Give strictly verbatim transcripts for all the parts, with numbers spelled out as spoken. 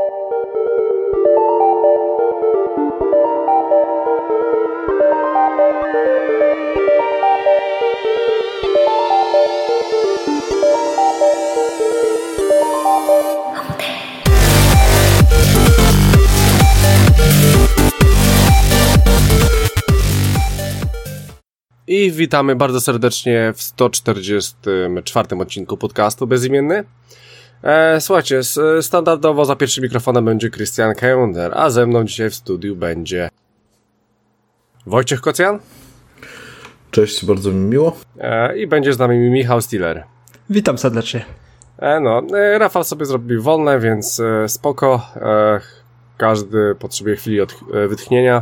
I witamy bardzo serdecznie w sto czterdziestym czwartym odcinku podcastu Bezimienny. E, słuchajcie, standardowo za pierwszym mikrofonem będzie Krystian Kender, a ze mną dzisiaj w studiu będzie Wojciech Kocjan. Cześć, bardzo mi miło. E, I będzie z nami Michał Stiller. Witam serdecznie. E, no, e, Rafał sobie zrobił wolne, więc e, spoko. E, każdy potrzebuje chwili od, e, wytchnienia.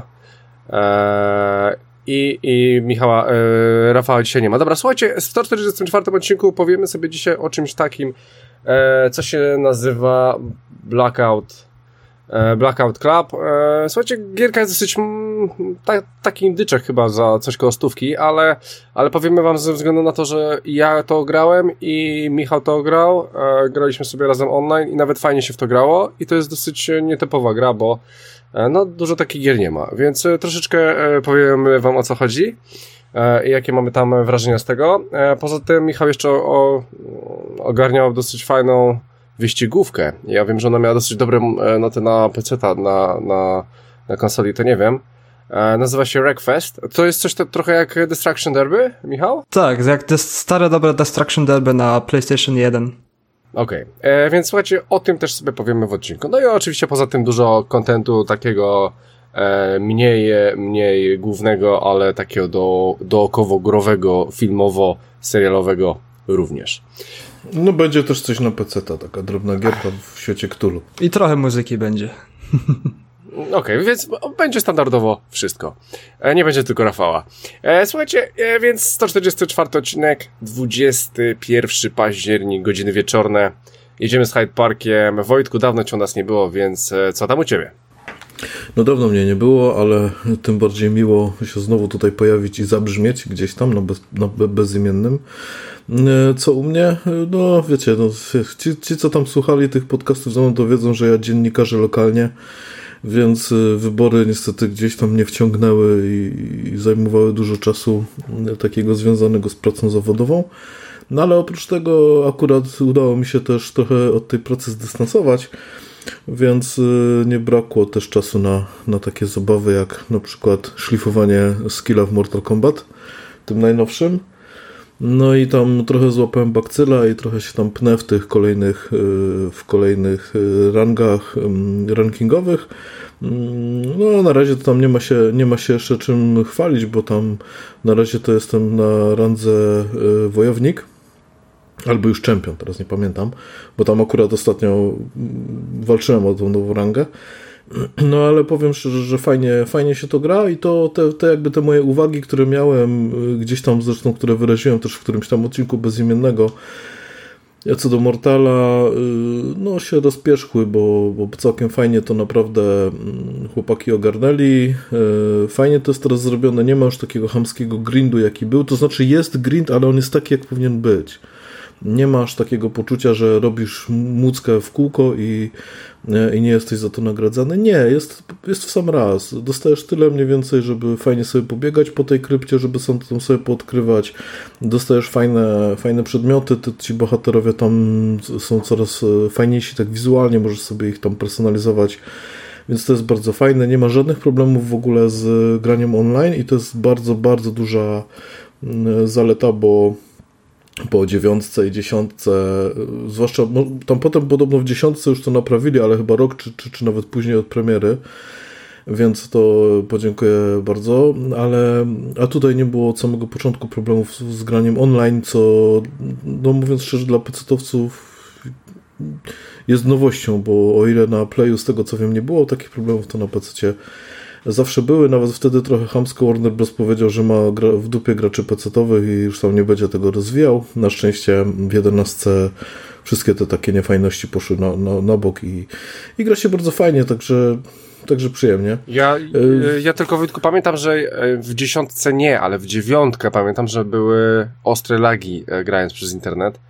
E, I, i Michała, e, Rafała dzisiaj nie ma. Dobra, słuchajcie, w sto czterdziestym czwartym odcinku powiemy sobie dzisiaj o czymś takim, e, co się nazywa Blackout, e, Blackout Club. E, słuchajcie, gierka jest dosyć mm, ta, taki indyczek chyba za coś koło stówki, ale, ale powiemy wam ze względu na to, że ja to grałem i Michał to grał, e, graliśmy sobie razem online i nawet fajnie się w to grało i to jest dosyć nietypowa gra, bo no, dużo takich gier nie ma, więc e, troszeczkę e, powiem wam o co chodzi e, i jakie mamy tam wrażenia z tego. E, poza tym Michał jeszcze o, o, ogarniał dosyć fajną wyścigówkę. Ja wiem, że ona miała dosyć dobre e, noty na peceta, na, na, na konsoli, to nie wiem. E, nazywa się Wreckfest. To jest coś to, trochę jak Destruction Derby, Michał? Tak, jak des- stare dobre Destruction Derby na PlayStation jeden. Okej, okay. Więc słuchajcie, o tym też sobie powiemy w odcinku. No i oczywiście poza tym dużo kontentu takiego e, mniej, mniej głównego, ale takiego do, dookoło-growego, filmowo-serialowego również. No będzie też coś na peceta, taka drobna gierka w świecie Cthulhu. I trochę muzyki będzie. Okej, okay, więc będzie standardowo wszystko. E, nie będzie tylko Rafała. E, słuchajcie, e, więc sto czterdziesty czwarty odcinek, dwudziestego pierwszego października, godziny wieczorne. Jedziemy z Hyde Parkiem. Wojtku, dawno cię u nas nie było, więc e, co tam u ciebie? No dawno mnie nie było, ale tym bardziej miło się znowu tutaj pojawić i zabrzmieć gdzieś tam na, bez, na be, bezimiennym. Co u mnie? No wiecie, no, ci, ci co tam słuchali tych podcastów ze mną, to wiedzą, że ja dziennikarzę lokalnie, więc wybory niestety gdzieś tam mnie wciągnęły i, i zajmowały dużo czasu takiego związanego z pracą zawodową. No ale oprócz tego akurat udało mi się też trochę od tej pracy zdystansować, więc nie brakło też czasu na, na takie zabawy jak na przykład szlifowanie skilla w Mortal Kombat, tym najnowszym. No i tam trochę złapałem bakcyla i trochę się tam pnę w tych kolejnych, w kolejnych rangach rankingowych. No na razie to tam nie ma się, nie ma się jeszcze czym chwalić, bo tam na razie to jestem na randze wojownik. Albo już czempion, teraz nie pamiętam, bo tam akurat ostatnio walczyłem o tą nową rangę. No ale powiem szczerze, że fajnie, fajnie się to gra i to te, te jakby te moje uwagi, które miałem gdzieś tam zresztą, które wyraziłem też w którymś tam odcinku bezimiennego, co do Mortala, no się rozpierzchły, bo, bo całkiem fajnie to naprawdę chłopaki ogarnęli. Fajnie to jest teraz zrobione, nie ma już takiego chamskiego grindu jaki był, to znaczy jest grind, ale on jest taki jak powinien być. Nie masz takiego poczucia, że robisz muckę w kółko i, i nie jesteś za to nagradzany. Nie, jest, jest w sam raz. Dostajesz tyle mniej więcej, żeby fajnie sobie pobiegać po tej krypcie, żeby sam tam sobie poodkrywać. Dostajesz fajne, fajne przedmioty, ty, ci bohaterowie tam są coraz fajniejsi, tak wizualnie możesz sobie ich tam personalizować. Więc to jest bardzo fajne. Nie ma żadnych problemów w ogóle z graniem online i to jest bardzo, bardzo duża zaleta, bo po dziewiątce i dziesiątce, zwłaszcza no, tam potem podobno w dziesiątce już to naprawili, ale chyba rok czy, czy, czy nawet później od premiery, więc to podziękuję bardzo, ale a tutaj nie było od samego początku problemów z, z graniem online, co no mówiąc szczerze dla pecetowców jest nowością, bo o ile na Playu z tego co wiem nie było takich problemów, to na pececie zawsze były, nawet wtedy trochę chamsko Warner Bros. Powiedział, że ma gra, w dupie graczy pecetowych i już tam nie będzie tego rozwijał. Na szczęście w jedenastce wszystkie te takie niefajności poszły na, na, na bok i, i gra się bardzo fajnie, także, także przyjemnie. Ja, ja tylko Wojtku pamiętam, że w dziesiątce nie, ale w dziewiątkę pamiętam, że były ostre lagi grając przez internet.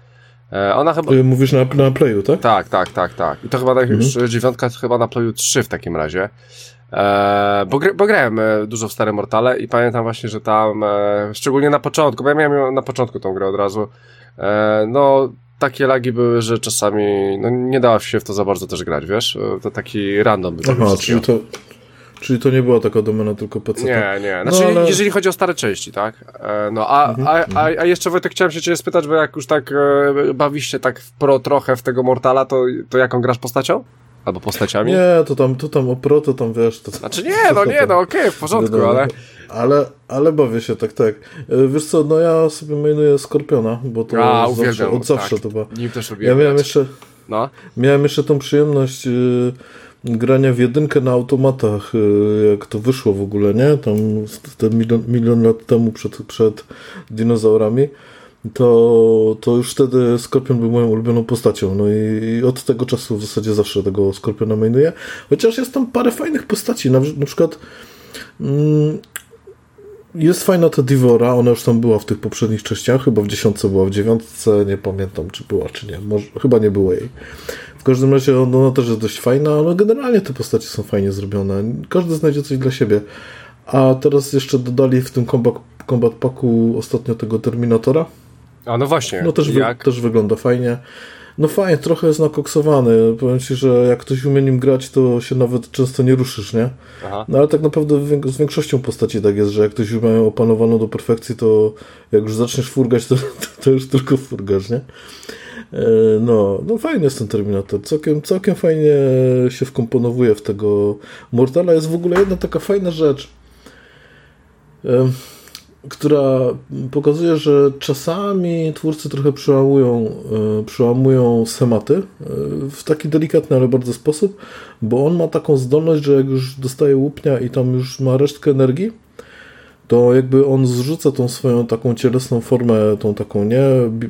E, ona chyba... Mówisz na, na Playu, tak? Tak, tak, tak, tak. I to chyba tak, mhm. już dziewiątka chyba na Playu trzy w takim razie. E, bo, gr- bo grałem e, dużo w Stare Mortale i pamiętam właśnie, że tam, e, szczególnie na początku, bo ja miałem na początku tą grę od razu, e, no takie lagi były, że czasami no, nie dało się w to za bardzo też grać, wiesz? To taki random był. Aha, czyli to, czyli to nie była taka domena tylko P C. Nie, nie. Znaczy, no, ale... jeżeli chodzi o stare części, tak? E, no, a, mhm, a, a, a jeszcze Wojtek, chciałem się ciebie spytać, bo jak już tak e, bawisz się tak w pro trochę w tego Mortala, to, to jaką grasz postacią? Albo postaciami? Nie, to tam, to tam o pro, to tam wiesz... To, znaczy nie, no nie, no okej, okay, w porządku, no, ale... ale... Ale bawię się, tak, tak. Wiesz co, no ja sobie mainuję Skorpiona, bo to a, zawsze, uwielbiam, od zawsze tak. to była. Nim też ja miałem jeszcze, no. miałem jeszcze tą przyjemność y, grania w jedynkę na automatach, y, jak to wyszło w ogóle, nie? Tam ten milion, milion lat temu przed, przed dinozaurami. To, to już wtedy Skorpion był moją ulubioną postacią. No i, i od tego czasu w zasadzie zawsze tego Skorpiona mainuję. Chociaż jest tam parę fajnych postaci. Na, na przykład mm, jest fajna ta Divora, ona już tam była w tych poprzednich częściach, chyba w dziesiątce była, w dziewiątce nie pamiętam, czy była, czy nie. Może, chyba nie było jej. W każdym razie ona też jest dość fajna, ale generalnie te postacie są fajnie zrobione. Każdy znajdzie coś dla siebie. A teraz jeszcze dodali w tym Combat, combat Packu ostatnio tego Terminatora. A no właśnie. No też, jak? wy, też wygląda fajnie. No fajnie, trochę jest nakoksowany. Powiem ci, że jak ktoś umie nim grać, to się nawet często nie ruszysz, nie? Aha. No ale tak naprawdę z większością postaci tak jest, że jak ktoś już ma ją opanowaną do perfekcji, to jak już zaczniesz furgać, to, to już tylko furgasz, nie? No, no fajny jest ten Terminator. Całkiem, całkiem fajnie się wkomponowuje w tego Mortala. Jest w ogóle jedna taka fajna rzecz, która pokazuje, że czasami twórcy trochę przełamują, przełamują schematy w taki delikatny, ale bardzo sposób, bo on ma taką zdolność, że jak już dostaje łupnia i tam już ma resztkę energii, to jakby on zrzuca tą swoją taką cielesną formę, tą taką, nie, bi,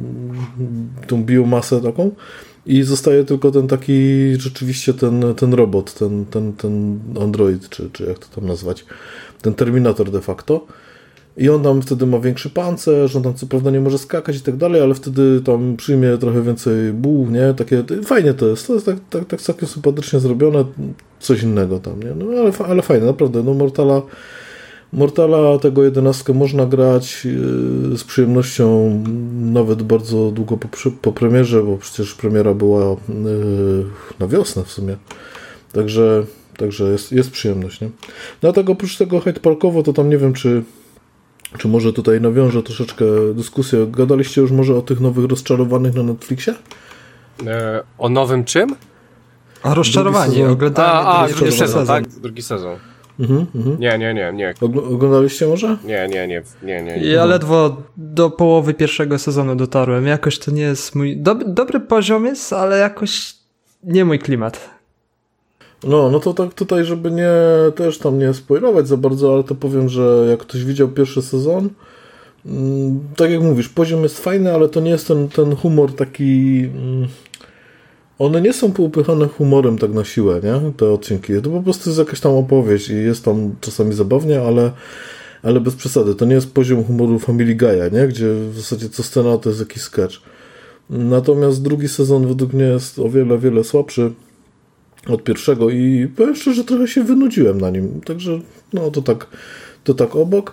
tą biomasę taką i zostaje tylko ten taki, rzeczywiście ten, ten robot, ten, ten, ten android, czy, czy jak to tam nazwać, ten Terminator de facto. I on tam wtedy ma większy pancerz, on tam co prawda nie może skakać i tak dalej, ale wtedy tam przyjmie trochę więcej buł, nie? Takie, fajnie to jest, to jest tak, tak, tak całkiem sympatycznie zrobione, coś innego tam, nie? No ale, ale fajne, naprawdę, no Mortala, Mortala tego jedenastkę można grać yy, z przyjemnością nawet bardzo długo po, po premierze, bo przecież premiera była yy, na wiosnę w sumie, także, także jest, jest przyjemność, nie? No a tak oprócz tego Hyde Parkowo, to tam nie wiem, czy Czy może tutaj nawiążę troszeczkę dyskusję. Gadaliście już może o tych nowych rozczarowanych na Netflixie? E, o nowym czym? O rozczarowani. Oglądałem a, a, drugi, drugi sezon, sezon, tak? Drugi sezon. Mhm, mhm. Nie, nie, nie, nie. Oglądaliście może? Nie, nie, nie, nie, nie. nie. Ja ledwo do połowy pierwszego sezonu dotarłem. Jakoś to nie jest mój... Dob- dobry poziom jest, ale jakoś nie mój klimat. No, no to tak tutaj, żeby nie też tam nie spoilować za bardzo, ale to powiem, że jak ktoś widział pierwszy sezon, mm, tak jak mówisz, poziom jest fajny, ale to nie jest ten, ten humor taki... Mm, one nie są poupychane humorem tak na siłę, nie? Te odcinki. To po prostu jest jakaś tam opowieść i jest tam czasami zabawnie, ale, ale bez przesady. To nie jest poziom humoru Family Guy'a, nie? Gdzie w zasadzie co scena to jest jakiś sketch. Natomiast drugi sezon według mnie jest o wiele, wiele słabszy od pierwszego i powiem szczerze, że trochę się wynudziłem na nim, także no to tak, to tak obok.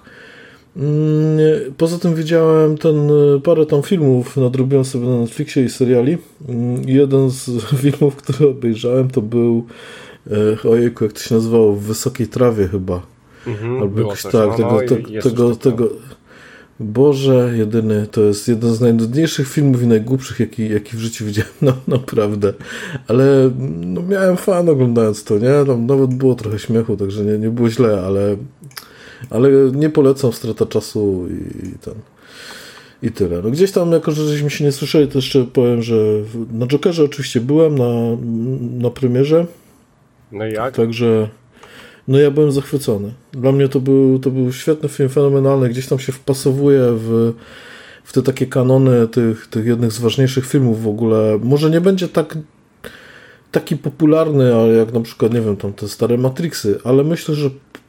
Poza tym widziałem ten, parę tam filmów, nadrobiłem sobie na Netflixie i seriali. Jeden z filmów, który obejrzałem, to był ojejku, jak to się nazywało, W wysokiej trawie chyba. Mhm, albo jakoś coś, tak, no, tego, no, te, tego, tego Boże, jedyny, to jest jeden z najnudniejszych filmów i najgłupszych, jaki, jaki w życiu widziałem, no naprawdę, ale no, miałem fan oglądając to, nie, tam nawet było trochę śmiechu, także nie, nie było źle, ale, ale nie polecam, strata czasu i, i ten, i tyle. No gdzieś tam, jako że żeśmy się nie słyszeli, to jeszcze powiem, że na Jokerze oczywiście byłem, na, na premierze. No i jak? Także... No ja byłem zachwycony. Dla mnie to był, to był świetny film, fenomenalny. Gdzieś tam się wpasowuje w, w te takie kanony tych, tych jednych z ważniejszych filmów w ogóle. Może nie będzie tak taki popularny, ale jak na przykład, nie wiem, tam te stare Matrixy, ale myślę, że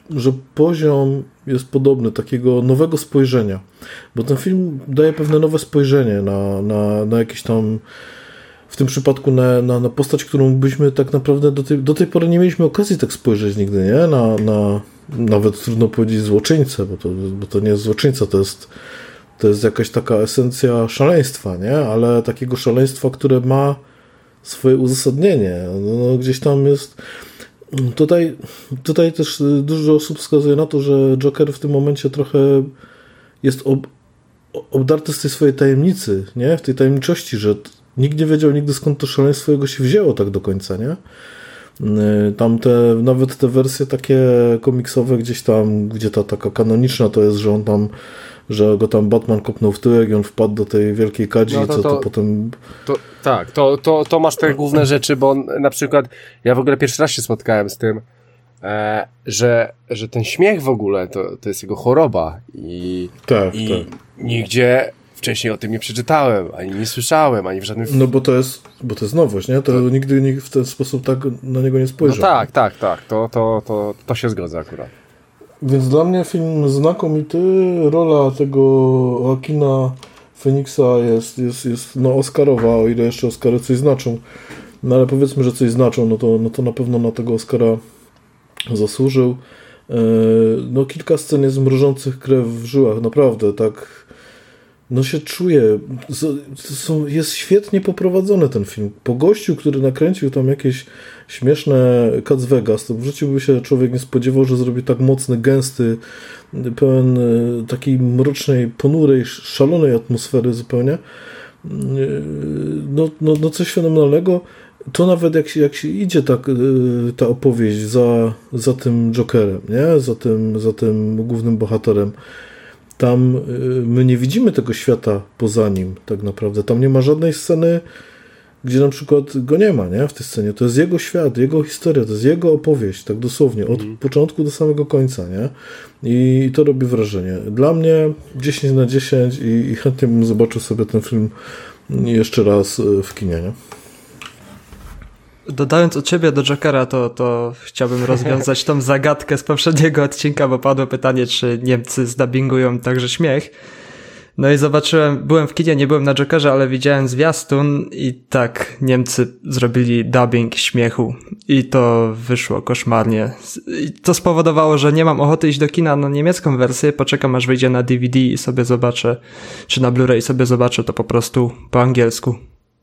że poziom jest podobny, takiego nowego spojrzenia, bo ten film daje pewne nowe spojrzenie na, na, na jakieś tam, w tym przypadku na, na, na postać, którą byśmy tak naprawdę do tej, do tej pory nie mieliśmy okazji tak spojrzeć nigdy, nie? Na, na nawet trudno powiedzieć złoczyńcę, bo to, bo to nie jest złoczyńca, to jest, to jest jakaś taka esencja szaleństwa, nie? Ale takiego szaleństwa, które ma swoje uzasadnienie. No, gdzieś tam jest... Tutaj, tutaj też dużo osób wskazuje na to, że Joker w tym momencie trochę jest ob, obdarty z tej swojej tajemnicy, nie? W tej tajemniczości, że nikt nie wiedział nigdy, skąd to szaleństwo jego się wzięło tak do końca, nie? Tam te, nawet te wersje takie komiksowe gdzieś tam, gdzie ta taka kanoniczna to jest, że on tam, że go tam Batman kopnął w tyłek i on wpadł do tej wielkiej kadzi, no to, co to, to potem... To, tak, to, to, to masz te główne rzeczy, bo on, na przykład ja w ogóle pierwszy raz się spotkałem z tym, e, że, że ten śmiech w ogóle to, to jest jego choroba i, tak, i tak. nigdzie wcześniej o tym nie przeczytałem, ani nie słyszałem, ani w żadnym... No bo to jest, bo to jest nowość, nie? To, to... nigdy nikt w ten sposób tak na niego nie spojrzał. No tak, tak, tak, to, to, to, to się zgadza akurat. Więc dla mnie film znakomity, rola tego Joaquina Phoenixa jest, jest, jest no Oscarowa, o ile jeszcze Oscary coś znaczą. No ale powiedzmy, że coś znaczą, no to, no to na pewno na tego Oscara zasłużył. No kilka scen jest mrożących krew w żyłach, naprawdę, tak... No się czuje, są, jest świetnie poprowadzony ten film. Po gościu, który nakręcił tam jakieś śmieszne Cats Vegas, to w życiu by się człowiek nie spodziewał, że zrobi tak mocny, gęsty, pełen takiej mrocznej, ponurej, szalonej atmosfery zupełnie. No, no, no coś fenomenalnego. To nawet jak się, jak się idzie tak, ta opowieść za, za tym Jokerem, nie? Za tym, za tym głównym bohaterem, tam my nie widzimy tego świata poza nim tak naprawdę. Tam nie ma żadnej sceny, gdzie na przykład go nie ma, nie? W tej scenie. To jest jego świat, jego historia, to jest jego opowieść, tak dosłownie, od mm. początku do samego końca, nie? I to robi wrażenie. Dla mnie dziesięć na dziesięć i, i chętnie bym zobaczył sobie ten film jeszcze raz w kinie, nie? Dodając od ciebie do Jokera, to, to chciałbym rozwiązać tą zagadkę z poprzedniego odcinka, bo padło pytanie, czy Niemcy zdubbingują także śmiech. No i zobaczyłem, byłem w kinie, nie byłem na Jokerze, ale widziałem zwiastun i tak, Niemcy zrobili dubbing śmiechu i to wyszło koszmarnie. I to spowodowało, że nie mam ochoty iść do kina na niemiecką wersję, poczekam aż wyjdzie na D V D i sobie zobaczę, czy na Blu-ray sobie zobaczę to po prostu po angielsku.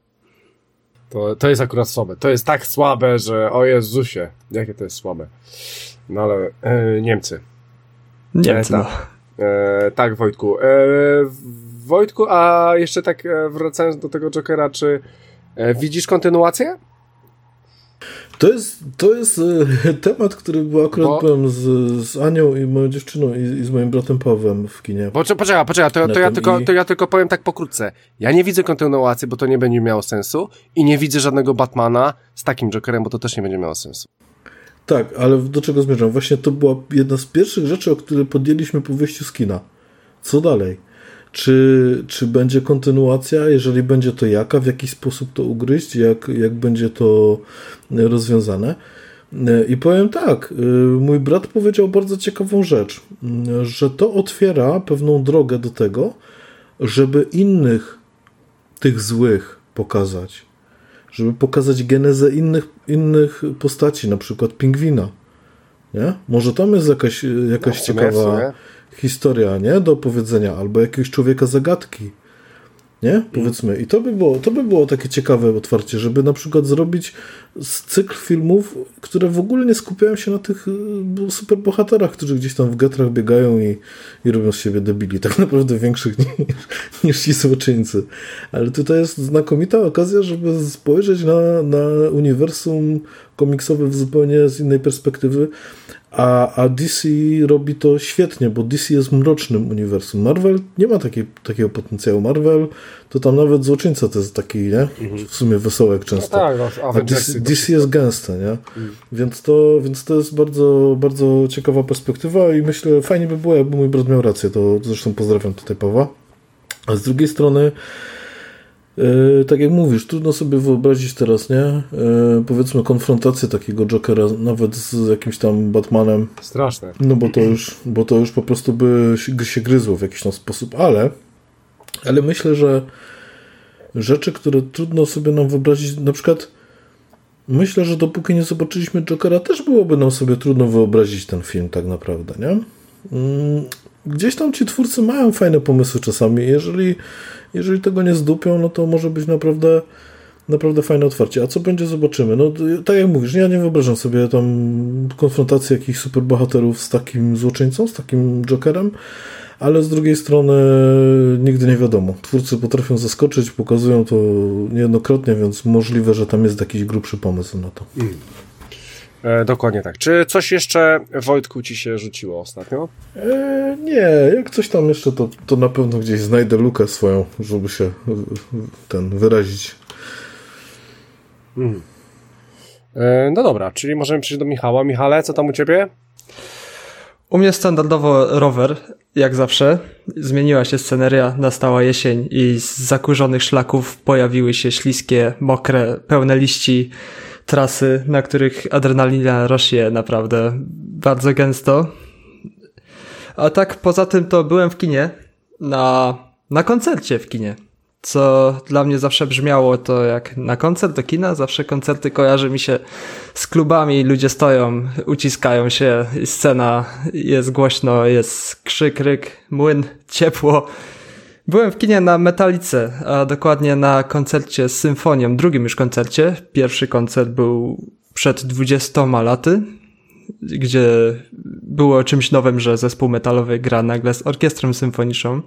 To, to jest akurat słabe. To jest tak słabe, że o Jezusie, jakie to jest słabe. No ale e, Niemcy. Niemcy, e, no. tak. E, tak, Wojtku. E, Wojtku, a jeszcze tak wracając do tego Jokera, czy e, widzisz kontynuację? To jest, to jest e, temat, który był akurat Bo... byłem z, z Anią i moją dziewczyną i, i z moim bratem Pawłem w kinie. Bo, poczekaj, poczekaj, to, to, ja tylko, i... to ja tylko powiem tak pokrótce. Ja nie widzę kontynuacji, bo to nie będzie miało sensu i nie widzę żadnego Batmana z takim Jokerem, bo to też nie będzie miało sensu. Tak, ale do czego zmierzam? Właśnie to była jedna z pierwszych rzeczy, o które podjęliśmy po wyjściu z kina. Co dalej? Czy, czy będzie kontynuacja? Jeżeli będzie, to jaka? W jaki sposób to ugryźć? Jak, jak będzie to rozwiązane? I powiem tak, mój brat powiedział bardzo ciekawą rzecz, że to otwiera pewną drogę do tego, żeby innych tych złych pokazać. Żeby pokazać genezę innych, innych postaci, na przykład Pingwina. Nie? Może tam jest jakaś, jakaś no, ciekawa historia, nie? Do opowiedzenia, albo jakiegoś człowieka zagadki. Nie? Powiedzmy. I to by było, to by było takie ciekawe otwarcie, żeby na przykład zrobić cykl filmów, które w ogóle nie skupiają się na tych superbohaterach, którzy gdzieś tam w getrach biegają i, i robią z siebie debili. Tak naprawdę większych niż, niż ci złoczyńcy. Ale tutaj jest znakomita okazja, żeby spojrzeć na, na uniwersum komiksowe w zupełnie z innej perspektywy. A, a D C robi to świetnie, bo D C jest mrocznym uniwersum. Marvel nie ma takiej, takiego potencjału. Marvel to tam nawet złoczyńca to jest taki, nie? W sumie wesołek często. No tak, no, a D C, D C jest gęste, nie? Mm. Więc, to, więc to jest bardzo, bardzo ciekawa perspektywa i myślę, fajnie by było, jakby mój brat miał rację. To zresztą pozdrawiam tutaj Pawła. A z drugiej strony Yy, tak jak mówisz, trudno sobie wyobrazić teraz, nie? Yy, powiedzmy konfrontację takiego Jokera nawet z jakimś tam Batmanem. Straszne. No bo to już, bo to już po prostu by się, się gryzło w jakiś tam sposób, ale ale myślę, że rzeczy, które trudno sobie nam wyobrazić, na przykład myślę, że dopóki nie zobaczyliśmy Jokera, też byłoby nam sobie trudno wyobrazić ten film tak naprawdę, nie? Yy, gdzieś tam ci twórcy mają fajne pomysły czasami, jeżeli Jeżeli tego nie zdupią, no to może być naprawdę, naprawdę fajne otwarcie. A co będzie, zobaczymy. No, tak jak mówisz, ja nie wyobrażam sobie tam konfrontacji jakichś superbohaterów z takim złoczyńcą, z takim Jokerem, ale z drugiej strony nigdy nie wiadomo. Twórcy potrafią zaskoczyć, pokazują to niejednokrotnie, więc możliwe, że tam jest jakiś grubszy pomysł na to. Mm. E, dokładnie tak. Czy coś jeszcze, Wojtku, ci się rzuciło ostatnio? E, nie, jak coś tam jeszcze, to, to na pewno gdzieś znajdę lukę swoją, żeby się ten wyrazić. Mm. E, no dobra, czyli możemy przejść do Michała. Michale, co tam u ciebie? U mnie standardowo rower, jak zawsze. Zmieniła się sceneria, nastała jesień i z zakurzonych szlaków pojawiły się śliskie, mokre, pełne liści trasy, na których adrenalina rośnie naprawdę bardzo gęsto. A tak poza tym to byłem w kinie, na, na koncercie w kinie, co dla mnie zawsze brzmiało to jak na koncert do kina, zawsze koncerty kojarzy mi się z klubami, ludzie stoją, uciskają się, scena, jest głośno, jest krzyk, ryk, młyn, ciepło. Byłem w kinie na Metalice, a dokładnie na koncercie z symfonią, drugim już koncercie. Pierwszy koncert był przed dwudziestoma laty, gdzie było czymś nowym, że zespół metalowy gra nagle z orkiestrą symfoniczną.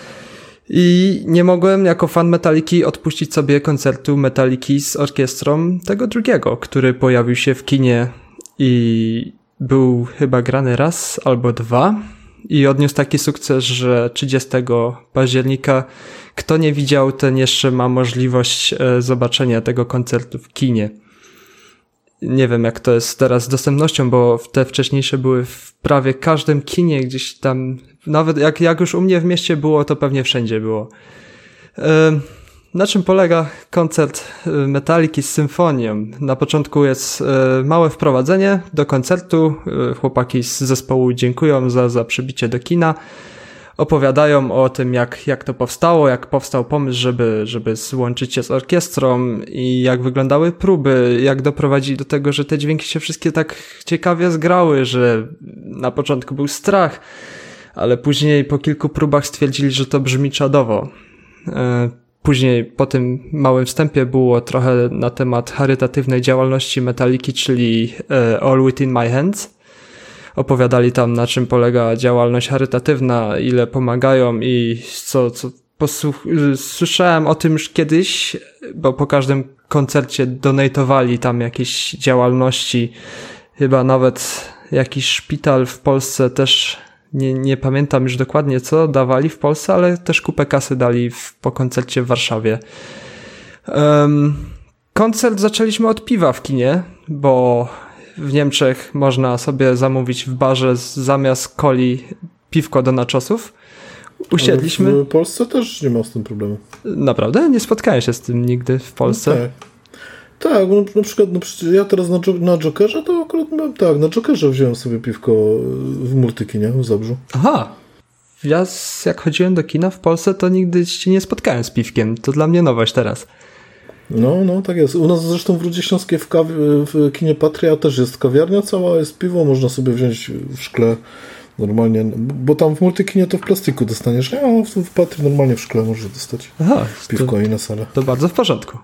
I nie mogłem jako fan Metaliki odpuścić sobie koncertu Metaliki z orkiestrą tego drugiego, który pojawił się w kinie i był chyba grany raz albo dwa. I odniósł taki sukces, że trzydziestego października kto nie widział, ten jeszcze ma możliwość e, zobaczenia tego koncertu w kinie. Nie wiem, jak to jest teraz z dostępnością, bo te wcześniejsze były w prawie każdym kinie, gdzieś tam, nawet jak, jak już u mnie w mieście było, to pewnie wszędzie było. E, na czym polega koncert Metaliki z symfonią? Na początku jest e, małe wprowadzenie do koncertu. E, chłopaki z zespołu dziękują za, za przybicie do kina. Opowiadają o tym, jak, jak to powstało, jak powstał pomysł, żeby, żeby złączyć się z orkiestrą i jak wyglądały próby, jak doprowadzili do tego, że te dźwięki się wszystkie tak ciekawie zgrały, że na początku był strach, ale później po kilku próbach stwierdzili, że to brzmi czadowo. E, Później po tym małym wstępie było trochę na temat charytatywnej działalności Metaliki, czyli All Within My Hands. Opowiadali tam, na czym polega działalność charytatywna, ile pomagają i co, co posłuch- słyszałem o tym już kiedyś, bo po każdym koncercie donatowali tam jakieś działalności. Chyba nawet jakiś szpital w Polsce też, nie, nie pamiętam już dokładnie co dawali w Polsce, ale też kupę kasy dali w, po koncercie w Warszawie. Um, koncert zaczęliśmy od piwa w kinie, bo w Niemczech można sobie zamówić w barze zamiast coli piwko do nachosów. Usiedliśmy. Ale w Polsce też nie ma z tym problemu. Naprawdę? Nie spotkałem się z tym nigdy w Polsce. No tak. Tak, bo na przykład no przecież ja teraz na, na Jokerze to akurat miałem, tak, na Jokerze wziąłem sobie piwko w Multikinie w Zabrzu. Aha. Ja jak chodziłem do kina w Polsce, to nigdy się nie spotkałem z piwkiem. To dla mnie nowość teraz. No, no, tak jest. U nas zresztą w Rudzie Śląskiej w, kawi- w kinie Patria też jest kawiarnia cała, jest piwo, można sobie wziąć w szkle normalnie, bo tam w Multikinie to w plastiku dostaniesz, a w, w Patrii normalnie w szkle możesz dostać. Aha, piwko to, i na salę. To bardzo w porządku.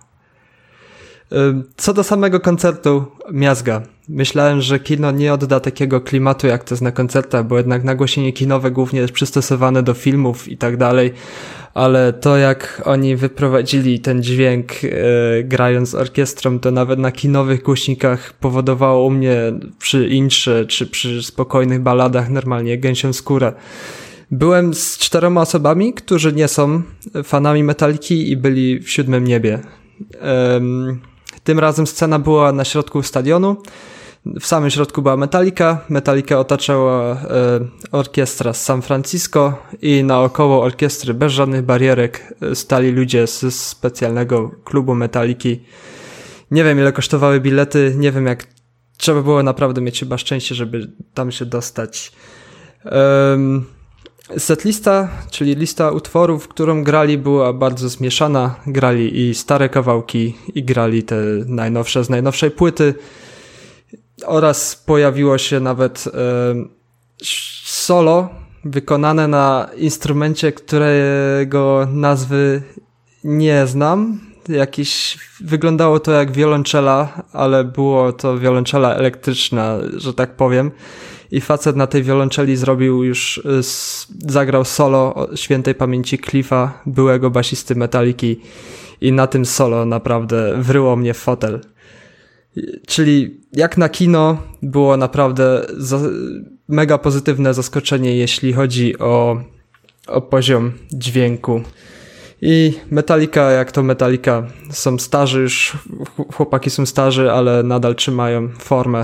Co do samego koncertu, miazga. Myślałem, że kino nie odda takiego klimatu, jak to jest na koncertach, bo jednak nagłośnienie kinowe głównie jest przystosowane do filmów i tak dalej, ale to jak oni wyprowadzili ten dźwięk e, grając z orkiestrą, to nawet na kinowych głośnikach powodowało u mnie przy intrze czy przy spokojnych baladach normalnie gęsią skórę. Byłem z czteroma osobami, którzy nie są fanami Metaliki i byli w siódmym niebie. Um, Tym razem scena była na środku stadionu. W samym środku była Metallica. Metallica otaczała e, orkiestra z San Francisco i naokoło orkiestry bez żadnych barierek stali ludzie z specjalnego klubu Metalliki. Nie wiem, ile kosztowały bilety, nie wiem, jak trzeba było naprawdę mieć chyba szczęście, żeby tam się dostać. Um, setlista, czyli lista utworów, którą grali, była bardzo zmieszana. Grali i stare kawałki, i grali te najnowsze z najnowszej płyty. Oraz pojawiło się nawet um, solo wykonane na instrumencie, którego nazwy nie znam. Jakiś, wyglądało to jak wiolonczela, ale było to wiolonczela elektryczna, że tak powiem. I facet na tej wiolonczeli zrobił już, zagrał solo świętej pamięci Cliffa, byłego basisty Metalliki. I na tym solo naprawdę wryło mnie w fotel. Czyli jak na kino było naprawdę za, mega pozytywne zaskoczenie, jeśli chodzi o, o poziom dźwięku. I Metallica, jak to Metallica, są starzy już, chłopaki są starzy, ale nadal trzymają formę.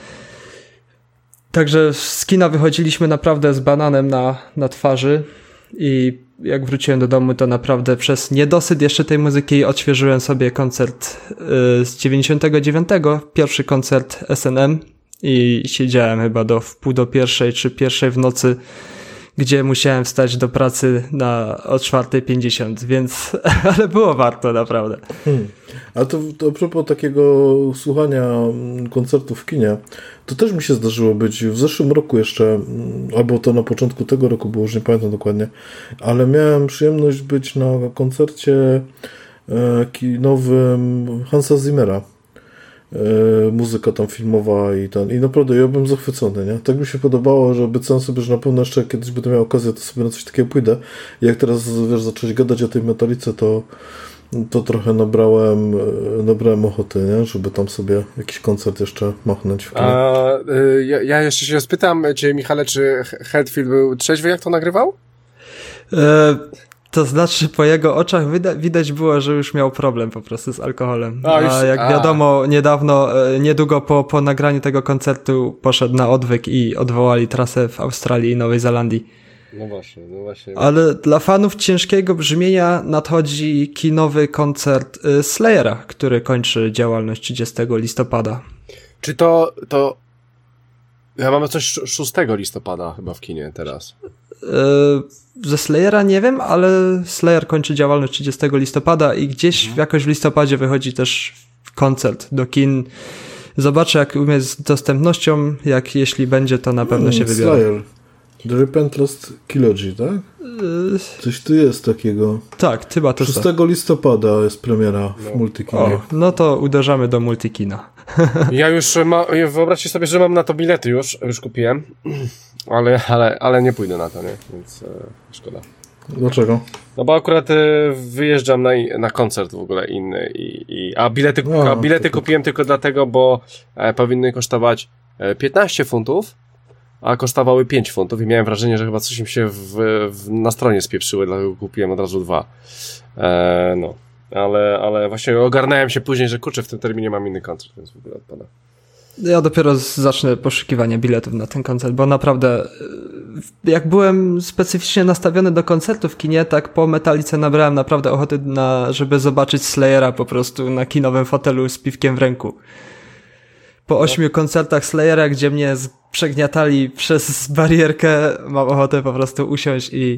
Także z kina wychodziliśmy naprawdę z bananem na, na twarzy i jak wróciłem do domu, to naprawdę przez niedosyt jeszcze tej muzyki odświeżyłem sobie koncert yy, z dziewięćdziesiątego dziewiątego, pierwszy koncert S N M i siedziałem chyba do wpół do pierwszej czy pierwszej w nocy, gdzie musiałem wstać do pracy na o czwarta pięćdziesiąt, więc ale było warto naprawdę. Hmm. A to, to a propos takiego słuchania koncertów w kinie, to też mi się zdarzyło być w zeszłym roku jeszcze, albo to na początku tego roku było, już nie pamiętam dokładnie, ale miałem przyjemność być na koncercie e, kinowym Hansa Zimmera. Yy, muzyka tam filmowa i ten, i naprawdę ja byłem zachwycony, nie? Tak mi się podobało, że obiecałem sobie, że na pewno jeszcze kiedyś będę miał okazję, to sobie na coś takiego pójdę. I jak teraz, wiesz, zacząłeś gadać o tej Metallice, to to trochę nabrałem nabrałem ochoty, nie? Żeby tam sobie jakiś koncert jeszcze machnąć w kinie. A, y, ja, ja jeszcze się spytam cię, Michale, czy Hetfield był trzeźwy, jak to nagrywał? E, to znaczy, po jego oczach wyda- widać było, że już miał problem po prostu z alkoholem. A, już, a jak a. wiadomo, niedawno, niedługo po, po nagraniu tego koncertu poszedł na odwyk i odwołali trasę w Australii i Nowej Zelandii. No właśnie, no właśnie. Ale dla fanów ciężkiego brzmienia nadchodzi kinowy koncert Slayera, który kończy działalność trzydziestego listopada. Czy to, to... Ja mamy coś szóstego listopada chyba w kinie teraz. Yy, ze Slayera nie wiem, ale Slayer kończy działalność trzydziestego listopada i gdzieś w jakoś w listopadzie wychodzi też koncert do kin. Zobaczę, jak umie z dostępnością, jak jeśli będzie, to na pewno się wybiorę. Slayer. The Repentless Trilogy, tak? Yy... Coś tu jest takiego. Tak, chyba to szóstego listopada jest premiera w no. Multikinie. O, no to uderzamy do Multikina. Ja już ma, wyobraźcie sobie, że mam na to bilety już, już kupiłem, ale, ale, ale nie pójdę na to, nie? Więc e, szkoda. Dlaczego? No bo akurat e, wyjeżdżam na, na koncert w ogóle inny, i, i, a bilety, no, a bilety to... kupiłem tylko dlatego, bo e, powinny kosztować e, piętnaście funtów, a kosztowały pięć funtów i miałem wrażenie, że chyba coś im się w, w, na stronie spieprzyły, dlatego kupiłem od razu dwa. E, no. Ale, ale właśnie ogarnąłem się później, że kurczę, w tym terminie mam inny koncert, więc w ogóle odpada. Ja dopiero zacznę poszukiwanie biletów na ten koncert, bo naprawdę jak byłem specyficznie nastawiony do koncertu w kinie, tak po Metallice nabrałem naprawdę ochoty, na, żeby zobaczyć Slayera po prostu na kinowym fotelu z piwkiem w ręku. Po ośmiu koncertach Slayera, gdzie mnie przegniatali przez barierkę, mam ochotę po prostu usiąść i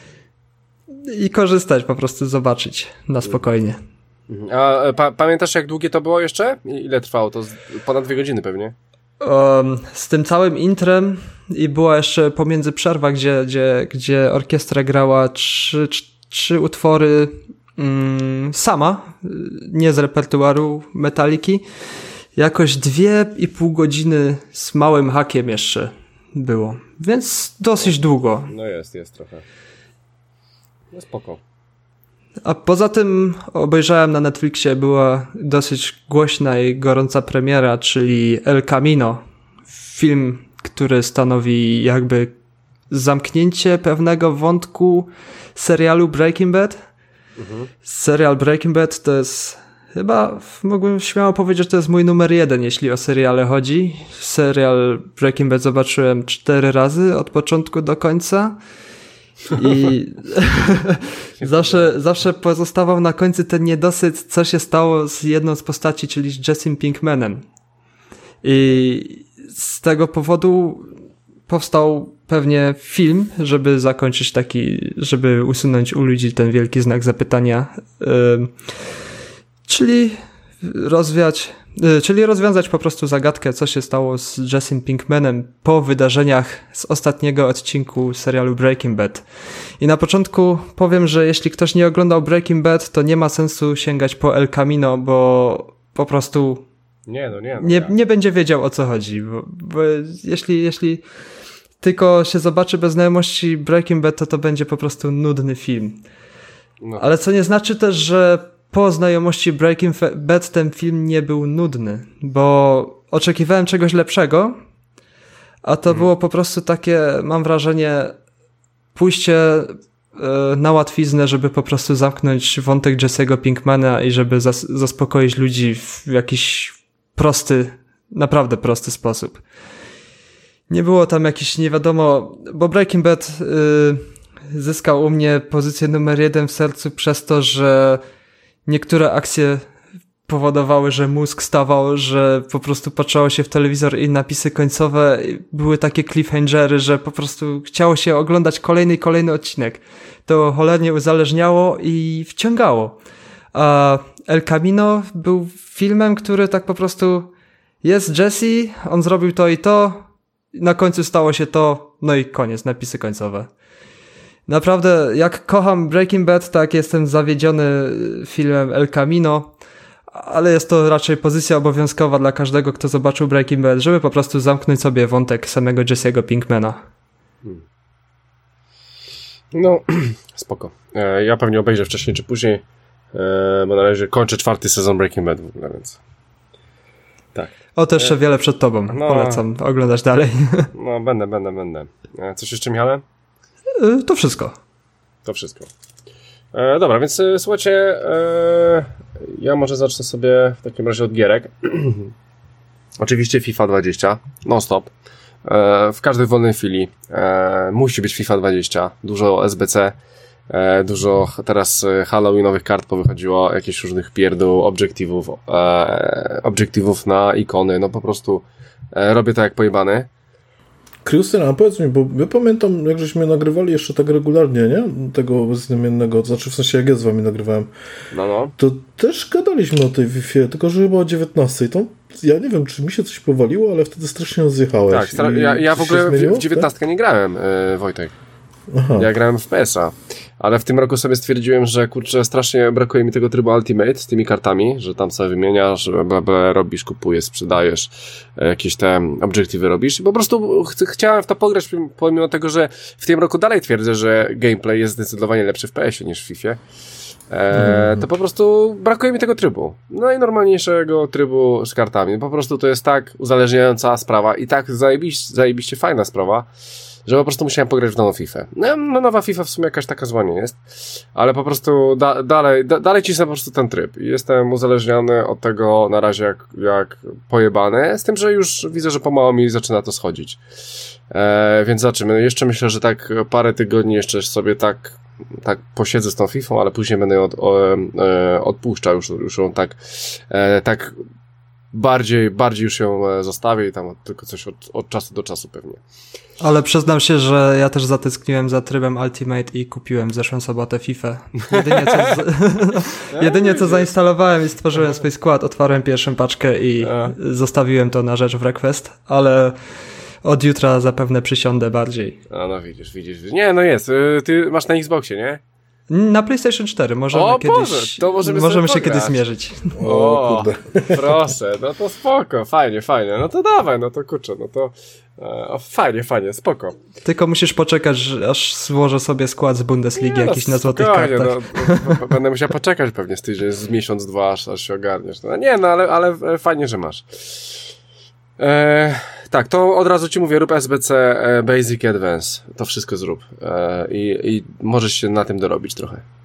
i korzystać, po prostu zobaczyć na spokojnie. A pa- pamiętasz, jak długie to było jeszcze? Ile trwało? To ponad dwie godziny pewnie. Um, z tym całym intrem i była jeszcze pomiędzy przerwa, gdzie, gdzie, gdzie orkiestra grała trzy, trzy utwory mm, sama, nie z repertuaru Metalliki. Jakoś dwie i pół godziny z małym hakiem jeszcze było. Więc dosyć długo. No jest, jest trochę. No spoko. A poza tym obejrzałem na Netflixie, była dosyć głośna i gorąca premiera, czyli El Camino. Film, który stanowi jakby zamknięcie pewnego wątku serialu Breaking Bad. Mhm. Serial Breaking Bad to jest Chyba mógłbym śmiało powiedzieć, że to jest mój numer jeden, jeśli o seriale chodzi. Serial Breaking Bad zobaczyłem cztery razy, od początku do końca. I zawsze, zawsze pozostawał na końcu ten niedosyt, co się stało z jedną z postaci, czyli z Jessem Pinkmanem. I z tego powodu powstał pewnie film, żeby zakończyć taki, żeby usunąć u ludzi ten wielki znak zapytania. Yy, czyli rozwiać, yy, czyli rozwiązać po prostu zagadkę, co się stało z Jessem Pinkmanem po wydarzeniach z ostatniego odcinku serialu Breaking Bad. I na początku powiem, że jeśli ktoś nie oglądał Breaking Bad, to nie ma sensu sięgać po El Camino, bo po prostu nie, no nie, no nie, nie będzie wiedział, o co chodzi. Bo, bo jeśli, jeśli tylko się zobaczy bez znajomości Breaking Bad, to to będzie po prostu nudny film. No. Ale co nie znaczy też, że po znajomości Breaking Bad ten film nie był nudny, bo oczekiwałem czegoś lepszego, a to hmm. było po prostu takie, mam wrażenie, pójście e, na łatwiznę, żeby po prostu zamknąć wątek Jesse'ego Pinkmana i żeby zas- zaspokoić ludzi w jakiś prosty, naprawdę prosty sposób. Nie było tam jakiś, nie wiadomo, bo Breaking Bad y, zyskał u mnie pozycję numer jeden w sercu przez to, że niektóre akcje powodowały, że mózg stawał, że po prostu patrzyło się w telewizor i napisy końcowe były takie cliffhangery, że po prostu chciało się oglądać kolejny i kolejny odcinek. To cholernie uzależniało i wciągało. A El Camino był filmem, który tak po prostu jest Jesse, on zrobił to i to, na końcu stało się to, no i koniec, napisy końcowe. Naprawdę, jak kocham Breaking Bad, tak jestem zawiedziony filmem El Camino, ale jest to raczej pozycja obowiązkowa dla każdego, kto zobaczył Breaking Bad, żeby po prostu zamknąć sobie wątek samego Jesse'ego Pinkmana. Hmm. No, spoko. E, ja pewnie obejrzę wcześniej czy później, e, bo na razie kończę czwarty sezon Breaking Bad w ogóle, więc tak. O, to jeszcze e, wiele przed tobą. No, polecam oglądać dalej. No, będę, będę, będę. E, coś jeszcze, Michale? E, to wszystko. To wszystko. E, dobra, więc e, słuchajcie, e, ja może zacznę sobie w takim razie od gierek. Oczywiście FIFA dwadzieścia, non stop. E, w każdej wolnej chwili e, musi być FIFA dwadzieścia, dużo S B C, e, dużo teraz halloweenowych kart powychodziło, jakichś różnych pierdół, obiektywów, e, obiektywów na ikony, no po prostu e, robię to jak pojebany. Krystian, a powiedz mi, bo ja pamiętam, jak żeśmy nagrywali jeszcze tak regularnie, nie? Tego bezimiennego, to znaczy w sensie jak ja z wami nagrywałem. No, no. To też gadaliśmy o tej Wi-Fi, tylko że chyba o dziewiętnastej. To ja nie wiem, czy mi się coś powaliło, ale wtedy strasznie zjechałeś. Tak, stra- ja, ja w ogóle w dziewiętnastkę tak? nie grałem, yy, Wojtek. Aha. Ja grałem w P S a, ale w tym roku sobie stwierdziłem, że kurczę, strasznie brakuje mi tego trybu Ultimate z tymi kartami, że tam sobie wymieniasz, bla, bla, robisz, kupujesz, sprzedajesz, jakieś te obiektywy robisz i po prostu ch- chciałem w to pograć, pomimo tego, że w tym roku dalej twierdzę, że gameplay jest zdecydowanie lepszy w P S ie niż w FIFA. E, to po prostu brakuje mi tego trybu. Najnormalniejszego trybu z kartami. Po prostu to jest tak uzależniająca sprawa i tak zajebiście, zajebiście fajna sprawa, że po prostu musiałem pograć w nową FIFA. No, no nowa FIFA w sumie jakaś taka zła nie jest, ale po prostu da, dalej, da, dalej cisnę po prostu ten tryb i jestem uzależniony od tego na razie jak, jak pojebany, z tym, że już widzę, że pomału mi zaczyna to schodzić. E, więc zobaczymy. Jeszcze myślę, że tak parę tygodni jeszcze sobie tak tak posiedzę z tą Fifą, ale później będę ją od, o, e, odpuszczał już, już ją tak e, tak bardziej, bardziej już ją zostawię i tam tylko coś od, od czasu do czasu pewnie. Ale przyznam się, że ja też zatęskniłem za trybem Ultimate i kupiłem w zeszłą sobotę FIFA. Jedynie co, z... Jedynie co zainstalowałem i stworzyłem swój skład, otwarłem pierwszą paczkę i A. zostawiłem to na rzecz w request, ale od jutra zapewne przysiądę bardziej. A no widzisz, widzisz. Nie, no jest. Ty masz na Xboxie, nie? Na PlayStation cztery. Możemy o, kiedyś, Boże, to możemy, możemy się kiedyś zmierzyć. O, o proszę, no to spoko, fajnie, fajnie. No to dawaj, no to kurczę, no to o, fajnie, fajnie, spoko. Tylko musisz poczekać, aż złożę sobie skład z Bundesligi nie, jakiś no, na złotych kartach. No, no, będę musiał poczekać pewnie z tydzień, z miesiąc, dwa, aż, aż się ogarniesz. No, nie, no ale, ale fajnie, że masz. Eee, tak, to od razu ci mówię, rób S B C e, Basic Advance, to wszystko zrób e, i, i możesz się na tym dorobić trochę.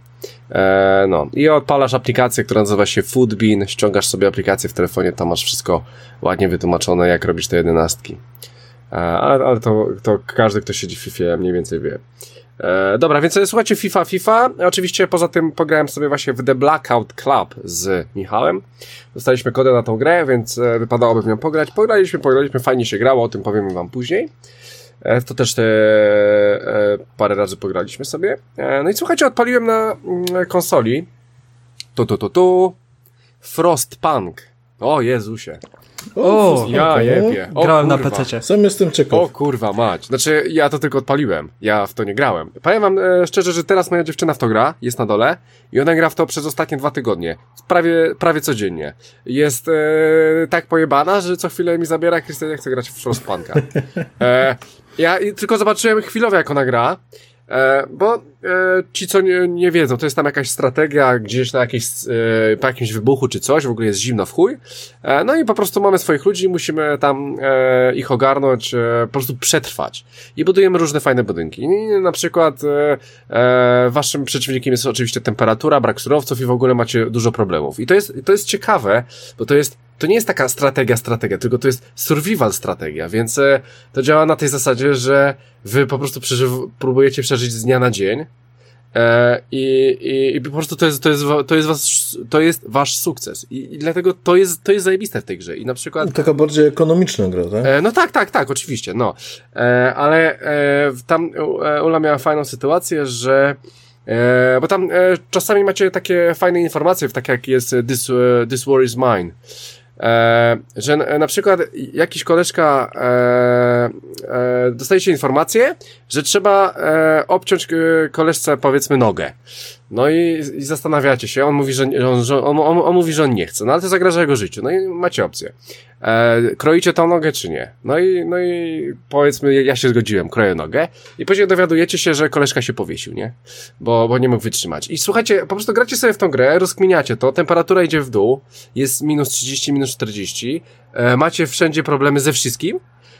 E, no. I odpalasz aplikację, która nazywa się Foodbean, ściągasz sobie aplikację w telefonie, tam masz wszystko ładnie wytłumaczone, jak robisz te jedenastki. E, ale ale to, to każdy, kto siedzi w FIFA mniej więcej wie. E, dobra, więc słuchajcie, FIFA, FIFA. Oczywiście poza tym pograłem sobie właśnie w The Blackout Club z Michałem. Dostaliśmy kodę na tą grę, więc e, wypadałoby w nią pograć. Pograliśmy, pograliśmy, fajnie się grało, o tym powiem wam później. E, to też te e, parę razy pograliśmy sobie. E, no i słuchajcie, odpaliłem na mm, konsoli tu, tu, tu, tu Frostpunk. O Jezusie. O, ja okay. jebie. O, grałem kurwa. na pececie. Sam jestem ciekaw. O kurwa mać. Znaczy, ja to tylko odpaliłem. Ja w to nie grałem. Powiem wam e, szczerze, że teraz moja dziewczyna w to gra, jest na dole i ona gra w to przez ostatnie dwa tygodnie. Prawie, prawie codziennie. Jest e, tak pojebana, że co chwilę mi zabiera, Krystian, ja chcę grać w Frostpunka. E, ja tylko zobaczyłem chwilowo, jak ona gra. E, bo e, ci, co nie, nie wiedzą, to jest tam jakaś strategia gdzieś na jakieś, e, po jakimś wybuchu czy coś, w ogóle jest zimno w chuj. E, no i po prostu mamy swoich ludzi, musimy tam e, ich ogarnąć, e, po prostu przetrwać. I budujemy różne fajne budynki. I na przykład e, e, waszym przeciwnikiem jest oczywiście temperatura, brak surowców i w ogóle macie dużo problemów. I to jest, to jest ciekawe, bo to jest To nie jest taka strategia, strategia, tylko to jest survival strategia, więc e, to działa na tej zasadzie, że wy po prostu przeżyw- próbujecie przeżyć z dnia na dzień e, i, i, i po prostu to jest, to jest, to jest, was, to jest wasz sukces i, i dlatego to jest, to jest zajebiste w tej grze i na przykład... Taka bardziej ekonomiczna gra, tak? E, no tak, tak, tak, oczywiście, no. E, ale e, tam e, Ula miała fajną sytuację, że E, bo tam e, czasami macie takie fajne informacje, takie jak jest This, uh, this War is Mine. E, że e, na przykład jakiś koleżka e, e, dostajecie informację, że trzeba e, obciąć e, koleżce powiedzmy nogę. No i, i zastanawiacie się, on mówi, że, on, że on, on, on mówi, że on nie chce, no ale to zagraża jego życiu, no i macie opcję. E, kroicie tą nogę czy nie? No i, no i powiedzmy, ja się zgodziłem, kroję nogę i później dowiadujecie się, że koleżka się powiesił, nie? Bo, bo nie mógł wytrzymać. I słuchajcie, po prostu gracie sobie w tą grę, rozkminiacie to, temperatura idzie w dół, jest minus trzydzieści, minus czterdzieści, e, macie wszędzie problemy ze wszystkim,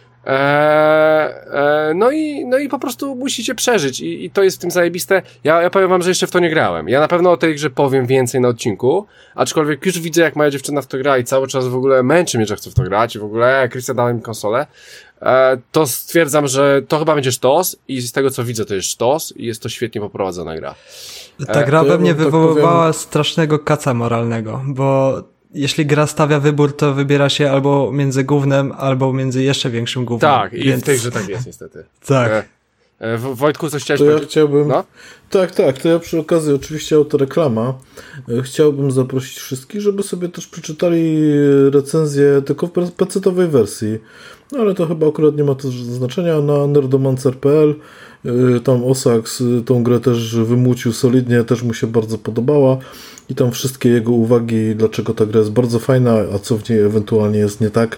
Eee, eee, no i, no i po prostu musicie przeżyć i, i to jest w tym zajebiste. Ja, ja powiem wam, że jeszcze w to nie grałem. Ja na pewno o tej grze powiem więcej na odcinku, aczkolwiek już widzę, jak moja dziewczyna w to gra i cały czas w ogóle męczy mnie, że chcę w to grać i w ogóle Krystian dał mi konsolę. Eee, to stwierdzam, że to chyba będzie sztos i z tego co widzę to jest sztos i jest to świetnie poprowadzona gra. Ta gra to ja we mnie tak wywoływała powiem... strasznego kaca moralnego, bo jeśli gra stawia wybór, to wybiera się albo między gównem, albo między jeszcze większym gównem. Tak, i więc... w tej grze tak jest niestety. Tak. E, e, Wojtku, coś chciałeś To ja powiedzieć? chciałbym... No? Tak, tak, to ja przy okazji oczywiście autoreklama. Chciałbym zaprosić wszystkich, żeby sobie też przeczytali recenzję tylko w pecetowej wersji. No ale to chyba akurat nie ma to znaczenia. Na nerdomancer kropka p l tam Osax tą grę też wymucił solidnie, też mu się bardzo podobała i tam wszystkie jego uwagi, dlaczego ta gra jest bardzo fajna, a co w niej ewentualnie jest nie tak,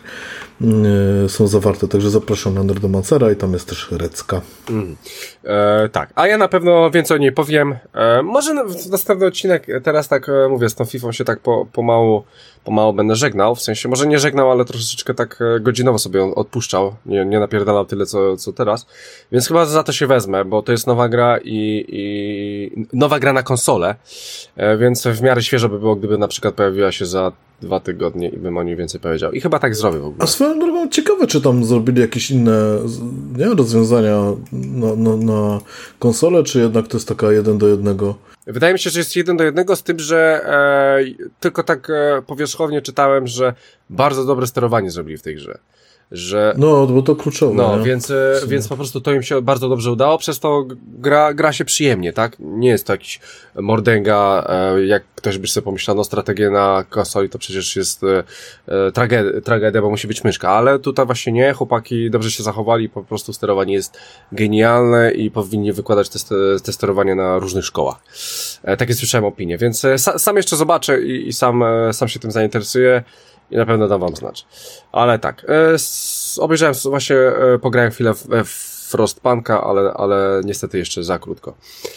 yy, są zawarte. Także zapraszam na Nerdomancera i tam jest też recka. Mm. E, tak, a ja na pewno więcej o niej powiem. E, może w następny odcinek, teraz tak e, mówię, z tą Fifą się tak po, pomału, pomału będę żegnał, w sensie może nie żegnał, ale troszeczkę tak e, godzinowo sobie odpuszczał, nie, nie napierdalał tyle co, co teraz, więc chyba za to się wezmę, bo to jest nowa gra i, i nowa gra na konsolę, e, więc w miarę świeżo by było, gdyby na przykład pojawiła się za dwa tygodnie i bym o niej więcej powiedział. I chyba tak zrobię w ogóle. A swoją drogą ciekawe, czy tam zrobili jakieś inne nie, rozwiązania na, na, na konsolę, czy jednak to jest taka jeden do jednego? Wydaje mi się, że jest jeden do jednego z tym, że e, tylko tak e, powierzchownie czytałem, że bardzo dobre sterowanie zrobili w tej grze. Że, no, bo to kluczowe. No, nie? więc, więc po prostu to im się bardzo dobrze udało, przez to gra, gra się przyjemnie, tak? Nie jest to jakiś mordęga, jak ktoś by sobie pomyślał, no strategię na konsoli to przecież jest tragedia, tragedia, bo musi być myszka, ale tutaj właśnie nie, chłopaki dobrze się zachowali, po prostu sterowanie jest genialne i powinni wykładać te, te sterowanie na różnych szkołach. Takie słyszałem opinie, więc sam jeszcze zobaczę i, i sam, sam się tym zainteresuję. I na pewno dam wam znać. Ale tak, e, s, obejrzałem właśnie, e, pograłem chwilę w, w Frostpunka, ale, ale niestety jeszcze za krótko.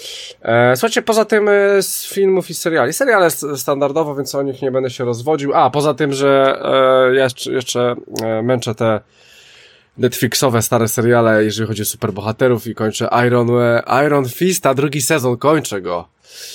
E, słuchajcie, poza tym e, z filmów i seriali. Seriale standardowo, więc o nich nie będę się rozwodził. A, poza tym, że e, ja jeszcze, jeszcze e, męczę te Netflixowe stare seriale, jeżeli chodzi o superbohaterów i kończę Iron, Iron Fista, drugi sezon, kończę go.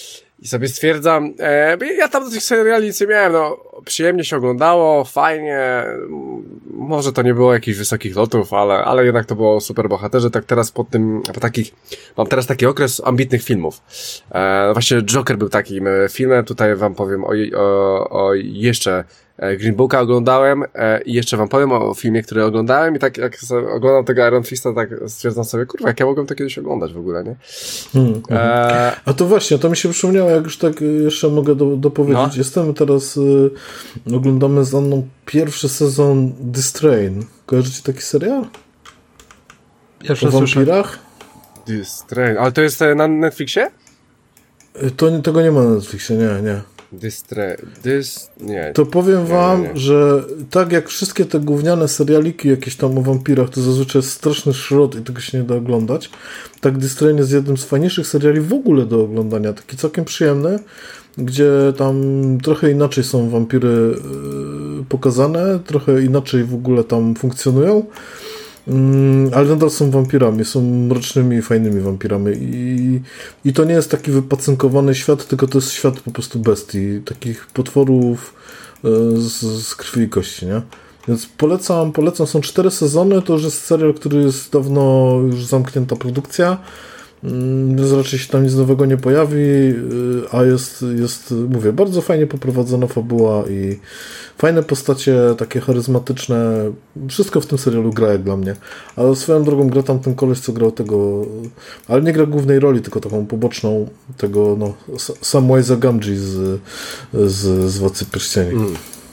I sobie stwierdzam, e, ja tam do tych seriali nic nie miałem, no przyjemnie się oglądało, fajnie, może to nie było jakichś wysokich lotów, ale, ale jednak to było super bohaterze, tak teraz po tym, po takich, mam teraz taki okres ambitnych filmów. E, właśnie Joker był takim filmem, tutaj wam powiem o, o, o jeszcze Green Booka oglądałem e, i jeszcze wam powiem o filmie, który oglądałem i tak jak oglądam tego Iron Fista, tak stwierdzam sobie, kurwa, jak ja mogłem to kiedyś oglądać w ogóle, nie? Hmm, e... A to właśnie, to mi się przypomniało, jak już tak jeszcze mogę do, dopowiedzieć. No. Jestem teraz, y, oglądamy z Anną pierwszy sezon This Train. Kojarzycie taki serial? Jeszcze o wampirach? This Train, ale to jest na Netflixie? To, tego nie ma na Netflixie, nie, nie. Dystre... Dys... Nie. To powiem wam, nie, nie. że tak jak wszystkie te gówniane serialiki jakieś tam o wampirach, to zazwyczaj jest straszny szrot i tego się nie da oglądać. Tak This Train jest jednym z fajniejszych seriali w ogóle do oglądania. Taki całkiem przyjemny, gdzie tam trochę inaczej są wampiry yy, pokazane, trochę inaczej w ogóle tam funkcjonują. Mm, ale nadal są wampirami, są mrocznymi, fajnymi wampirami i, i to nie jest taki wypacynkowany świat, tylko to jest świat po prostu bestii, takich potworów z, z krwi i kości, nie? Więc polecam, polecam, są cztery sezony, to już jest serial, który jest dawno już zamknięta produkcja, więc raczej się tam nic nowego nie pojawi, a jest, jest, mówię, bardzo fajnie poprowadzona fabuła i fajne postacie, takie charyzmatyczne, wszystko w tym serialu gra jak dla mnie. Ale swoją drogą gra tam ten koleś, co grał tego, ale nie gra głównej roli, tylko taką poboczną, tego, no, Samwise Gamgee z, z, z Władcy Pierścieni. Mm.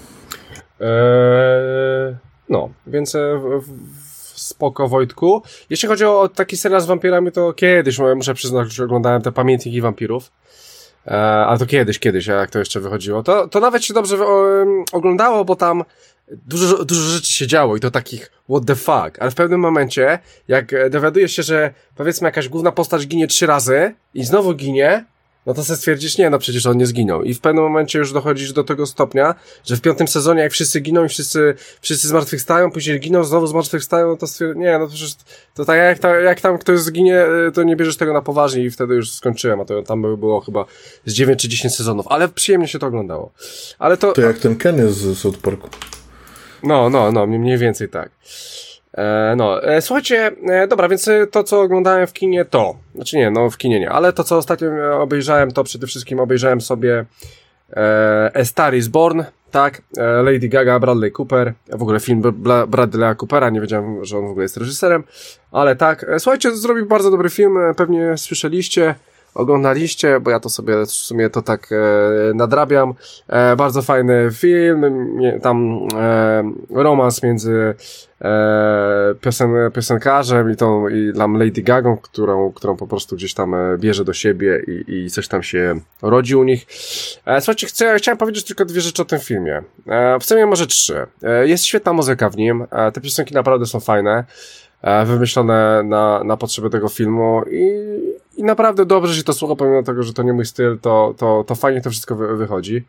Eee, no, więc w, w spoko, Wojtku. Jeśli chodzi o taki serial z wampirami, to kiedyś, muszę przyznać, że oglądałem te Pamiętniki Wampirów. E, ale to kiedyś, kiedyś, a jak to jeszcze wychodziło. To, to nawet się dobrze o, oglądało, bo tam dużo, dużo rzeczy się działo i to takich what the fuck. Ale w pewnym momencie, jak dowiadujesz się, że powiedzmy jakaś główna postać ginie trzy razy i znowu ginie, no to sobie stwierdzisz, nie, no przecież on nie zginął. I w pewnym momencie już dochodzisz do tego stopnia, że w piątym sezonie, jak wszyscy giną i wszyscy, wszyscy zmartwychwstają, później giną, znowu zmartwychwstają, to stwierdzasz, nie, no to przecież, to tak jak, ta, jak tam ktoś zginie, to nie bierzesz tego na poważnie i wtedy już skończyłem, a to tam było chyba z dziewięć czy dziesięć sezonów, ale przyjemnie się to oglądało. Ale to... To jak ten Kenny z South Parku. No, no, no, mniej więcej tak. E, no, e, słuchajcie, e, dobra, więc to, co oglądałem w kinie, to, znaczy nie, no w kinie nie, ale to, co ostatnio obejrzałem, to przede wszystkim obejrzałem sobie e, A Star is Born, tak, e, Lady Gaga, Bradley Cooper, w ogóle film Bla, Bradley'a Coopera, nie wiedziałem, że on w ogóle jest reżyserem, ale tak, e, słuchajcie, zrobił bardzo dobry film, e, pewnie słyszeliście, oglądaliście, bo ja to sobie w sumie to tak e, nadrabiam. E, bardzo fajny film, nie, tam e, romans między e, piosen, piosenkarzem i tą i tam Lady Gagą, którą, którą po prostu gdzieś tam e, bierze do siebie i, i coś tam się rodzi u nich. E, słuchajcie, chcę, chciałem powiedzieć tylko dwie rzeczy o tym filmie. E, w sumie może trzy. E, jest świetna muzyka w nim, e, te piosenki naprawdę są fajne, e, wymyślone na, na potrzeby tego filmu i I naprawdę dobrze się to słucha, pomimo tego, że to nie mój styl, to, to, to fajnie to wszystko wy, wychodzi.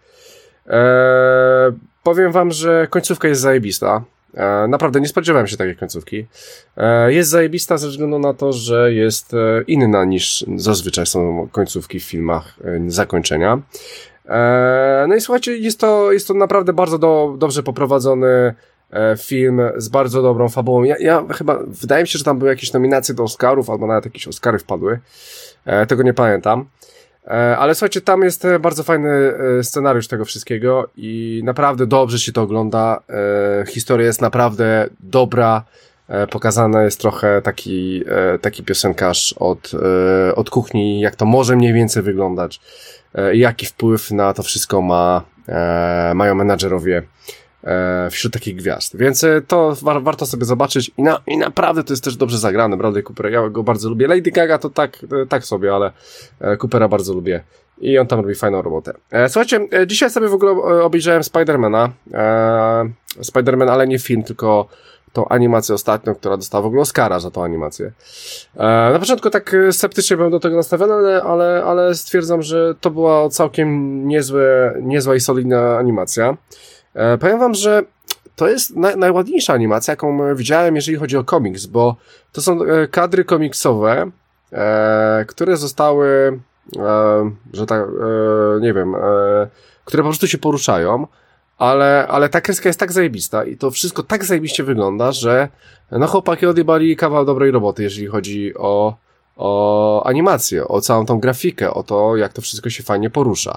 Eee, powiem wam, że końcówka jest zajebista. Eee, naprawdę nie spodziewałem się takiej końcówki. Eee, jest zajebista ze względu na to, że jest inna niż zazwyczaj są końcówki w filmach e, zakończenia. Eee, no i słuchajcie, jest to, jest to naprawdę bardzo do, dobrze poprowadzony film z bardzo dobrą fabułą. Ja, ja chyba, wydaje mi się, że tam były jakieś nominacje do Oscarów, albo nawet jakieś Oscary wpadły. E, tego nie pamiętam. E, ale słuchajcie, tam jest bardzo fajny e, scenariusz tego wszystkiego i naprawdę dobrze się to ogląda. E, historia jest naprawdę dobra. E, pokazany jest trochę taki, e, taki piosenkarz od, e, od kuchni, jak to może mniej więcej wyglądać. E, jaki wpływ na to wszystko ma, e, mają menadżerowie wśród takich gwiazd. Więc to war, warto sobie zobaczyć i, na, i naprawdę to jest też dobrze zagrane. Bradley Cooper, ja go bardzo lubię. Lady Gaga to tak, tak sobie, ale Coopera bardzo lubię i on tam robi fajną robotę. Słuchajcie, dzisiaj sobie w ogóle obejrzałem Spidermana. Spiderman, ale nie film, tylko tą animację ostatnią, która dostała w ogóle Oscara za tą animację. Na początku tak sceptycznie byłem do tego nastawiony, ale, ale, ale stwierdzam, że to była całkiem niezłe, niezła i solidna animacja. E, powiem wam, że to jest na, najładniejsza animacja, jaką widziałem, jeżeli chodzi o komiks, bo to są e, kadry komiksowe, e, które zostały e, że tak, e, nie wiem, e, które po prostu się poruszają, ale, ale ta kreska jest tak zajebista i to wszystko tak zajebiście wygląda, że no chłopaki odjebali kawał dobrej roboty, jeżeli chodzi o, o animację, o całą tą grafikę, o to, jak to wszystko się fajnie porusza.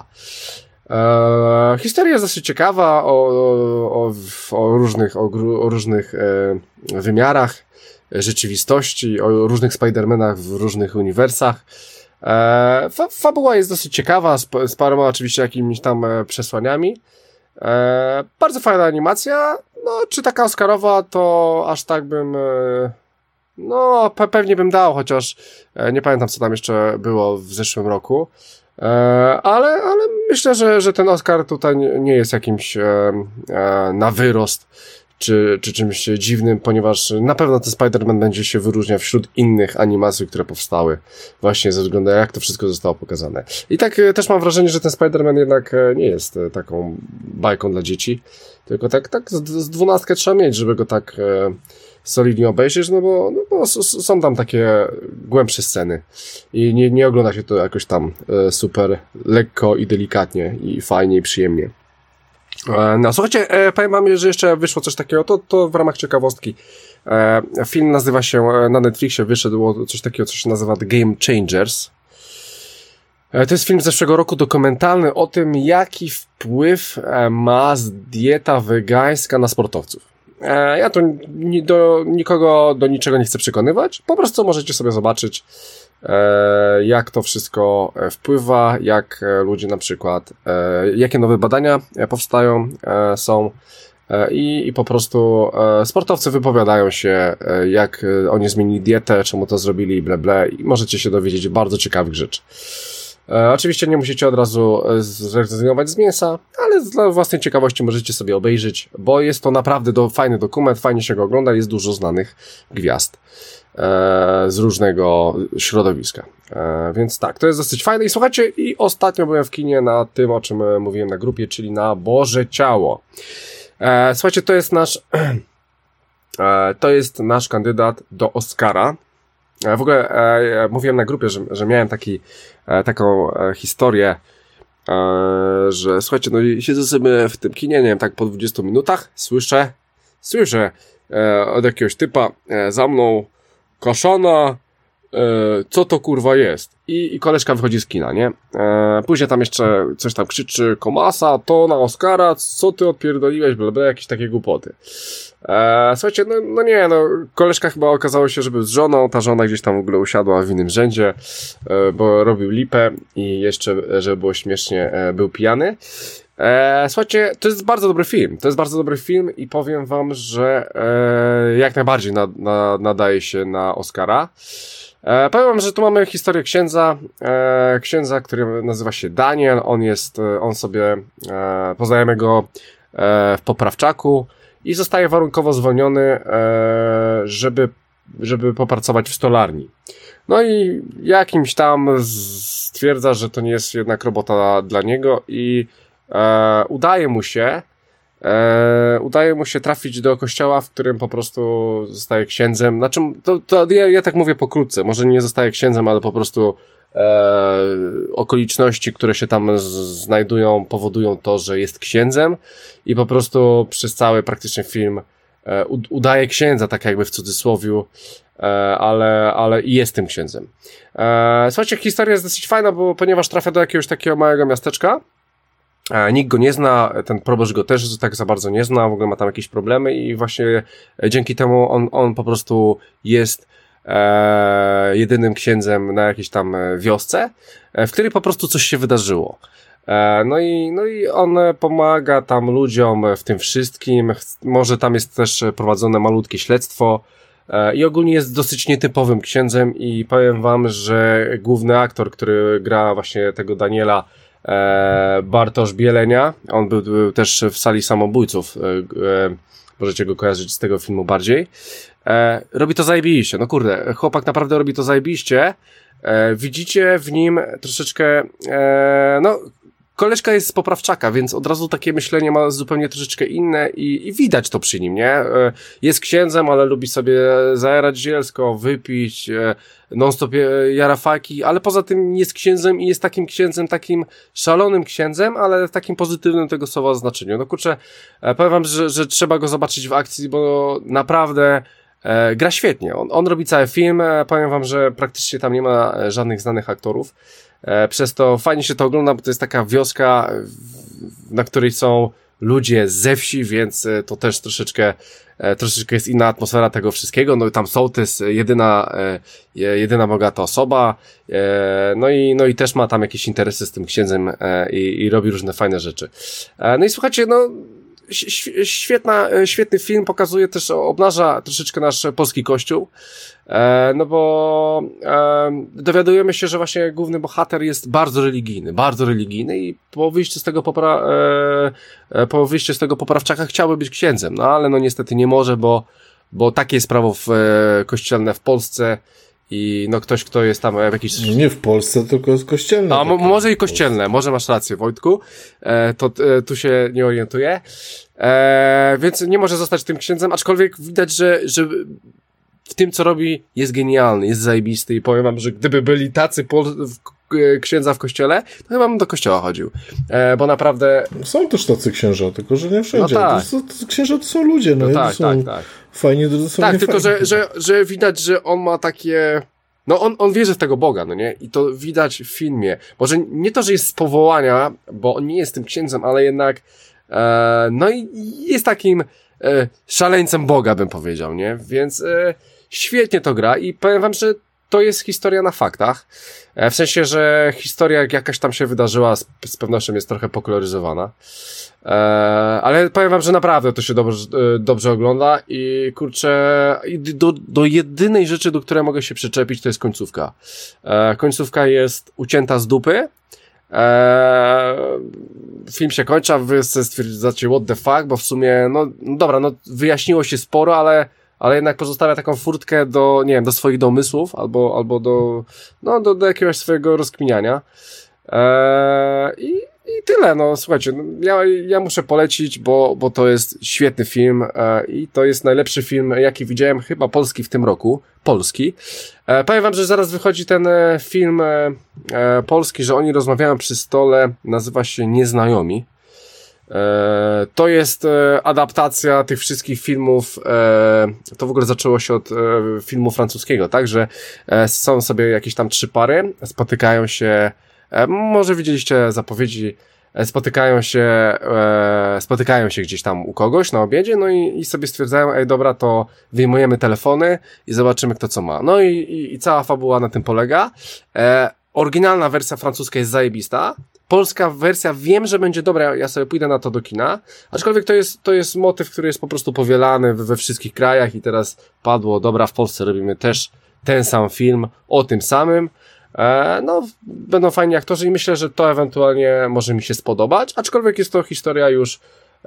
Eee, historia jest dosyć ciekawa o, o, o różnych, o, o różnych e, wymiarach rzeczywistości, o różnych Spider-Manach w różnych uniwersach. Eee, fa, fabuła jest dosyć ciekawa, z, z paroma oczywiście jakimiś tam e, przesłaniami. Eee, bardzo fajna animacja. No, czy taka oscarowa, to aż tak bym... E, no, pe, pewnie bym dał, chociaż e, nie pamiętam, co tam jeszcze było w zeszłym roku. Ale, ale myślę, że, że ten Oscar tutaj nie jest jakimś e, e, na wyrost czy, czy czymś dziwnym, ponieważ na pewno ten Spider-Man będzie się wyróżniał wśród innych animacji, które powstały właśnie ze względu na jak to wszystko zostało pokazane. I tak e, też mam wrażenie, że ten Spider-Man jednak e, nie jest e, taką bajką dla dzieci, tylko tak, tak z, z dwunastkę trzeba mieć, żeby go tak e, solidnie obejrzeć, no bo, no bo są tam takie głębsze sceny i nie, nie ogląda się to jakoś tam e, super lekko i delikatnie i fajnie i przyjemnie. E, no słuchajcie, e, powiem wam, że jeszcze wyszło coś takiego, to, to w ramach ciekawostki. E, film nazywa się, na Netflixie wyszedł coś takiego, co się nazywa The Game Changers. E, to jest film z zeszłego roku dokumentalny o tym, jaki wpływ e, ma dieta wegańska na sportowców. Ja tu ni do nikogo do niczego nie chcę przekonywać, po prostu możecie sobie zobaczyć, e, jak to wszystko wpływa, jak ludzie na przykład, e, jakie nowe badania powstają, e, są e, i, i po prostu e, sportowcy wypowiadają się, e, jak oni zmienili dietę, czemu to zrobili i ble ble i możecie się dowiedzieć bardzo ciekawych rzeczy. E, oczywiście nie musicie od razu zrezygnować z mięsa, ale dla własnej ciekawości możecie sobie obejrzeć, bo jest to naprawdę do, fajny dokument, fajnie się go ogląda, jest dużo znanych gwiazd e, z różnego środowiska. E, więc tak, to jest dosyć fajne i słuchajcie, i ostatnio byłem w kinie na tym, o czym mówiłem na grupie, czyli na Boże Ciało. E, słuchajcie, to jest nasz e, to jest nasz kandydat do Oscara. W ogóle e, mówiłem na grupie, że, że miałem taki, e, taką e, historię, e, że słuchajcie, no siedzę sobie w tym kinie, nie wiem, tak po dwudziestu minutach, słyszę, słyszę e, od jakiegoś typa e, za mną koszona, e, co to kurwa jest? I, i koleżka wychodzi z kina, nie? E, później tam jeszcze coś tam krzyczy, komasa, to na Oscara, co ty odpierdoliłeś, bla bla, jakieś takie głupoty. E, słuchajcie, no, no nie, no koleżka chyba okazało się, że był z żoną, ta żona gdzieś tam w ogóle usiadła w innym rzędzie, e, bo robił lipę i jeszcze, żeby było śmiesznie, e, był pijany. E, słuchajcie, to jest bardzo dobry film, to jest bardzo dobry film i powiem wam, że e, jak najbardziej na, na, nadaje się na Oscara. E, powiem wam, że tu mamy historię księdza, e, księdza, który nazywa się Daniel, on jest, on sobie, e, poznajemy go e, w poprawczaku i zostaje warunkowo zwolniony, e, żeby, żeby popracować w stolarni. No i jakimś tam stwierdza, że to nie jest jednak robota dla niego i e, udaje mu się, e, udaje mu się trafić do kościoła, w którym po prostu zostaje księdzem. Znaczy, to, to ja, ja tak mówię pokrótce, może nie zostaje księdzem, ale po prostu e, okoliczności, które się tam z, znajdują, powodują to, że jest księdzem i po prostu przez cały praktycznie film e, udaje księdza, tak jakby w cudzysłowiu, e, ale, ale i jest tym księdzem. E, słuchajcie, historia jest dosyć fajna, bo ponieważ trafia do jakiegoś takiego małego miasteczka, e, nikt go nie zna, ten proboszcz go też tak za bardzo nie zna, w ogóle ma tam jakieś problemy i właśnie dzięki temu on, on po prostu jest E, jedynym księdzem na jakiejś tam wiosce, e, w której po prostu coś się wydarzyło. E, no i, no i on pomaga tam ludziom w tym wszystkim, może tam jest też prowadzone malutkie śledztwo e, i ogólnie jest dosyć nietypowym księdzem i powiem wam, że główny aktor, który gra właśnie tego Daniela, e, Bartosz Bielenia, on był, był też w Sali Samobójców, e, e, możecie go kojarzyć z tego filmu bardziej. E, robi to zajebiście, no kurde, chłopak naprawdę robi to zajebiście. E, widzicie w nim troszeczkę, e, no, koleżka jest z Poprawczaka, więc od razu takie myślenie ma zupełnie troszeczkę inne i, i widać to przy nim, nie? Jest księdzem, ale lubi sobie zajarać zielsko, wypić, non-stop jara faki, ale poza tym jest księdzem i jest takim księdzem, takim szalonym księdzem, ale w takim pozytywnym tego słowa znaczeniu. No kurczę, powiem wam, że, że trzeba go zobaczyć w akcji, bo naprawdę e, gra świetnie. On, on robi cały film, e, powiem wam, że praktycznie tam nie ma żadnych znanych aktorów. E, przez to fajnie się to ogląda, bo to jest taka wioska, w, na której są ludzie ze wsi, więc to też troszeczkę, troszeczkę jest inna atmosfera tego wszystkiego. No i tam sołtys, jedyna, jedyna bogata osoba, no i, no i też ma tam jakieś interesy z tym księdzem i, i robi różne fajne rzeczy. No i słuchajcie, no świetna, świetny film, pokazuje też, obnaża troszeczkę nasz polski kościół, e, no bo e, dowiadujemy się, że właśnie główny bohater jest bardzo religijny, bardzo religijny i po wyjściu z tego popra, e, po wyjściu z tego Poprawczaka chciałby być księdzem, no ale no niestety nie może, bo, bo takie jest prawo w, e, kościelne w Polsce. I no ktoś, kto jest tam w jakiś... Nie w Polsce, tylko jest kościelne. A m- może i kościelne, może masz rację, Wojtku, e, to e, tu się nie orientuję, e, więc nie może zostać tym księdzem, aczkolwiek widać, że, że w tym, co robi, jest genialny, jest zajebisty i powiem wam, że gdyby byli tacy pol- w, księdza w kościele, to chyba bym do kościoła chodził, e, bo naprawdę... Są też tacy księża, tylko że nie wszędzie. No tak. to, to, księża to są ludzie, no, no tak, są tak, tak. fajni, to są tak, tylko fajni. że, że, że widać, że on ma takie... No on, on wierzy w tego Boga, no nie? I to widać w filmie. Może nie to, że jest z powołania, bo on nie jest tym księdzem, ale jednak e, no i jest takim e, szaleńcem Boga, bym powiedział, nie? Więc e, świetnie to gra i powiem wam, że to jest historia na faktach. E, w sensie, że historia jak jakaś tam się wydarzyła, z, z pewnością jest trochę pokoloryzowana. E, ale powiem wam, że naprawdę to się dobrze, dobrze ogląda i kurczę, do, do jedynej rzeczy, do której mogę się przyczepić, to jest końcówka. E, końcówka jest ucięta z dupy. E, film się kończy, a wy stwierdzacie what the fuck, bo w sumie, no, no dobra, no wyjaśniło się sporo, ale ale jednak pozostawia taką furtkę do, nie wiem, do swoich domysłów, albo, albo do, no, do, do jakiegoś swojego rozkminiania. Eee, i, I tyle, no, słuchajcie, no, ja, ja muszę polecić, bo, bo to jest świetny film e, i to jest najlepszy film, jaki widziałem, chyba polski w tym roku, polski. E, powiem wam, że zaraz wychodzi ten e, film e, e, polski, że oni rozmawiają przy stole, nazywa się Nieznajomi. E, to jest e, adaptacja tych wszystkich filmów, e, to w ogóle zaczęło się od e, filmu francuskiego, tak, że e, są sobie jakieś tam trzy pary, spotykają się, e, może widzieliście zapowiedzi, e, spotykają się, e, spotykają się gdzieś tam u kogoś na obiedzie, no i, i sobie stwierdzają, ej dobra, to wyjmujemy telefony i zobaczymy kto co ma. No i, i, i cała fabuła na tym polega. E, oryginalna wersja francuska jest zajebista. Polska wersja wiem, że będzie dobra, ja sobie pójdę na to do kina, aczkolwiek to jest, to jest motyw, który jest po prostu powielany we, we wszystkich krajach i teraz padło, dobra, w Polsce robimy też ten sam film o tym samym, e, no, będą fajni aktorzy i myślę, że to ewentualnie może mi się spodobać, aczkolwiek jest to historia już,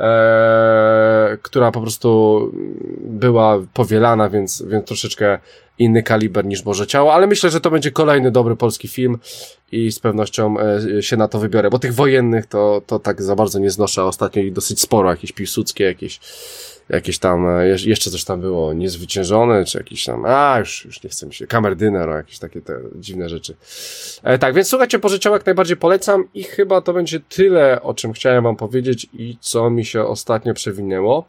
e, która po prostu była powielana, więc, więc troszeczkę inny kaliber niż Boże Ciało, ale myślę, że to będzie kolejny dobry polski film i z pewnością e, się na to wybiorę, bo tych wojennych to, to tak za bardzo nie znoszę, ostatnio ich dosyć sporo, jakieś Piłsudskie, jakieś, jakieś tam, e, jeszcze coś tam było, Niezwyciężony, czy jakiś tam, a już, już nie chcę mi się, Kamerdyner, o jakieś takie te dziwne rzeczy. E, tak, więc słuchajcie, Boże Ciało jak najbardziej polecam i chyba to będzie tyle, o czym chciałem wam powiedzieć i co mi się ostatnio przewinęło.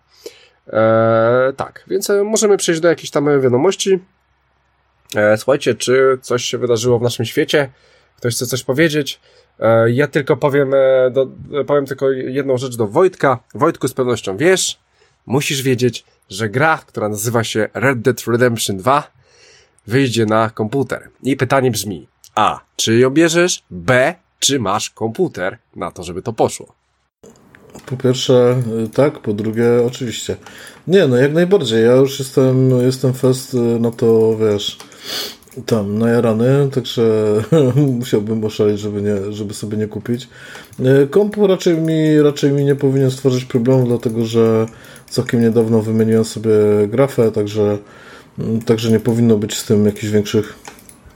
E, tak, więc e, możemy przejść do jakichś tam wiadomości. E, słuchajcie, czy coś się wydarzyło w naszym świecie? Ktoś chce coś powiedzieć? E, ja tylko powiem, e, do, powiem tylko jedną rzecz do Wojtka. Wojtku, z pewnością wiesz, musisz wiedzieć, że gra, która nazywa się Red Dead Redemption dwa, wyjdzie na komputer. I pytanie brzmi: A, czy ją bierzesz? B, czy masz komputer na to, żeby to poszło? Po pierwsze tak, po drugie oczywiście. Nie, no jak najbardziej. Ja już jestem, jestem fest na to, wiesz, tam najarany, także musiałbym oszaleć, żeby, nie, żeby sobie nie kupić. Kompu raczej mi, raczej mi nie powinien stworzyć problemu, dlatego że całkiem niedawno wymieniłem sobie grafę, także, także nie powinno być z tym jakichś większych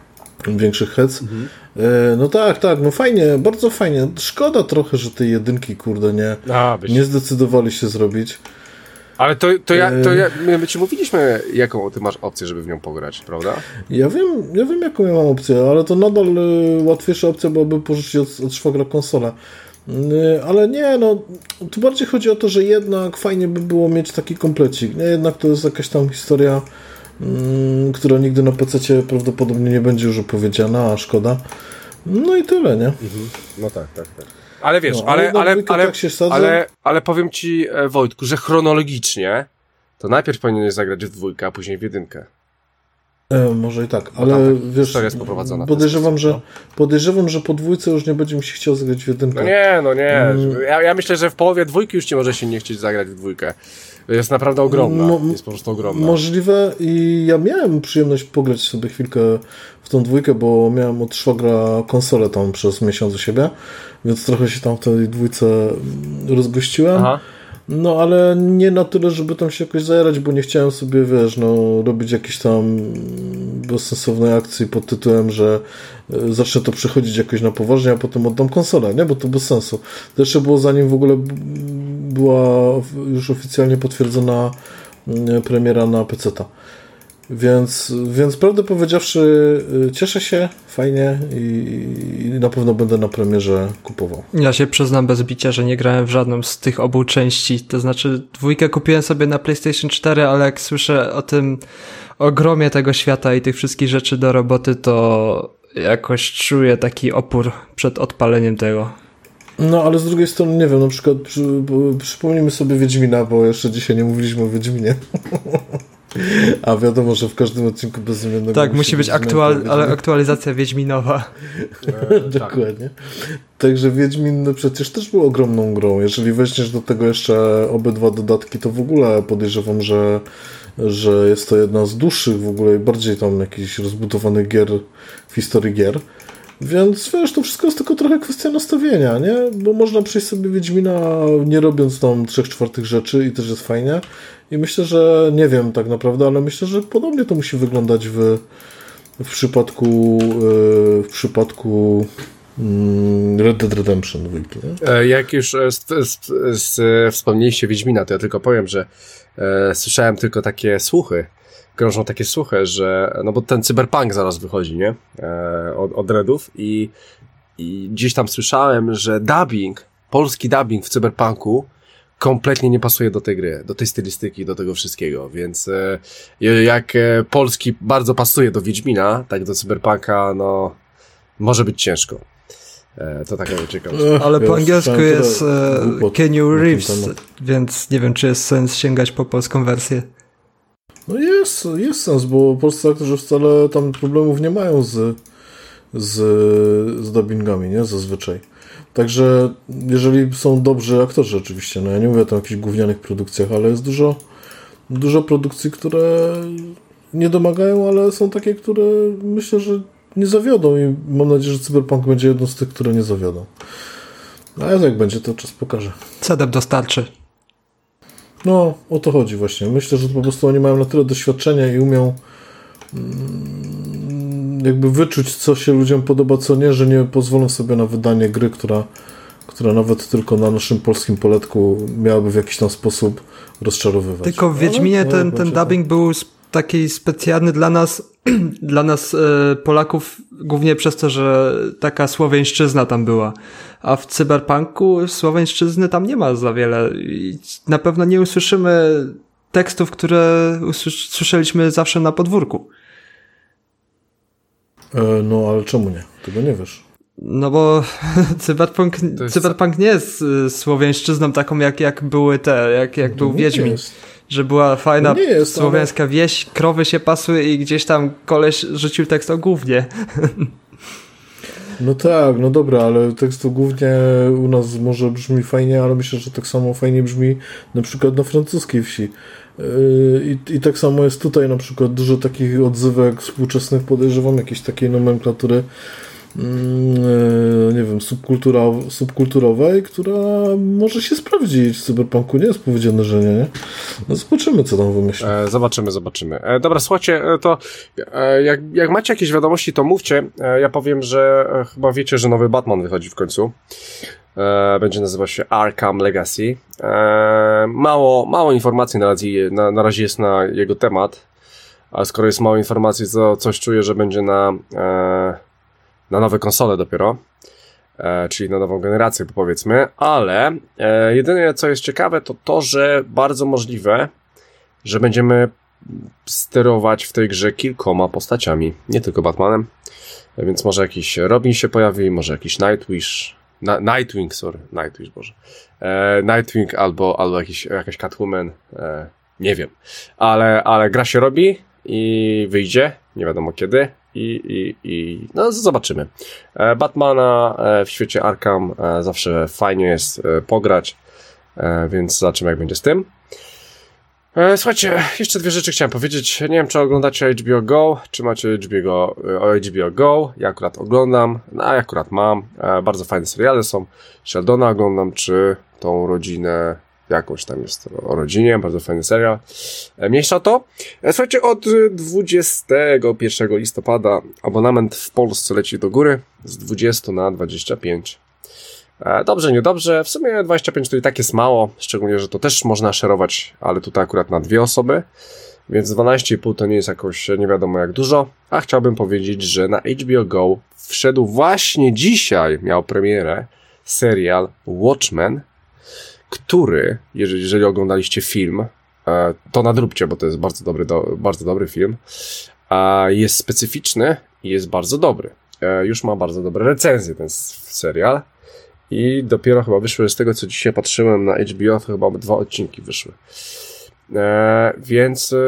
większych hec. Mhm. No tak, tak, no fajnie, bardzo fajnie. Szkoda trochę, że tej jedynki, kurde, nie, A, byś... nie zdecydowali się zrobić. Ale to, to, ja, to ja, my ci mówiliśmy, jaką ty masz opcję, żeby w nią pograć, prawda? Ja wiem, ja wiem jaką ja mam opcję, ale to nadal y, łatwiejsza opcja byłaby pożyczyć od, od szwagra konsolę. Y, ale nie, no, tu bardziej chodzi o to, że jednak fajnie by było mieć taki komplecik. Nie, jednak to jest jakaś tam historia, y, która nigdy na pececie prawdopodobnie nie będzie już opowiedziana, a szkoda. No i tyle, nie? Mhm. No tak, tak, tak. Ale wiesz, no, ale, ale, ale, ale, tak się sadza... ale, ale powiem ci, Wojtku, że chronologicznie to najpierw powinieneś zagrać w dwójkę, a później w jedynkę. E, może i tak, ale tak, wiesz, historia jest poprowadzona podejrzewam, że, no. podejrzewam, że po dwójce już nie będzie mi się chciał zagrać w jedynkę. No nie, no nie. Mm. Ja, ja myślę, że w połowie dwójki już ci może się nie chcieć zagrać w dwójkę. Jest naprawdę ogromna. Mo- jest po prostu ogromna. Możliwe i ja miałem przyjemność pograć sobie chwilkę w tą dwójkę, bo miałem od szwagra konsolę tam przez miesiąc u siebie, więc trochę się tam w tej dwójce rozgościłem. Aha. No ale nie na tyle, żeby tam się jakoś zajarać, bo nie chciałem sobie, wiesz, no robić jakieś tam bezsensownej akcji pod tytułem, że zacznę to przechodzić jakoś na poważnie, a potem oddam konsolę, nie? Bo to bez sensu. To jeszcze było zanim w ogóle była już oficjalnie potwierdzona premiera na peceta. Więc, więc prawdę powiedziawszy, cieszę się, fajnie i, i na pewno będę na premierze kupował. Ja się przyznam bez bicia, że nie grałem w żadną z tych obu części, to znaczy dwójkę kupiłem sobie na PlayStation cztery, ale jak słyszę o tym ogromie tego świata i tych wszystkich rzeczy do roboty, to jakoś czuję taki opór przed odpaleniem tego. No, ale z drugiej strony, nie wiem, na przykład przy, przypomnijmy sobie Wiedźmina, bo jeszcze dzisiaj nie mówiliśmy o Wiedźminie. A wiadomo, że w każdym odcinku bezimiennego... Tak, musi, musi być aktual, ale aktualizacja wiedźminowa. E, Dokładnie. Tak. Także Wiedźmin przecież też był ogromną grą. Jeżeli weźmiesz do tego jeszcze obydwa dodatki, to w ogóle podejrzewam, że, że jest to jedna z dłuższych w ogóle i bardziej tam jakichś rozbudowanych gier w historii gier. Więc wiesz, to wszystko jest tylko trochę kwestia nastawienia, nie? Bo można przejść sobie Wiedźmina nie robiąc tam trzech czwartych rzeczy i też jest fajnie. I myślę, że nie wiem tak naprawdę, ale myślę, że podobnie to musi wyglądać w, w przypadku w przypadku Red Dead Redemption dwa. Jak już wspomnieliście Wiedźmina, to ja tylko powiem, że e, słyszałem tylko takie słuchy, krążą takie słuchy, że no bo ten Cyberpunk zaraz wychodzi, nie? E, od, od Redów i, i gdzieś tam słyszałem, że dubbing, polski dubbing w Cyberpunku kompletnie nie pasuje do tej gry, do tej stylistyki, do tego wszystkiego, więc e, jak e, polski bardzo pasuje do Wiedźmina, tak do Cyberpunka, no może być ciężko. E, to taka ciekawe. Ale po angielsku jest e, Keanu Reeves, więc nie wiem, czy jest sens sięgać po polską wersję. No jest, jest sens, bo polscy aktorzy wcale tam problemów nie mają z, z, z dubbingami, nie? Zazwyczaj. Także jeżeli są dobrzy aktorzy oczywiście, no ja nie mówię o tam jakichś gównianych produkcjach, ale jest dużo, dużo produkcji, które nie domagają, ale są takie, które myślę, że nie zawiodą i mam nadzieję, że Cyberpunk będzie jedną z tych, które nie zawiodą. A jak będzie, to czas pokaże. C D dostarczy. No, o to chodzi właśnie. Myślę, że po prostu oni mają na tyle doświadczenia i umią mm, jakby wyczuć, co się ludziom podoba, co nie, że nie pozwolą sobie na wydanie gry, która, która nawet tylko na naszym polskim poletku miałaby w jakiś tam sposób rozczarowywać. Tylko w Wiedźminie ale, ten, ten dubbing był taki specjalny dla nas, dla nas e, Polaków, głównie przez to, że taka słowiańszczyzna tam była. A w Cyberpunku słowiańszczyzny tam nie ma za wiele. I na pewno nie usłyszymy tekstów, które usłysz- słyszeliśmy zawsze na podwórku. E, no, ale czemu nie? Tego nie wiesz. No bo Cyberpunk, jest... Cyberpunk nie jest y, słowiańszczyzną taką, jak, jak były te, jak, jak był Wiedźmin. Jest. Że była fajna no jest, słowiańska ale... wieś, krowy się pasły i gdzieś tam koleś rzucił tekst o gównie. No tak, no dobra, ale tekst o gównie u nas może brzmi fajnie, ale myślę, że tak samo fajnie brzmi na przykład na francuskiej wsi. Yy, i, I tak samo jest tutaj na przykład dużo takich odzywek współczesnych, podejrzewam, jakiejś takiej nomenklatury nie wiem, subkultura, subkulturowej, która może się sprawdzić w Cyberpunku. Nie jest powiedziane, że nie. No zobaczymy, co tam wymyśli. E, zobaczymy, zobaczymy. E, dobra, słuchajcie, to e, jak, jak macie jakieś wiadomości, to mówcie. E, ja powiem, że e, chyba wiecie, że nowy Batman wychodzi w końcu. E, będzie nazywał się Arkham Legacy. E, mało, mało informacji na razie, na, na razie jest na jego temat, ale skoro jest mało informacji, to coś czuję, że będzie na, e, na nowe konsole dopiero, e, czyli na nową generację, powiedzmy, ale e, jedyne, co jest ciekawe, to to, że bardzo możliwe, że będziemy sterować w tej grze kilkoma postaciami, nie tylko Batmanem, e, więc może jakiś Robin się pojawi, może jakiś Nightwish, Na, Nightwing, sorry, Nightwish, Boże. E, Nightwing albo, albo jakiś, jakaś Catwoman, e, nie wiem. Ale, ale gra się robi i wyjdzie, nie wiadomo kiedy i, i, i no zobaczymy. E, Batmana e, w świecie Arkham e, zawsze fajnie jest e, pograć, e, więc zobaczymy jak będzie z tym. E, słuchajcie, jeszcze dwie rzeczy chciałem powiedzieć. Nie wiem, czy oglądacie H B O Go, czy macie H B O, H B O Go. Ja akurat oglądam, no ja akurat mam. E, bardzo fajne seriale są. Sheldona oglądam, czy tą rodzinę, jakąś tam jest o rodzinie, bardzo fajny serial. E, mniejsza to. E, słuchajcie, od dwudziestego pierwszego listopada abonament w Polsce leci do góry z dwudziestu na dwadzieścia pięć. Dobrze, niedobrze. W sumie dwadzieścia pięć to i tak jest mało, szczególnie, że to też można szerować, ale tutaj akurat na dwie osoby, więc dwanaście i pół to nie jest jakoś nie wiadomo jak dużo, a chciałbym powiedzieć, że na H B O Go wszedł właśnie dzisiaj, miał premierę, serial Watchmen, który, jeżeli, jeżeli oglądaliście film, to nadróbcie, bo to jest bardzo dobry, do, bardzo dobry film, jest specyficzny i jest bardzo dobry. Już ma bardzo dobre recenzje ten serial. I dopiero chyba wyszły, z tego co dzisiaj patrzyłem na H B O, to chyba dwa odcinki wyszły. E, więc e,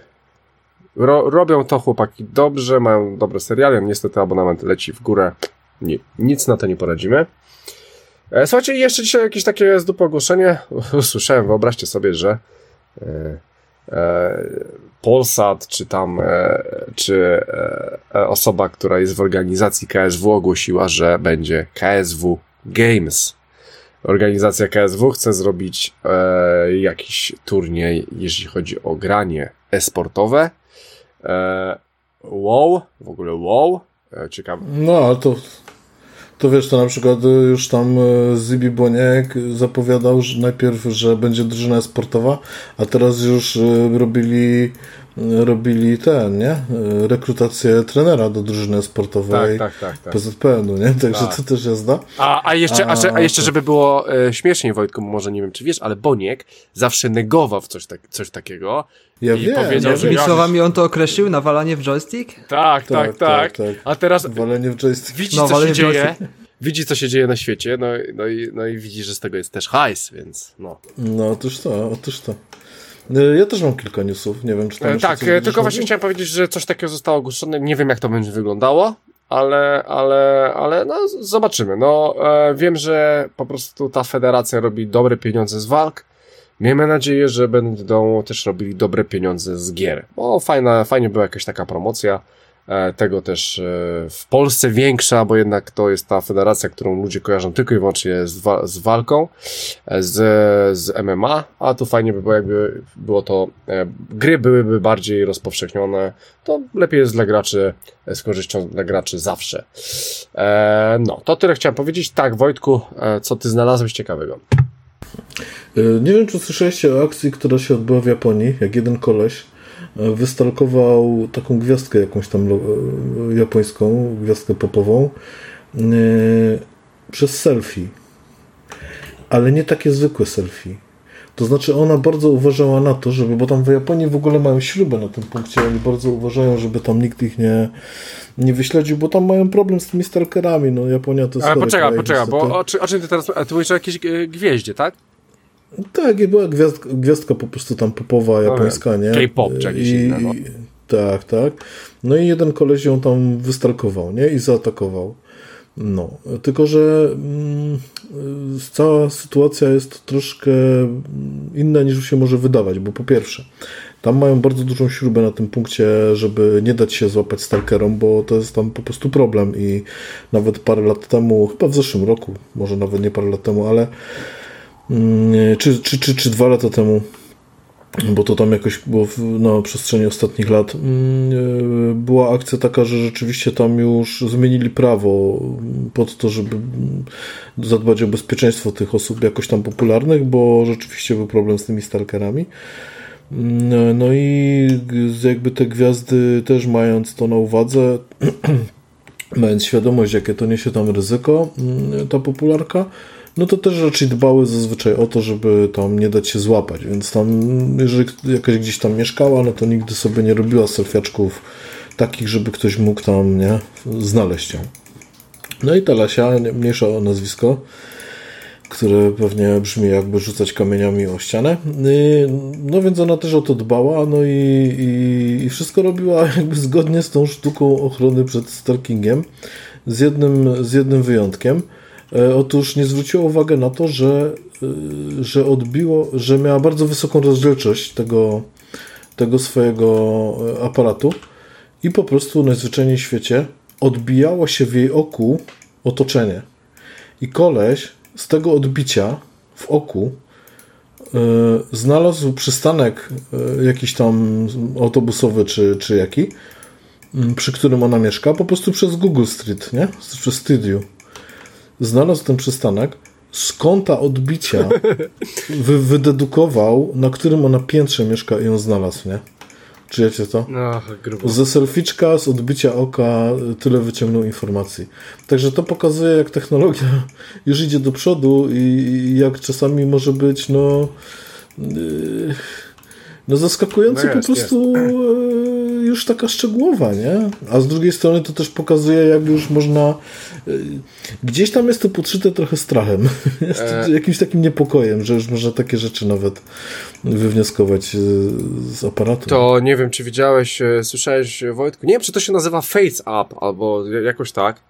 ro, robią to chłopaki dobrze, mają dobre seriale, niestety abonament leci w górę. Nie, nic na to nie poradzimy. E, słuchajcie, jeszcze dzisiaj jakieś takie z dupy ogłoszenie. Usłyszałem, wyobraźcie sobie, że e, e, Polsat, czy tam e, czy e, osoba, która jest w organizacji K S W ogłosiła, że będzie K S W Games. Organizacja K S W chce zrobić e, jakiś turniej, jeśli chodzi o granie e-sportowe. E, WoW, w ogóle WoW, e, ciekawe. No, ale to, to wiesz, to na przykład już tam Zybi Boniek zapowiadał, że najpierw, że będzie drużyna e-sportowa, a teraz już robili robili ten, nie? Rekrutację trenera do drużyny sportowej tak, tak, tak, tak. P Z P N u, nie? Także tak. to też jazda. A, a, jeszcze, a, a jeszcze, żeby było e, śmieszniej, Wojtku, może nie wiem, czy wiesz, ale Boniek zawsze negował coś, tak, coś takiego. Ja i wiem. powiedział, Jakimi że słowami on to określił? Nawalanie w joystick? Tak, tak, tak. tak, tak. A teraz walenie w joystick. widzi, no, co się dzieje. joystick. Widzi, co się dzieje na świecie, no, no, i, no i widzi, że z tego jest też hajs, więc no. No, otóż to, otóż to. Ja też mam kilka newsów, nie wiem, czy tam e, Tak, tylko właśnie chciałem powiedzieć, że coś takiego zostało ogłoszone, nie wiem jak to będzie wyglądało, ale, ale, ale no zobaczymy. No e, wiem, że po prostu ta federacja robi dobre pieniądze z walk. Miejmy nadzieję, że będą też robili dobre pieniądze z gier, bo fajna, fajnie była jakaś taka promocja. Tego też w Polsce większa, bo jednak to jest ta federacja, którą ludzie kojarzą tylko i wyłącznie z, wa- z walką, z, z M M A, a tu fajnie by było, jakby było to, e, gry byłyby bardziej rozpowszechnione, to lepiej jest dla graczy, z korzyścią dla graczy zawsze. E, no, to tyle chciałem powiedzieć. Tak, Wojtku, e, co ty znalazłeś ciekawego? Nie wiem, czy słyszeliście o akcji, która się odbyła w Japonii, jak jeden koleś wystalkował taką gwiazdkę jakąś tam japońską, gwiazdkę popową yy, przez selfie. Ale nie takie zwykłe selfie. To znaczy ona bardzo uważała na to, żeby, bo tam w Japonii w ogóle mają śrubę na tym punkcie, oni bardzo uważają, żeby tam nikt ich nie, nie wyśledził, bo tam mają problem z tymi stalkerami. No Japonia to jest... Ale poczekaj, poczekaj, bo o, o czym ty teraz... Ty mówisz o jakiejś gwieździe, tak? Tak, i była gwiazdka, gwiazdka po prostu tam popowa, japońska, nie? K-pop czy jakieś inne, no. Tak, tak. No i jeden koleś ją tam wystalkował, nie? I zaatakował. No, tylko że mm, cała sytuacja jest troszkę inna niż się może wydawać, bo po pierwsze, Tam mają bardzo dużą śrubę na tym punkcie, żeby nie dać się złapać stalkerom, bo to jest tam po prostu problem i nawet parę lat temu, chyba w zeszłym roku, może nawet nie parę lat temu, ale czy, czy, czy, czy dwa lata temu, bo to tam jakoś było w, na przestrzeni ostatnich lat, była akcja taka, że rzeczywiście tam już zmienili prawo pod to, żeby zadbać o bezpieczeństwo tych osób jakoś tam popularnych, bo rzeczywiście był problem z tymi stalkerami. No i jakby te gwiazdy też mając to na uwadze, mając świadomość, jakie to niesie tam ryzyko, ta popularka, no to też raczej dbały zazwyczaj o to, żeby tam nie dać się złapać, więc tam, jeżeli jakaś gdzieś tam mieszkała, no to nigdy sobie nie robiła selfiaczków takich, żeby ktoś mógł tam, nie, znaleźć ją. No i ta Lasia, mniejsza o nazwisko, które pewnie brzmi jakby rzucać kamieniami o ścianę, no więc ona też o to dbała, no i, i, i wszystko robiła jakby zgodnie z tą sztuką ochrony przed stalkingiem, z jednym, z jednym wyjątkiem. Otóż nie zwróciła uwagi na to, że, że odbiło, że miała bardzo wysoką rozdzielczość tego, tego swojego aparatu i po prostu najzwyczajniej w świecie odbijało się w jej oku otoczenie. I koleś z tego odbicia w oku yy, znalazł przystanek yy, jakiś tam autobusowy czy, czy jaki, yy, przy którym ona mieszka, po prostu przez Google Street, nie? Przez Street View. Znalazł ten przystanek, z kąta odbicia wy, wydedukował, na którym ona piętrze mieszka i ją znalazł, nie? Czujecie to? No, grubo. Ze selficzka, z odbicia oka tyle wyciągnął informacji. Także to pokazuje, jak technologia już idzie do przodu i jak czasami może być no, no zaskakująco no jest, po prostu jest. Już taka szczegółowa, nie? A z drugiej strony to też pokazuje, jak już można gdzieś tam jest to podszyte trochę strachem, e... jakimś takim niepokojem, że już można takie rzeczy nawet wywnioskować z aparatu. To nie wiem, czy widziałeś, słyszałeś, Wojtku, nie wiem, czy to się nazywa Face Up, albo jakoś tak.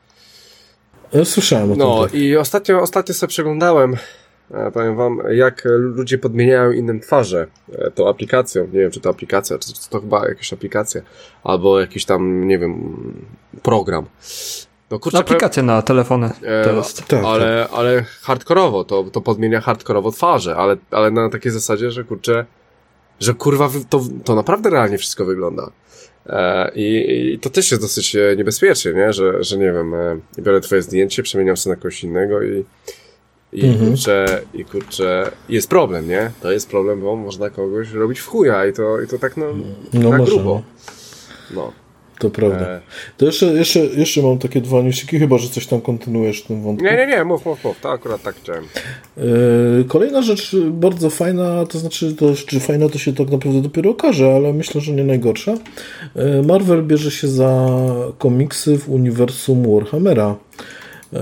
Ja słyszałem o tym. No tak. i ostatnio, ostatnio sobie przeglądałem, powiem wam, jak ludzie podmieniają innym twarze tą aplikacją. Nie wiem, czy to aplikacja, czy to chyba jakaś aplikacja, albo jakiś tam, nie wiem, program. No, kurczę, aplikacja na telefony to jest. Tak, ale, tak. ale hardkorowo, to, to podmienia hardkorowo twarze, ale, ale na takiej zasadzie, że kurczę, że kurwa to, to naprawdę realnie wszystko wygląda. E, i, I to też jest dosyć niebezpiecznie, nie? Że, że nie wiem, e, biorę twoje zdjęcie, przemieniam sobie na kogoś innego i i mhm. kurczę, i kurczę, jest problem, nie? To jest problem, bo można kogoś robić w chuja i to, i to tak no, no na może, grubo. No. To prawda. E... To jeszcze, jeszcze, jeszcze mam takie dwa newsiki, chyba że coś tam kontynuujesz w tym wątku. Nie, nie, nie, mów, mów, mów. To akurat tak chciałem. Yy, kolejna rzecz bardzo fajna, to znaczy, to, czy fajna to się tak naprawdę dopiero okaże, ale myślę, że nie najgorsza. Yy, Marvel bierze się za komiksy w uniwersum Warhammera. Yy,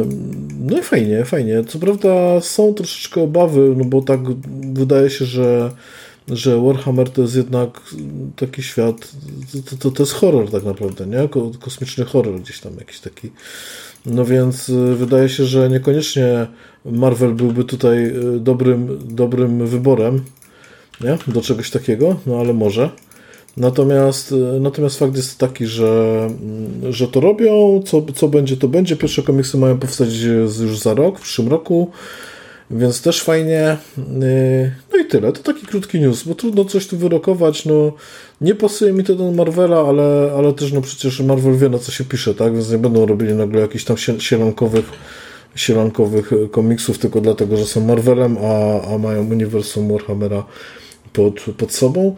no i fajnie, fajnie. Co prawda są troszeczkę obawy, no bo tak wydaje się, że że Warhammer to jest jednak taki świat, to, to, to jest horror tak naprawdę, nie? Kosmiczny horror gdzieś tam jakiś taki. No więc wydaje się, że niekoniecznie Marvel byłby tutaj dobrym, dobrym wyborem, nie? Do czegoś takiego, no ale może. Natomiast, natomiast fakt jest taki, że, że to robią, co, co będzie, to będzie. Pierwsze komiksy mają powstać już za rok, w przyszłym roku. Więc też fajnie. No i tyle. To taki krótki news, bo trudno coś tu wyrokować. No, nie pasuje mi to do Marvela, ale, ale też no przecież Marvel wie, na co się pisze, tak? Więc nie będą robili nagle jakichś tam sielankowych, sielankowych komiksów tylko dlatego, że są Marvelem, a, a mają uniwersum Warhammera pod, pod sobą.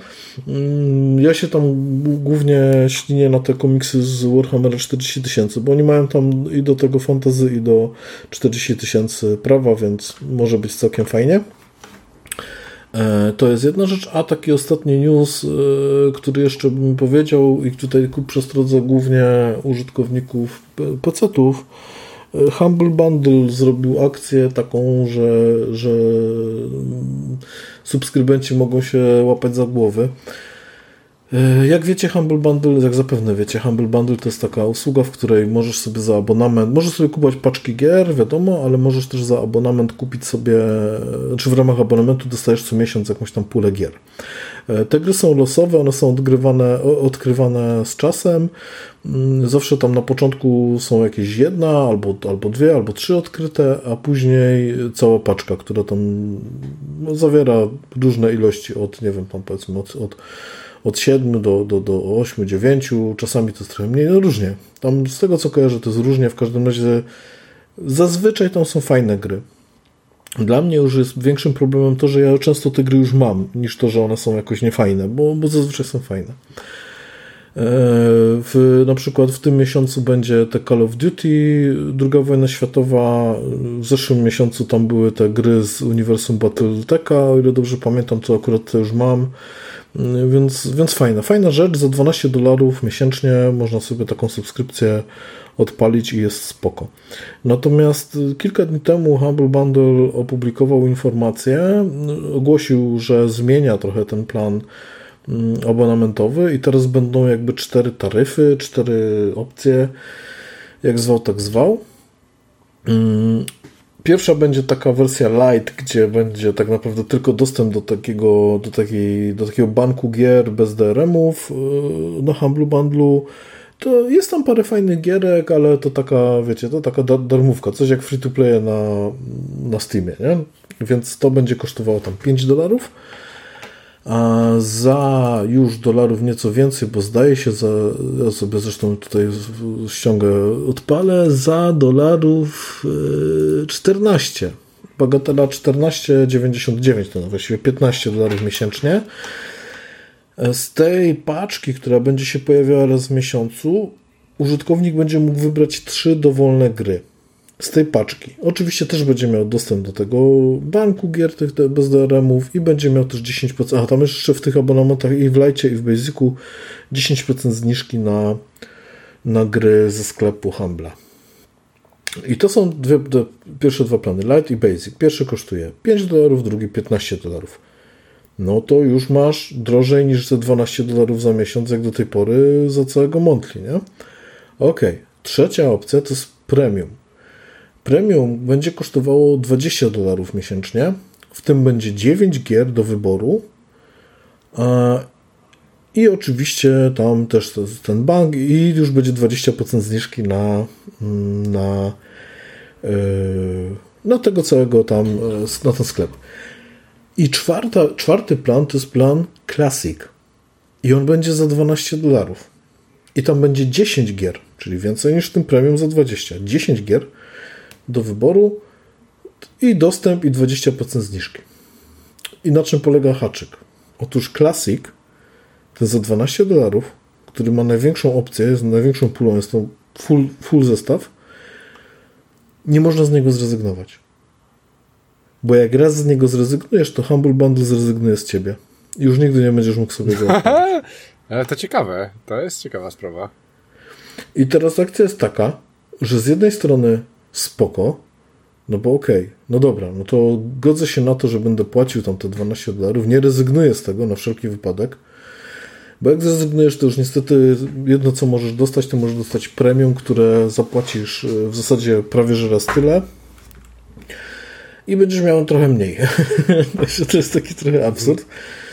Ja się tam głównie ślinię na te komiksy z Warhammera czterdzieści tysięcy, bo oni mają tam i do tego fantasy, i do czterdzieści tysięcy prawa, więc może być całkiem fajnie. To jest jedna rzecz, a taki ostatni news, który jeszcze bym powiedział i tutaj ku przestrodze głównie użytkowników pecetów. Humble Bundle zrobił akcję taką, że, że subskrybenci mogą się łapać za głowy. Jak wiecie, Humble Bundle, jak zapewne wiecie, Humble Bundle to jest taka usługa, w której możesz sobie za abonament, możesz sobie kupować paczki gier, wiadomo, ale możesz też za abonament kupić sobie, czy w ramach abonamentu dostajesz co miesiąc jakąś tam pulę gier. Te gry są losowe, one są odgrywane, odkrywane z czasem. Zawsze tam na początku są jakieś jedna, albo, albo dwie, albo trzy odkryte, a później cała paczka, która tam no, zawiera różne ilości od, nie wiem, tam powiedzmy od, od od siedmiu do, do, do ośmiu, dziewięciu, czasami to jest trochę mniej, no różnie. Tam z tego co kojarzę to jest różnie, w każdym razie zazwyczaj tam są fajne gry. Dla mnie już jest większym problemem to, że ja często te gry już mam, niż to, że one są jakoś niefajne, bo, bo zazwyczaj są fajne. W, na przykład w tym miesiącu będzie te Call of Duty, druga wojna światowa, w zeszłym miesiącu tam były te gry z uniwersum Battleteka, o ile dobrze pamiętam, to akurat to już mam. Więc, więc fajna, fajna rzecz, za dwanaście dolarów miesięcznie można sobie taką subskrypcję odpalić i jest spoko. Natomiast kilka dni temu Humble Bundle opublikował informację, ogłosił, że zmienia trochę ten plan abonamentowy i teraz będą jakby cztery taryfy, cztery opcje, jak zwał, tak zwał. Pierwsza będzie taka wersja light, gdzie będzie tak naprawdę tylko dostęp do takiego, do takiej, do takiego banku gier bez D R M-ów na Humble Bundle'u. To jest tam parę fajnych gierek, ale to taka, wiecie, to taka darmówka, coś jak free to play na, na Steamie, nie? Więc to będzie kosztowało tam pięć dolarów. A za już dolarów nieco więcej, bo zdaje się, za, ja sobie zresztą tutaj ściągę, odpalę za dolarów czternaście. Bagatela czternaście dziewięćdziesiąt dziewięć, to właściwie piętnaście dolarów miesięcznie. Z tej paczki, która będzie się pojawiała raz w miesiącu, użytkownik będzie mógł wybrać trzy dowolne gry. Z tej paczki. Oczywiście też będzie miał dostęp do tego banku gier tych bez D R M-ów i będzie miał też dziesięć procent, a tam jeszcze w tych abonamentach i w Lite i w Basicu dziesięć procent zniżki na, na gry ze sklepu Humble'a. I to są dwie, dwie, pierwsze dwa plany, Lite i Basic. Pierwszy kosztuje pięć dolarów, drugi piętnaście dolarów. No to już masz drożej niż ze dwanaście dolarów za miesiąc, jak do tej pory za całego monthly, nie? Okej. Okay. Trzecia opcja to jest premium. Premium będzie kosztowało dwadzieścia dolarów miesięcznie, w tym będzie dziewięć gier do wyboru i oczywiście tam też ten bank i już będzie dwadzieścia procent zniżki na, na, na tego całego tam, na ten sklep. I czwarta, czwarty plan to jest plan Classic i on będzie za dwanaście dolarów i tam będzie dziesięć gier, czyli więcej niż w tym premium za dwadzieścia. dziesięć gier do wyboru i dostęp i dwadzieścia procent zniżki. I na czym polega haczyk? Otóż Classic to jest za dwanaście dolarów, który ma największą opcję, jest największą pulą, jest to full, full zestaw. Nie można z niego zrezygnować. Bo jak raz z niego zrezygnujesz, to Humble Bundle zrezygnuje z ciebie. I już nigdy nie będziesz mógł sobie go odpalić. Ale to ciekawe. To jest ciekawa sprawa. I teraz akcja jest taka, że z jednej strony spoko, no bo okej, okay, no dobra, no to godzę się na to, że będę płacił tam te dwanaście dolarów, nie rezygnuję z tego na wszelki wypadek, bo jak zrezygnujesz, to już niestety jedno, co możesz dostać, to możesz dostać premium, które zapłacisz w zasadzie prawie że raz tyle i będziesz miał trochę mniej. To jest taki trochę absurd.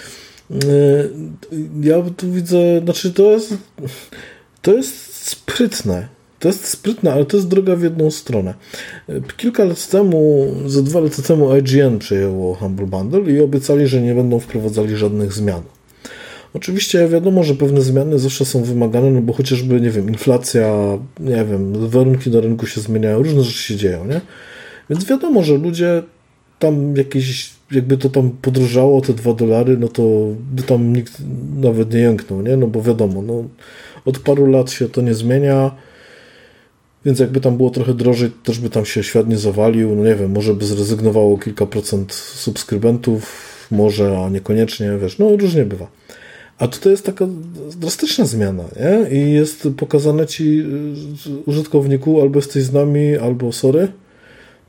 Ja tu widzę, znaczy to jest to jest sprytne. To jest sprytne, ale to jest droga w jedną stronę. Kilka lat temu, ze dwa lata temu I G N przejęło Humble Bundle i obiecali, że nie będą wprowadzali żadnych zmian. Oczywiście wiadomo, że pewne zmiany zawsze są wymagane, no bo chociażby, nie wiem, inflacja, nie wiem, warunki na rynku się zmieniają, różne rzeczy się dzieją, nie? Więc wiadomo, że ludzie tam jakieś, jakby to tam podrożało te dwa dolary, no to by tam nikt nawet nie jęknął, nie? No bo wiadomo, no od paru lat się to nie zmienia. Więc jakby tam było trochę drożej, też by tam się świat nie zawalił, no nie wiem, może by zrezygnowało kilka procent subskrybentów, może, a niekoniecznie, wiesz, no różnie bywa. A tutaj jest taka drastyczna zmiana, nie? I jest pokazane ci użytkowniku, albo jesteś z nami, albo sorry,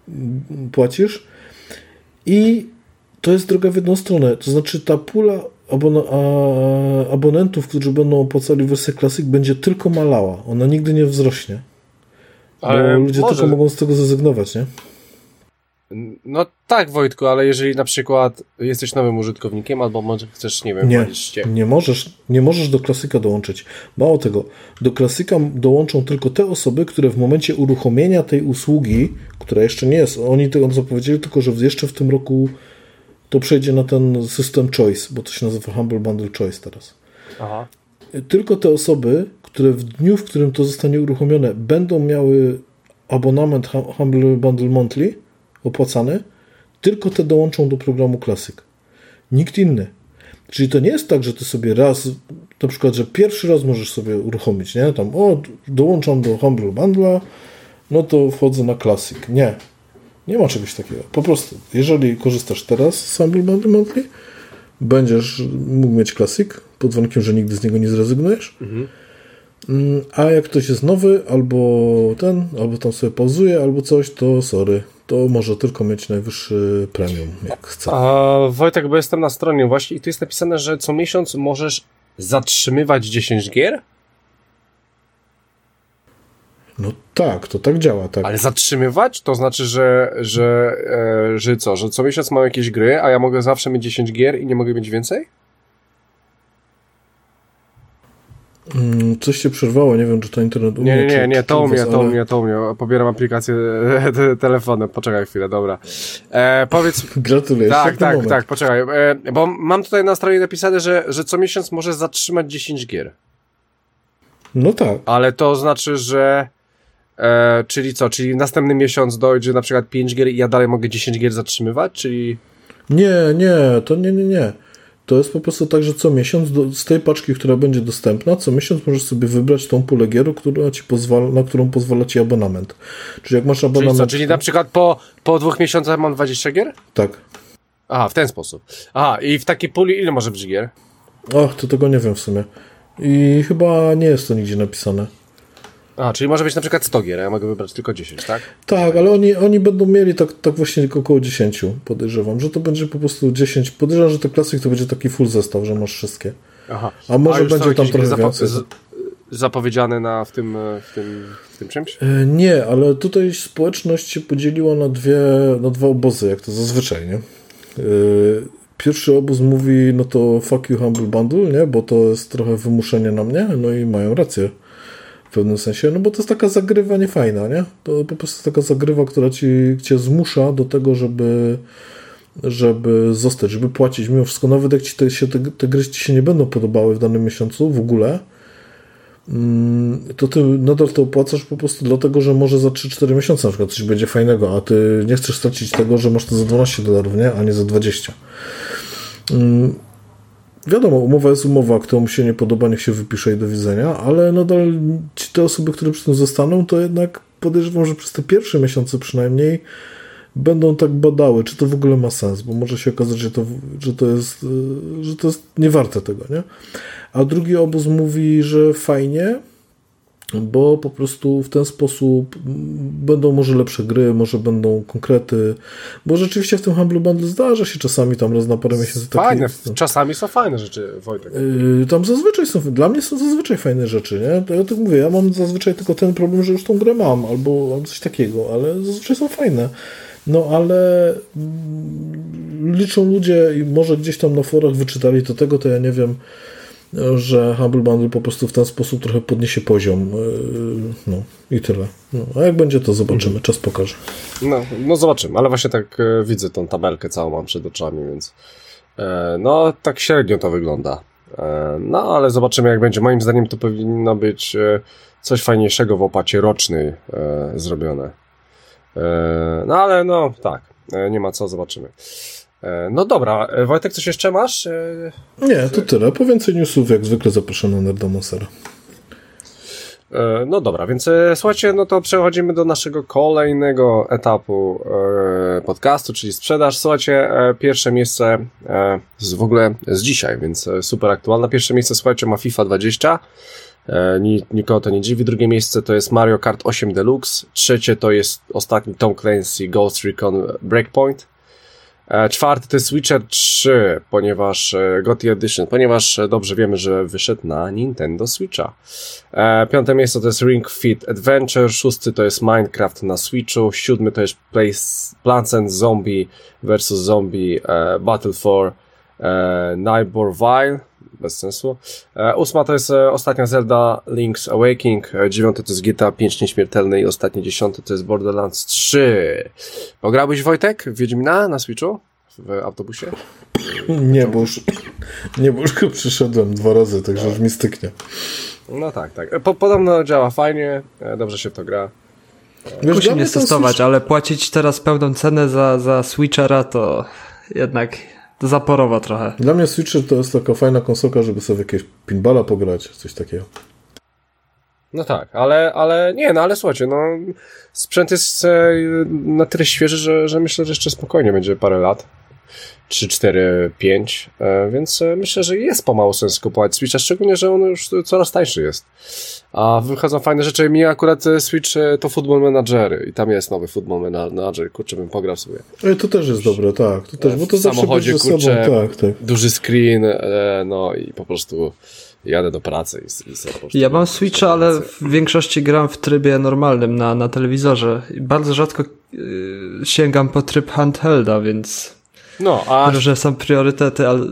płacisz. I to jest droga w jedną stronę, to znaczy ta pula abon- a, abonentów, którzy będą opłacali wersję Classic, będzie tylko malała. Ona nigdy nie wzrośnie. Ale bo ludzie może... tylko mogą z tego zrezygnować, nie? No tak, Wojtku, ale jeżeli na przykład jesteś nowym użytkownikiem, albo może chcesz, nie wiem, nie, nie możesz, nie możesz do Classica dołączyć. Mało tego, do Classica dołączą tylko te osoby, które w momencie uruchomienia tej usługi, która jeszcze nie jest, oni tego zapowiedzieli, tylko że jeszcze w tym roku to przejdzie na ten system Choice, bo to się nazywa Humble Bundle Choice teraz. Aha. Tylko te osoby, które w dniu, w którym to zostanie uruchomione, będą miały abonament Humble Bundle Monthly opłacany, tylko te dołączą do programu Classic. Nikt inny. Czyli to nie jest tak, że ty sobie raz, na przykład, że pierwszy raz możesz sobie uruchomić, nie? Tam, o, dołączam do Humble Bundle'a, no to wchodzę na Classic. Nie. Nie ma czegoś takiego. Po prostu, jeżeli korzystasz teraz z Humble Bundle Monthly, będziesz mógł mieć Classic, pod warunkiem, że nigdy z niego nie zrezygnujesz. Mhm. A jak ktoś jest nowy, albo ten, albo tam sobie pauzuje, albo coś, to sorry, to może tylko mieć najwyższy premium, jak chce. A, Wojtek, bo jestem na stronie właśnie i tu jest napisane, że co miesiąc możesz zatrzymywać dziesięć gier? No tak, to tak działa, tak. Ale zatrzymywać? To znaczy, że, że, e, że co, że co miesiąc mam jakieś gry, a ja mogę zawsze mieć dziesięć gier i nie mogę mieć więcej? Coś się przerwało, nie wiem, czy to internet u mnie. Nie, nie, nie, nie, to u mnie, was, to ale... u mnie, to u mnie. Pobieram aplikację te, telefonem. Poczekaj chwilę, dobra. E, powiedz... Gratuluję. Tak, tak, moment. tak, poczekaj. E, bo mam tutaj na stronie napisane, że, że co miesiąc możesz zatrzymać dziesięć gier. No tak. Ale to znaczy, że... E, czyli co? Czyli następny miesiąc dojdzie na przykład pięć gier i ja dalej mogę dziesięć gier zatrzymywać? Czyli... Nie, nie, to nie, nie, nie. To jest po prostu tak, że co miesiąc do, z tej paczki, która będzie dostępna, co miesiąc możesz sobie wybrać tą pulę gier, która ci pozwala, na którą pozwala ci abonament. Czyli jak masz abonament... Czyli co? Czyli na przykład po, po dwóch miesiącach mam dwadzieścia gier? Tak. Aha, w ten sposób. Aha, i w takiej puli ile może być gier? Ach, to tego nie wiem w sumie. I chyba nie jest to nigdzie napisane. A, czyli może być na przykład sto gier, a ja mogę wybrać tylko dziesięć, tak? Tak, ale oni, oni będą mieli tak, tak właśnie tylko około dziesięć, podejrzewam, że to będzie po prostu dziesięć. Podejrzewam, że to Classic to będzie taki full zestaw, że masz wszystkie. Aha. A może a będzie tam trochę zapo- więcej. Z- zapowiedziane na, w, tym, w, tym, w tym czymś? E, nie, ale tutaj społeczność się podzieliła na dwie, na dwa obozy, jak to zazwyczaj, nie? E, pierwszy obóz mówi, no to fuck you Humble Bundle, nie? Bo to jest trochę wymuszenie na mnie, no i mają rację. W pewnym sensie, no bo to jest taka zagrywa niefajna, nie? To po prostu taka zagrywa, która ci, cię zmusza do tego, żeby żeby zostać, żeby płacić mimo wszystko, nawet jak ci te, się, te, te gry ci się nie będą podobały w danym miesiącu w ogóle, to ty nadal to opłacasz po prostu dlatego, że może za trzy cztery miesiące na przykład coś będzie fajnego, a ty nie chcesz stracić tego, że masz to za dwanaście dolarów, nie? A nie za dwadzieścia. Wiadomo, umowa jest umowa, kto mu się nie podoba, niech się wypisze i do widzenia, ale nadal ci te osoby, które przy tym zostaną, to jednak podejrzewam, że przez te pierwsze miesiące przynajmniej będą tak badały, czy to w ogóle ma sens, bo może się okazać, że to, że to jest, że to jest niewarte tego, nie? A drugi obóz mówi, że fajnie, bo po prostu w ten sposób będą może lepsze gry, może będą konkrety, bo rzeczywiście w tym Humble Bundle zdarza się czasami tam raz na parę miesięcy fajne, takie, no. Czasami są fajne rzeczy, Wojtek. Yy, tam zazwyczaj są, dla mnie są zazwyczaj fajne rzeczy, nie? To ja tak mówię, ja mam zazwyczaj tylko ten problem, że już tą grę mam, albo coś takiego, ale zazwyczaj są fajne. No ale mm, liczą ludzie i może gdzieś tam na forach wyczytali to tego, to ja nie wiem, że Humble Bundle po prostu w ten sposób trochę podniesie poziom. No i tyle. No, a jak będzie, to zobaczymy. Mhm. Czas pokaże. No, no zobaczymy, ale właśnie tak e, widzę tą tabelkę całą mam przed oczami, więc e, no tak średnio to wygląda. E, no ale zobaczymy jak będzie. Moim zdaniem to powinno być e, coś fajniejszego w opacie rocznej e, zrobione. E, no ale no tak, e, nie ma co, zobaczymy. No dobra, Wojtek, coś jeszcze masz? Nie, to tyle. Po więcej newsów jak zwykle zapraszam na Nerdomancera. No dobra, więc słuchajcie, no to przechodzimy do naszego kolejnego etapu podcastu, czyli sprzedaż. Słuchajcie, pierwsze miejsce z, w ogóle z dzisiaj, więc super aktualne. Pierwsze miejsce, słuchajcie, ma FIFA dwadzieścia. Nikogo to nie dziwi. Drugie miejsce to jest Mario Kart osiem Deluxe. Trzecie to jest ostatni Tom Clancy Ghost Recon Breakpoint. E, czwarty to jest Witcher trzy, ponieważ e, G O T Y Edition, ponieważ e, dobrze wiemy, że wyszedł na Nintendo Switcha. E, piąte miejsce to jest Ring Fit Adventure, szósty to jest Minecraft na Switchu, siódmy to jest Place, Plants and Zombie versus Zombie e, Battle for e, Neighborville, bez sensu. E, ósma to jest e, ostatnia Zelda Link's Awakening, e, dziewiąty to jest G T A pięć Nieśmiertelny i ostatni dziesiąty to jest Borderlands trzy. Pograłbyś, Wojtek, w Wiedźmina na Switchu? W autobusie? Nie, bo już, nie, bo już go przyszedłem dwa razy, także już mi styknie. No tak, tak. Po, podobno działa fajnie, e, dobrze się w to gra. Wiesz, Musi mnie ten testować, Switch- ale płacić teraz pełną cenę za, za Switchera to jednak zaporowo trochę. Dla mnie Switcher to jest taka fajna konsolka, żeby sobie jakieś pinballa pograć, coś takiego. No tak, ale, ale nie, no ale słuchajcie, no sprzęt jest e, na tyle świeży, że, że myślę, że jeszcze spokojnie będzie parę lat. trzy, cztery, pięć, e, więc e, myślę, że jest pomału sens kupować Switcha, szczególnie, że on już coraz tańszy jest. A wychodzą fajne rzeczy. Mi akurat e, Switch e, to Football Manager i tam jest nowy Football Manager, kurczę, bym pograł sobie. Ale to też jest dobre, tak. To też, bo to w zawsze samochodzie, będzie ze sobą, kurczę, tak, tak. duży screen, e, no i po prostu jadę do pracy i, i sobie po prostu... Ja mam Switcha, ale w większości gram w trybie normalnym na, na telewizorze. Bardzo rzadko yy, sięgam po tryb handhelda, więc No, a... różne są priorytety, ale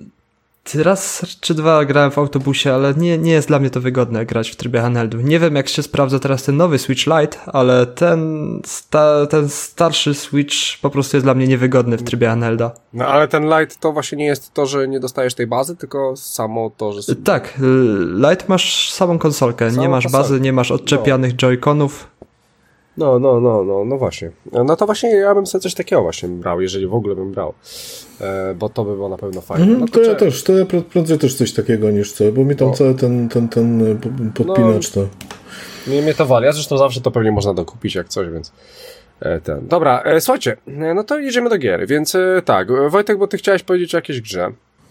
raz czy dwa grałem w autobusie, ale nie, nie jest dla mnie to wygodne grać w trybie handheldu. Nie wiem, jak się sprawdza teraz ten nowy Switch Lite, ale ten, sta, ten starszy Switch po prostu jest dla mnie niewygodny w trybie handhelda. No ale ten Lite to właśnie nie jest to, że nie dostajesz tej bazy, tylko samo to, że... Sobie... Tak, Lite masz samą konsolkę, Samą nie masz konsolkę. bazy, nie masz odczepianych no. Joy-Conów. No, no, no, no, no właśnie. No to właśnie ja bym sobie coś takiego właśnie brał, jeżeli w ogóle bym brał. E, bo to by było na pewno fajne. Mm, no to, to ja cze... też, to ja prędzej też coś takiego niż co, bo mi tam No. cały ten, ten, ten podpinacz to... Mnie, mnie to wali, a zresztą zawsze to pewnie można dokupić jak coś, więc e, ten. Dobra, e, słuchajcie, e, no to jedziemy do gier, więc e, tak, Wojtek, bo ty chciałeś powiedzieć o jakiejś grze.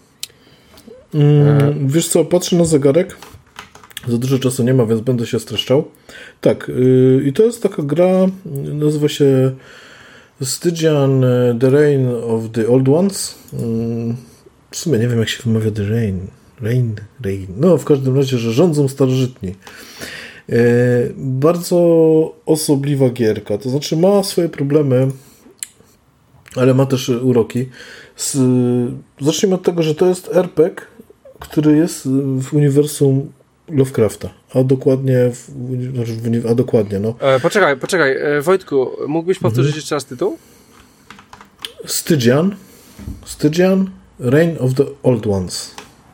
Mm, e... Wiesz co, patrzę na zegarek, za dużo czasu nie ma, więc będę się streszczał. Tak, yy, i to jest taka gra, nazywa się Stygian The Reign of the Old Ones. Yy, w sumie nie wiem, jak się wymawia The Reign. Reign, Reign. No, w każdym razie, że rządzą starożytni. Yy, bardzo osobliwa gierka, to znaczy ma swoje problemy, ale ma też uroki. Z, zacznijmy od tego, że to jest er pe gie, który jest w uniwersum Lovecrafta, a dokładnie w, w, a dokładnie, no. E, poczekaj, poczekaj, e, Wojtku, mógłbyś powtórzyć mhm. jeszcze raz tytuł? Stygian Stygian Reign of the Old Ones.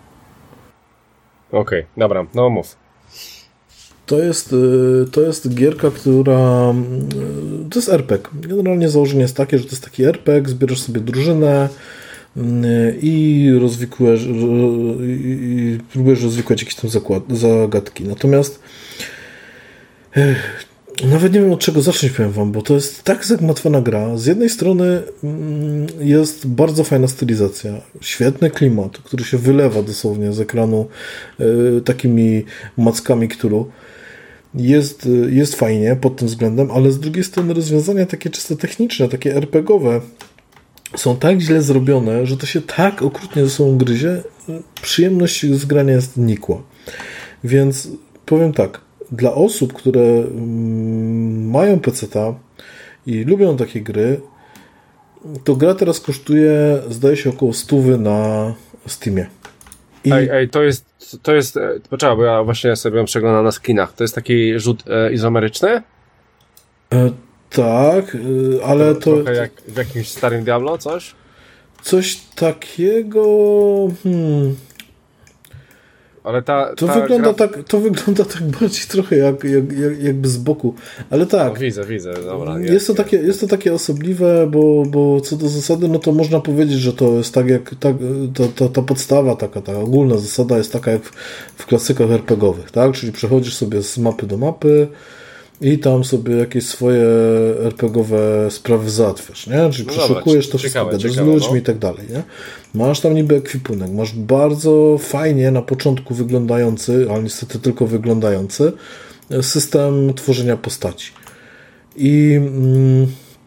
Okej, okay, dobra, no mów. To jest, to jest gierka, która to jest er pe gie. Generalnie założenie jest takie, że to jest taki er pe gie, zbierasz sobie drużynę i rozwikujesz i próbujesz rozwikłać jakieś tam zakład, zagadki. Natomiast nawet nie wiem, od czego zacząć, powiem wam, bo to jest tak zagmatwana gra. Z jednej strony jest bardzo fajna stylizacja, świetny klimat, który się wylewa dosłownie z ekranu takimi mackami Cthulhu. Jest, jest fajnie pod tym względem, ale z drugiej strony rozwiązania takie czysto techniczne, takie er pe gie owe są tak źle zrobione, że to się tak okrutnie ze sobą gryzie, przyjemność z grania jest nikła. Więc powiem tak, dla osób, które mm, mają peceta i lubią takie gry, to gra teraz kosztuje, zdaje się, około stówy na Steamie. I... Ej, ej, to jest, to jest, poczekaj, bo ja właśnie sobie przeglądam na skinach, to jest taki rzut e, izomeryczny? E, tak, e, ale to... to... Trochę jak w jakimś starym Diablo, coś? Coś takiego... Hmm... Ale ta, to, ta wygląda gra... tak, to wygląda tak bardziej trochę jak, jak, jak, jakby z boku, ale tak. No, widzę, widzę, dobra. Jest, jest, to takie, jest to takie osobliwe, bo, bo co do zasady, no to można powiedzieć, że to jest tak jak tak, to, to, ta podstawa, taka ta ogólna zasada jest taka jak w, w klasykach er pe gie owych, tak? Czyli przechodzisz sobie z mapy do mapy i tam sobie jakieś swoje er pe gie owe sprawy załatwiasz, nie? Czyli no przeszukujesz to wszystko, gadasz z ludźmi no. i tak dalej, nie? Masz tam niby ekwipunek, masz bardzo fajnie na początku wyglądający, ale niestety tylko wyglądający system tworzenia postaci. I mm,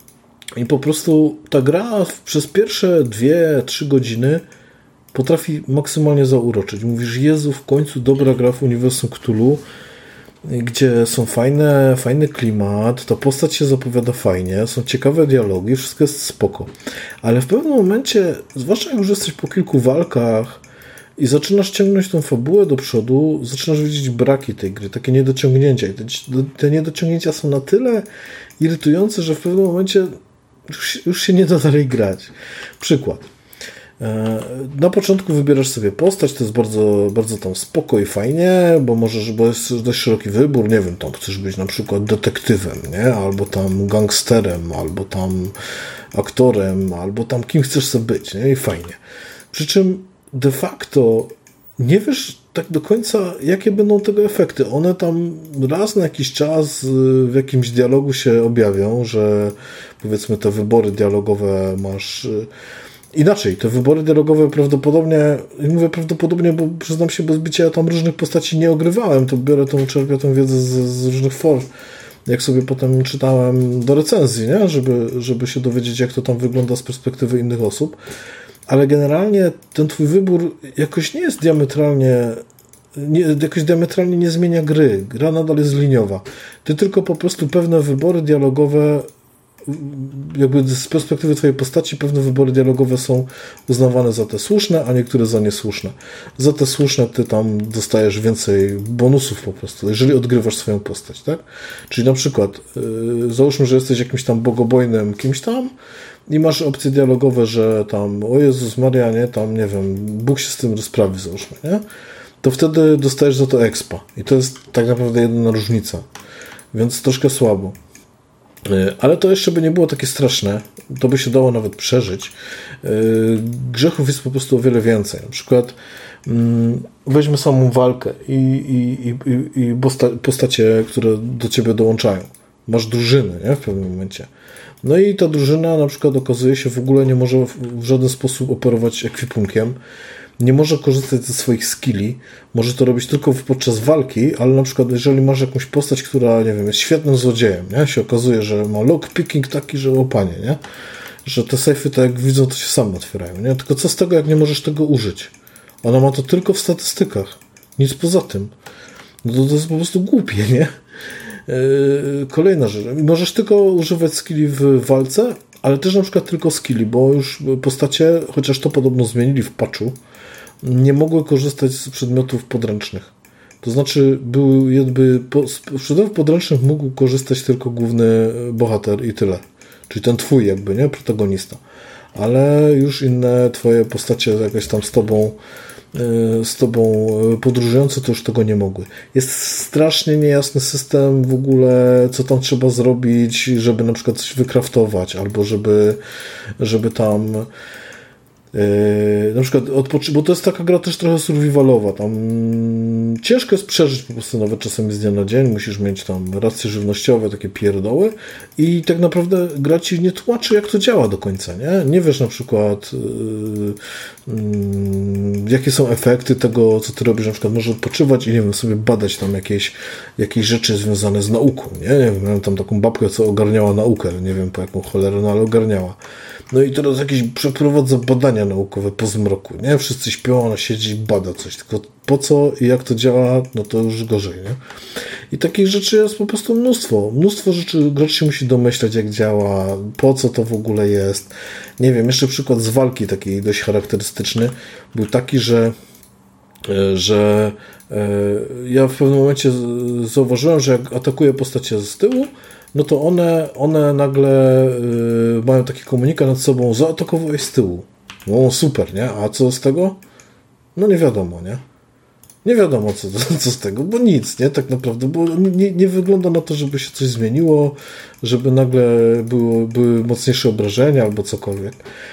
I po prostu ta gra przez pierwsze dwie, trzy godziny potrafi maksymalnie zauroczyć. Mówisz, Jezu, w końcu dobra gra w uniwersum Cthulhu, gdzie są fajne, fajny klimat, ta postać się zapowiada fajnie, są ciekawe dialogi, wszystko jest spoko. Ale w pewnym momencie, zwłaszcza jak już jesteś po kilku walkach i zaczynasz ciągnąć tą fabułę do przodu, zaczynasz widzieć braki tej gry, takie niedociągnięcia. I te, te niedociągnięcia są na tyle irytujące, że w pewnym momencie już, już się nie da dalej grać. Przykład. Na początku wybierasz sobie postać, to jest bardzo, bardzo tam spoko i fajnie, bo możesz, bo jest dość szeroki wybór, nie wiem, tam chcesz być na przykład detektywem, nie? Albo tam gangsterem, albo tam aktorem, albo tam kim chcesz sobie być, nie? I fajnie. Przy czym de facto nie wiesz tak do końca, jakie będą tego efekty. One tam raz na jakiś czas w jakimś dialogu się objawią, że powiedzmy te wybory dialogowe masz... Inaczej, te wybory dialogowe prawdopodobnie, mówię prawdopodobnie, bo przyznam się, bez bicia ja tam różnych postaci nie ogrywałem, to biorę tą, czerpię tą wiedzę z, z różnych form, jak sobie potem czytałem do recenzji, nie? Żeby, żeby się dowiedzieć, jak to tam wygląda z perspektywy innych osób, ale generalnie ten twój wybór jakoś nie jest diametralnie, nie, jakoś diametralnie nie zmienia gry, gra nadal jest liniowa, ty tylko po prostu pewne wybory dialogowe, jakby z perspektywy twojej postaci pewne wybory dialogowe są uznawane za te słuszne, a niektóre za niesłuszne. Za te słuszne ty tam dostajesz więcej bonusów po prostu, jeżeli odgrywasz swoją postać, tak? Czyli na przykład yy, załóżmy, że jesteś jakimś tam bogobojnym kimś tam i masz opcje dialogowe, że tam o Jezus Maria, nie, tam nie wiem, Bóg się z tym rozprawi, załóżmy, nie? To wtedy dostajesz za to expa i to jest tak naprawdę jedyna różnica, więc troszkę słabo. Ale to jeszcze by nie było takie straszne, to by się dało nawet przeżyć. Grzechów jest po prostu o wiele więcej. Na przykład weźmy samą walkę i, i, i, i postacie, które do ciebie dołączają. Masz drużynę, nie? W pewnym momencie. No i ta drużyna na przykład okazuje się w ogóle nie może w żaden sposób operować ekwipunkiem, nie może korzystać ze swoich skilli, może to robić tylko podczas walki, ale na przykład jeżeli masz jakąś postać, która, nie wiem, jest świetnym złodziejem, nie? Się okazuje, że ma lockpicking taki, że łopanie, nie? Że te sejfy, tak jak widzą, to się same otwierają, nie? Tylko co z tego, jak nie możesz tego użyć? Ona ma to tylko w statystykach, nic poza tym. No to, to jest po prostu głupie, nie? Yy, kolejna rzecz. Możesz tylko używać skilli w walce, ale też na przykład tylko skilli, bo już postacie, chociaż to podobno zmienili w patchu, nie mogły korzystać z przedmiotów podręcznych. To znaczy, był jakby z przedmiotów podręcznych mógł korzystać tylko główny bohater i tyle. Czyli ten twój jakby, nie? Protagonista. Ale już inne twoje postacie jakieś tam z tobą z tobą podróżujące to już tego nie mogły. Jest strasznie niejasny system w ogóle, co tam trzeba zrobić, żeby na przykład coś wykraftować, albo żeby żeby tam Yy, na przykład odpoczy- bo to jest taka gra też trochę survivalowa, tam ciężko jest przeżyć po prostu nawet czasami z dnia na dzień, musisz mieć tam racje żywnościowe, takie pierdoły i tak naprawdę gra ci nie tłumaczy, jak to działa do końca, nie? Nie wiesz na przykład yy, yy, jakie są efekty tego, co ty robisz, na przykład możesz odpoczywać i nie wiem, sobie badać tam jakieś, jakieś rzeczy związane z nauką, nie? Nie wiem, miałem tam taką babkę, co ogarniała naukę, nie wiem po jaką cholerę, no ale ogarniała. No i teraz jakieś przeprowadza badania naukowe po zmroku, nie? Wszyscy śpią, ona siedzi i bada coś, tylko po co i jak to działa, no to już gorzej, nie? I takich rzeczy jest po prostu mnóstwo. Mnóstwo rzeczy gracz się musi domyślać, jak działa, po co to w ogóle jest. Nie wiem, jeszcze przykład z walki taki dość charakterystyczny był taki, że że ja w pewnym momencie zauważyłem, że jak atakuję postacie z tyłu, no to one, one nagle y, mają taki komunikat nad sobą, zaatakowałeś z tyłu. No super, nie? A co z tego? No nie wiadomo, nie? Nie wiadomo, co, co z tego, bo nic, nie? Tak naprawdę, bo nie, nie wygląda na to, żeby się coś zmieniło, żeby nagle było, były mocniejsze obrażenia albo cokolwiek.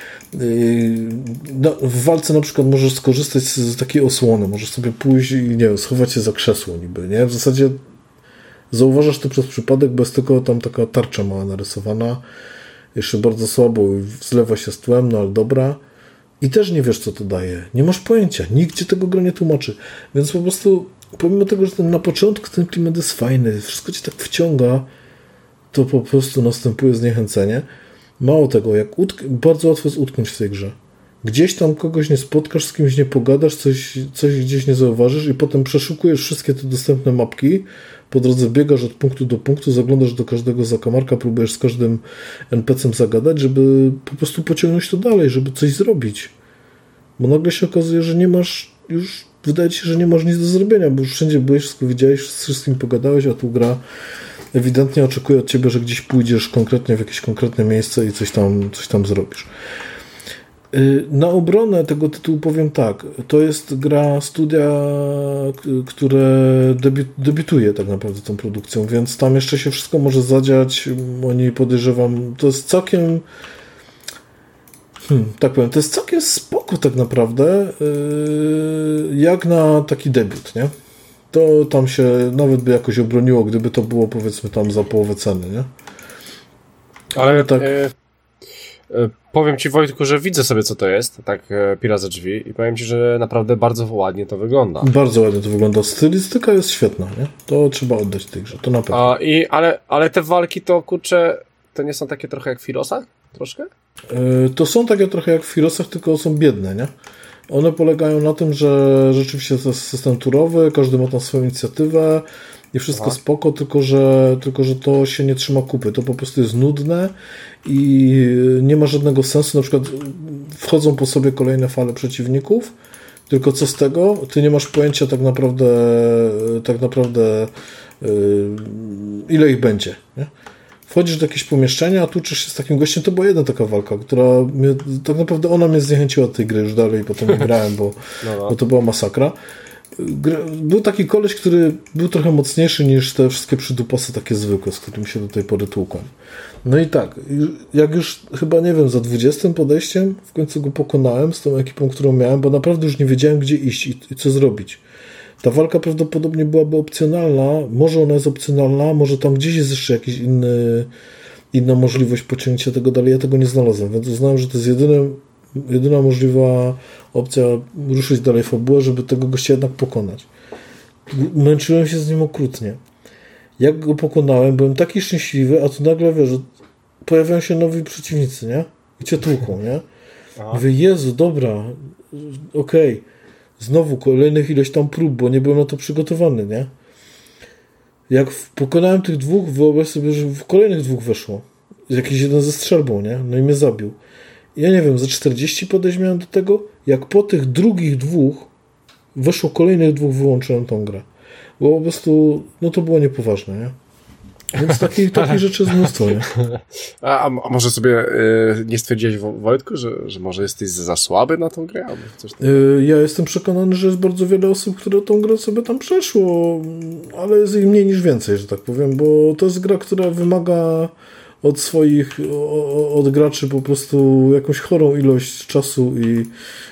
No, w walce na przykład możesz skorzystać z, z takiej osłony, możesz sobie pójść i nie wiem, schować się za krzesło niby, nie? W zasadzie zauważasz to przez przypadek, bo jest tylko tam taka tarcza mała narysowana, jeszcze bardzo słabo zlewa się z tłem, no ale dobra. I też nie wiesz, co to daje. Nie masz pojęcia. Nigdzie tego gra nie tłumaczy. Więc po prostu, pomimo tego, że ten, na początku ten klimat jest fajny, wszystko cię tak wciąga, to po prostu następuje zniechęcenie. Mało tego, jak utk- bardzo łatwo jest utknąć w tej grze. Gdzieś tam kogoś nie spotkasz, z kimś nie pogadasz, coś, coś gdzieś nie zauważysz i potem przeszukujesz wszystkie te dostępne mapki, po drodze biegasz od punktu do punktu, zaglądasz do każdego zakamarka, próbujesz z każdym en pe ce em zagadać, żeby po prostu pociągnąć to dalej, żeby coś zrobić. Bo nagle się okazuje, że nie masz już, wydaje ci się, że nie masz nic do zrobienia, bo już wszędzie byłeś, wszystko widziałeś, z wszystkim pogadałeś, a tu gra ewidentnie oczekuje od ciebie, że gdzieś pójdziesz konkretnie w jakieś konkretne miejsce i coś tam, coś tam zrobisz. Na obronę tego tytułu powiem tak, to jest gra studia, które debi- debiutuje tak naprawdę tą produkcją, więc tam jeszcze się wszystko może zadziać, oni podejrzewam, to jest całkiem hmm, tak powiem, to jest całkiem spoko tak naprawdę, jak na taki debiut, nie? To tam się nawet by jakoś obroniło, gdyby to było powiedzmy tam za połowę ceny, nie? Ale tak... E... Powiem ci, Wojtku, że widzę sobie, co to jest, tak pira ze drzwi i powiem ci, że naprawdę bardzo ładnie to wygląda. Bardzo ładnie to wygląda. Stylistyka jest świetna, nie? To trzeba oddać tej grze, to na pewno. A, i, ale, ale te walki to, kurczę, to nie są takie trochę jak w Firosach? Troszkę? Yy, to są takie trochę jak w Firosach, tylko są biedne, nie? One polegają na tym, że rzeczywiście to jest system turowy, każdy ma tam swoją inicjatywę i wszystko Aha. spoko, tylko że, tylko że to się nie trzyma kupy. To po prostu jest nudne i nie ma żadnego sensu. Na przykład wchodzą po sobie kolejne fale przeciwników, tylko co z tego? Ty nie masz pojęcia tak naprawdę tak naprawdę yy, ile ich będzie, nie? Wchodzisz do jakieś pomieszczenia, a tłuczysz się z takim gościem. To była jedna taka walka, która mnie, tak naprawdę ona mnie zniechęciła od tej gry już dalej, potem nie grałem, bo, no no. bo to była masakra. Był taki koleś, który był trochę mocniejszy niż te wszystkie przydupasy takie zwykłe, z którymi się do tej pory tłukłem. No i tak, jak już chyba, nie wiem, za dwudziestym podejściem w końcu go pokonałem z tą ekipą, którą miałem, bo naprawdę już nie wiedziałem, gdzie iść i, i co zrobić. Ta walka prawdopodobnie byłaby opcjonalna, może ona jest opcjonalna, może tam gdzieś jest jeszcze jakiś inny, inna możliwość pociągnięcia tego dalej, ja tego nie znalazłem, więc uznałem, że to jest jedyne, jedyna możliwa opcja ruszyć dalej fabułę, żeby tego gościa jednak pokonać. Męczyłem się z nim okrutnie. Jak go pokonałem, byłem taki szczęśliwy, a tu nagle, wiesz, że pojawiają się nowi przeciwnicy, nie? I cię tłuką, nie? Aha. Mówię, Jezu, dobra, okej. Okay. Znowu kolejnych ileś tam prób, bo nie byłem na to przygotowany, nie? Jak pokonałem tych dwóch, wyobraź sobie, że w kolejnych dwóch weszło. Jakiś jeden ze strzelbą, nie? No i mnie zabił. Ja nie wiem, za czterdzieści podejść miałem do tego, jak po tych drugich dwóch weszło kolejnych dwóch, wyłączyłem tą grę. Bo po prostu, no to było niepoważne, nie? Więc takich, takich rzeczy jest mnóstwo, nie? A, a może sobie y, nie stwierdziłeś, Wojtku, że, że może jesteś za słaby na tą grę? Albo coś tam? Y, ja jestem przekonany, że jest bardzo wiele osób, które tą grę sobie tam przeszło, ale jest ich mniej niż więcej, że tak powiem, bo to jest gra, która wymaga od swoich, od graczy po prostu jakąś chorą ilość czasu i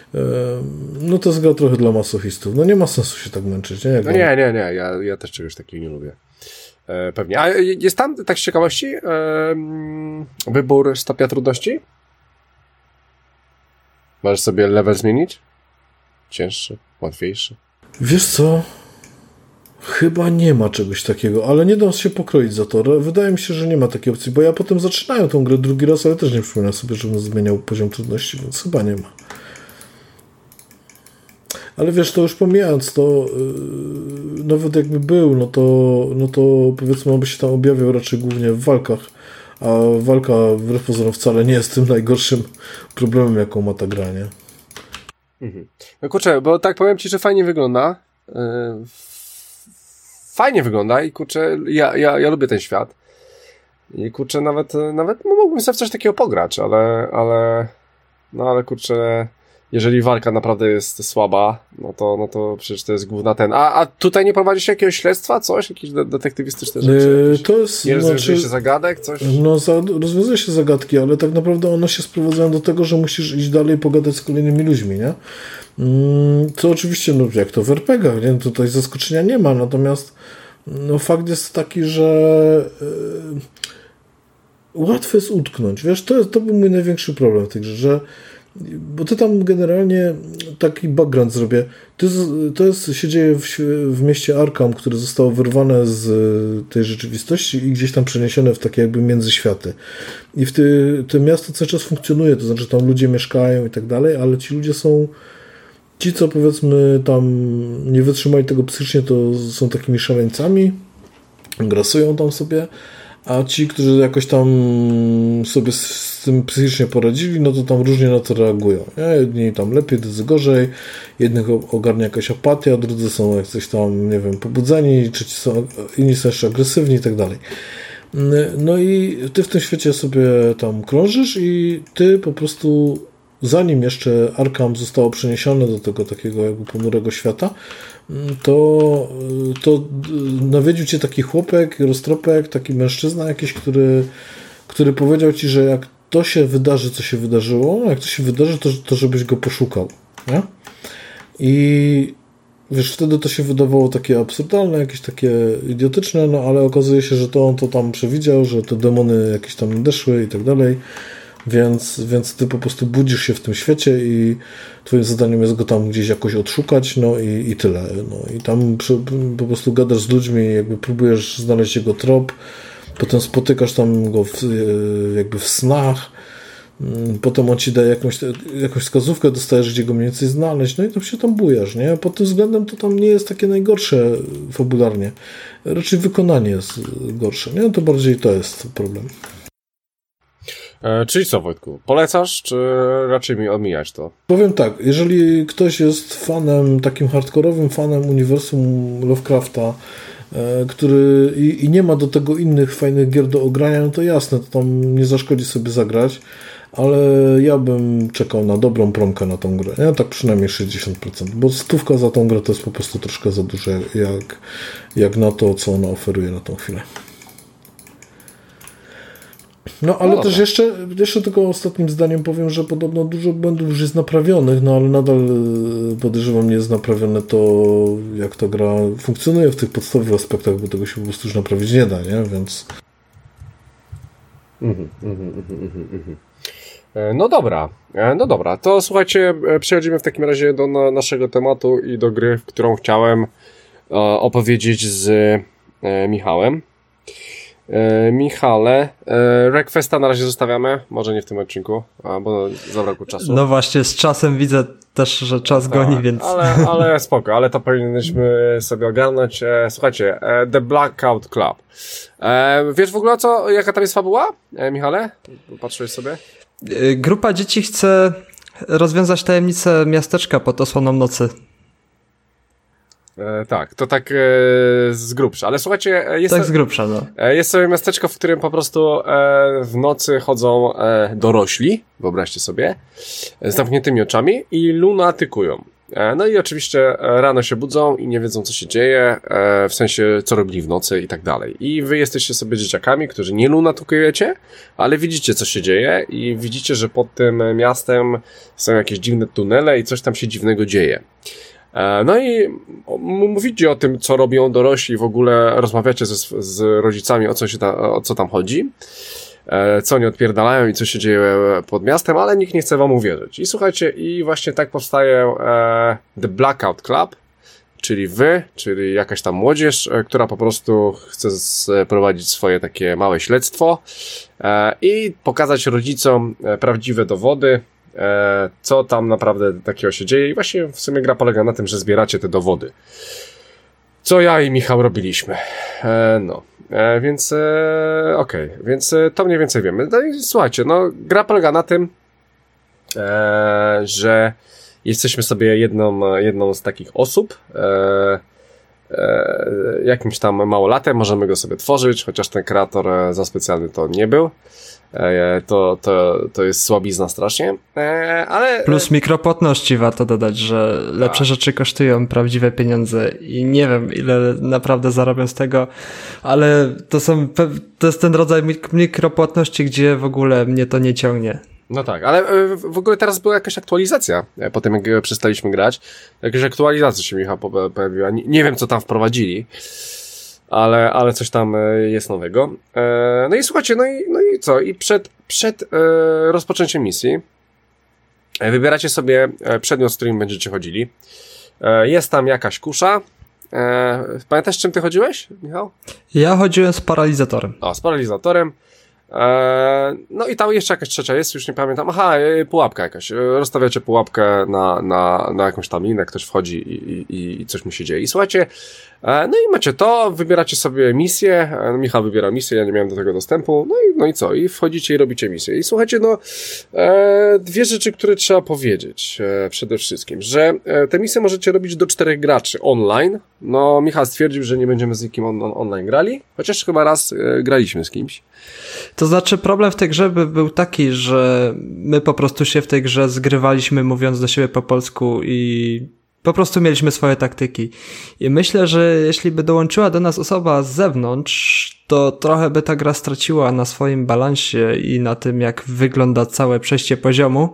no to jest gra trochę dla masochistów. No nie ma sensu się tak męczyć, nie? Jak no nie, nie, nie, ja, ja też czegoś takiego nie lubię. E, pewnie. A jest tam, tak z ciekawości, e, wybór stopnia trudności? Możesz sobie level zmienić? Cięższy, łatwiejszy? Wiesz co? Chyba nie ma czegoś takiego, ale nie da się pokroić za to. Wydaje mi się, że nie ma takiej opcji, bo ja potem zaczynają tą grę drugi raz, ale też nie przypominam sobie, żebym zmieniał poziom trudności, więc chyba nie ma. Ale wiesz, to już pomijając to, yy, nawet jakby był, no to, no to powiedzmy, on by się tam objawiał raczej głównie w walkach, a walka wbrew pozorom wcale nie jest tym najgorszym problemem, jaką ma ta gra, nie? Mhm. No kurczę, bo tak powiem ci, że fajnie wygląda. Yy, fajnie wygląda i kurczę, ja, ja, ja lubię ten świat. I kurczę, nawet, nawet no, mógłbym sobie w coś takiego pograć, ale, ale, no ale kurczę, jeżeli walka naprawdę jest słaba, no to, no to przecież to jest główna ten. A, a tutaj nie prowadzi się jakiegoś śledztwa, coś? Jakieś de- detektywistyczne rzeczy? Yy, to jest, nie rozwiązuje znaczy, się zagadek, coś? No, za, rozwiązuje się zagadki, ale tak naprawdę one się sprowadzają do tego, że musisz iść dalej pogadać z kolejnymi ludźmi, nie? Yy, to oczywiście, no jak to w er pe gach, nie? Tutaj zaskoczenia nie ma, natomiast no, fakt jest taki, że yy, łatwo jest utknąć. Wiesz, to, jest, to był mój największy problem w tej grze, że bo ty tam generalnie taki background zrobię. Ty, to jest, się dzieje w, w mieście Arkham, które zostało wyrwane z tej rzeczywistości i gdzieś tam przeniesione w takie jakby międzyświaty. I w ty, to miasto cały czas funkcjonuje, to znaczy tam ludzie mieszkają i tak dalej, ale ci ludzie są, ci co powiedzmy tam nie wytrzymali tego psychicznie, to są takimi szaleńcami, grasują tam sobie, a ci, którzy jakoś tam sobie z tym psychicznie poradzili, no to tam różnie na to reagują. Jedni tam lepiej, drudzy gorzej, jednych ogarnia jakaś apatia, drudzy są jak coś tam, nie wiem, pobudzeni, trzeci są, inni są jeszcze agresywni i tak dalej. No i ty w tym świecie sobie tam krążysz i ty po prostu, zanim jeszcze Arkham zostało przeniesione do tego takiego jakby ponurego świata, to, to nawiedził cię taki chłopek, roztropek, taki mężczyzna jakiś, który, który powiedział ci, że jak to się wydarzy, co się wydarzyło, jak to się wydarzy, to, to żebyś go poszukał. Nie? I wiesz, wtedy to się wydawało takie absurdalne, jakieś takie idiotyczne, no ale okazuje się, że to on to tam przewidział, że te demony jakieś tam nadeszły i tak dalej. Więc, więc ty po prostu budzisz się w tym świecie i twoim zadaniem jest go tam gdzieś jakoś odszukać, no i, i tyle. No i tam przy, po prostu gadasz z ludźmi, jakby próbujesz znaleźć jego trop, potem spotykasz tam go w, jakby w snach, potem on ci daje jakąś, jakąś wskazówkę, dostajesz, gdzie go mniej więcej znaleźć, no i tam się tam bujasz, nie? Pod tym względem to tam nie jest takie najgorsze fabularnie. Raczej wykonanie jest gorsze, nie? To bardziej to jest problem. E, czyli co, Wojtku? Polecasz, czy raczej mi omijać to? Powiem tak, jeżeli ktoś jest fanem, takim hardkorowym fanem uniwersum Lovecrafta, e, który i, i nie ma do tego innych fajnych gier do ogrania, no to jasne, to tam nie zaszkodzi sobie zagrać, ale ja bym czekał na dobrą promkę na tą grę. Ja tak przynajmniej sześćdziesiąt procent, bo stówka za tą grę to jest po prostu troszkę za dużo, jak, jak na to, co ona oferuje na tą chwilę. No, ale no też jeszcze, jeszcze tylko ostatnim zdaniem powiem, że podobno dużo błędów już jest naprawionych, no ale nadal podejrzewam nie jest naprawione to, jak ta gra funkcjonuje w tych podstawowych aspektach, bo tego się po prostu już naprawić nie da, nie? Więc... Mm-hmm, mm-hmm, mm-hmm, mm-hmm. No dobra, no dobra, to słuchajcie, przechodzimy w takim razie do na, naszego tematu i do gry, w którą chciałem e, opowiedzieć z e, Michałem. E, Michale, e, Wreckfesta na razie zostawiamy, może nie w tym odcinku, a, bo zabrakło czasu. No właśnie, z czasem widzę też, że czas tak, goni, więc... Ale, ale spoko, ale to powinniśmy sobie ogarnąć. E, słuchajcie, e, The Blackout Club. E, wiesz w ogóle, co, jaka tam jest fabuła, e, Michale? Patrzyłeś sobie? E, grupa dzieci chce rozwiązać tajemnicę miasteczka pod osłoną nocy. E, tak, to tak e, z grubsza, ale słuchajcie... Jest tak z grubsza, no. E, jest sobie miasteczko, w którym po prostu e, w nocy chodzą e, dorośli, wyobraźcie sobie, z zamkniętymi oczami i lunatykują. E, no i oczywiście rano się budzą i nie wiedzą, co się dzieje, e, w sensie, co robili w nocy i tak dalej. I wy jesteście sobie dzieciakami, którzy nie lunatykujecie, ale widzicie, co się dzieje i widzicie, że pod tym miastem są jakieś dziwne tunele i coś tam się dziwnego dzieje. No i mówicie o tym, co robią dorośli, w ogóle rozmawiacie z, z rodzicami, o co, się ta, o co tam chodzi, co oni odpierdalają i co się dzieje pod miastem, ale nikt nie chce wam uwierzyć. I słuchajcie, i właśnie tak powstaje The Blackout Club, czyli wy, czyli jakaś tam młodzież, która po prostu chce prowadzić swoje takie małe śledztwo i pokazać rodzicom prawdziwe dowody, E, co tam naprawdę takiego się dzieje i właśnie w sumie gra polega na tym, że zbieracie te dowody. Co ja i Michał robiliśmy. E, no, e, więc e, okej, okay. Więc e, to mniej więcej wiemy. No i słuchajcie, no gra polega na tym, e, że jesteśmy sobie jedną, jedną z takich osób, e, e, jakimś tam małolatem, możemy go sobie tworzyć, chociaż ten kreator za specjalny to nie był. To, to, to jest słabizna strasznie, ale... Plus mikropłatności warto dodać, że lepsze A. rzeczy kosztują prawdziwe pieniądze i nie wiem, ile naprawdę zarobią z tego, ale to są, to jest ten rodzaj mikropłatności, gdzie w ogóle mnie to nie ciągnie. No tak, ale w ogóle teraz była jakaś aktualizacja, po tym jak przestaliśmy grać, jakaś aktualizacja się, Michał, pojawiła, nie, nie wiem, co tam wprowadzili. Ale, ale coś tam jest nowego. E, no i słuchajcie, no i, no i co? I przed, przed e, rozpoczęciem misji wybieracie sobie przedmiot, z którym będziecie chodzili. Jest tam jakaś kusza. Pamiętasz, czym ty chodziłeś, Michał? Ja chodziłem z paralizatorem. O, z paralizatorem. No i tam jeszcze jakaś trzecia jest, już nie pamiętam. Aha, pułapka jakaś. Rozstawiacie pułapkę na, na, na jakąś tam linę, ktoś wchodzi i, i, i coś mu się dzieje. I słuchajcie, no i macie to, wybieracie sobie misję. Michał wybiera misję, ja nie miałem do tego dostępu. No i, no i co? I wchodzicie i robicie misję. I słuchajcie, no dwie rzeczy, które trzeba powiedzieć przede wszystkim, że te misje możecie robić do czterech graczy online. No Michał stwierdził, że nie będziemy z nikim on, on, online grali, chociaż chyba raz graliśmy z kimś. To znaczy problem w tej grze by był taki, że my po prostu się w tej grze zgrywaliśmy mówiąc do siebie po polsku i po prostu mieliśmy swoje taktyki. I myślę, że jeśli by dołączyła do nas osoba z zewnątrz, to trochę by ta gra straciła na swoim balansie i na tym, jak wygląda całe przejście poziomu,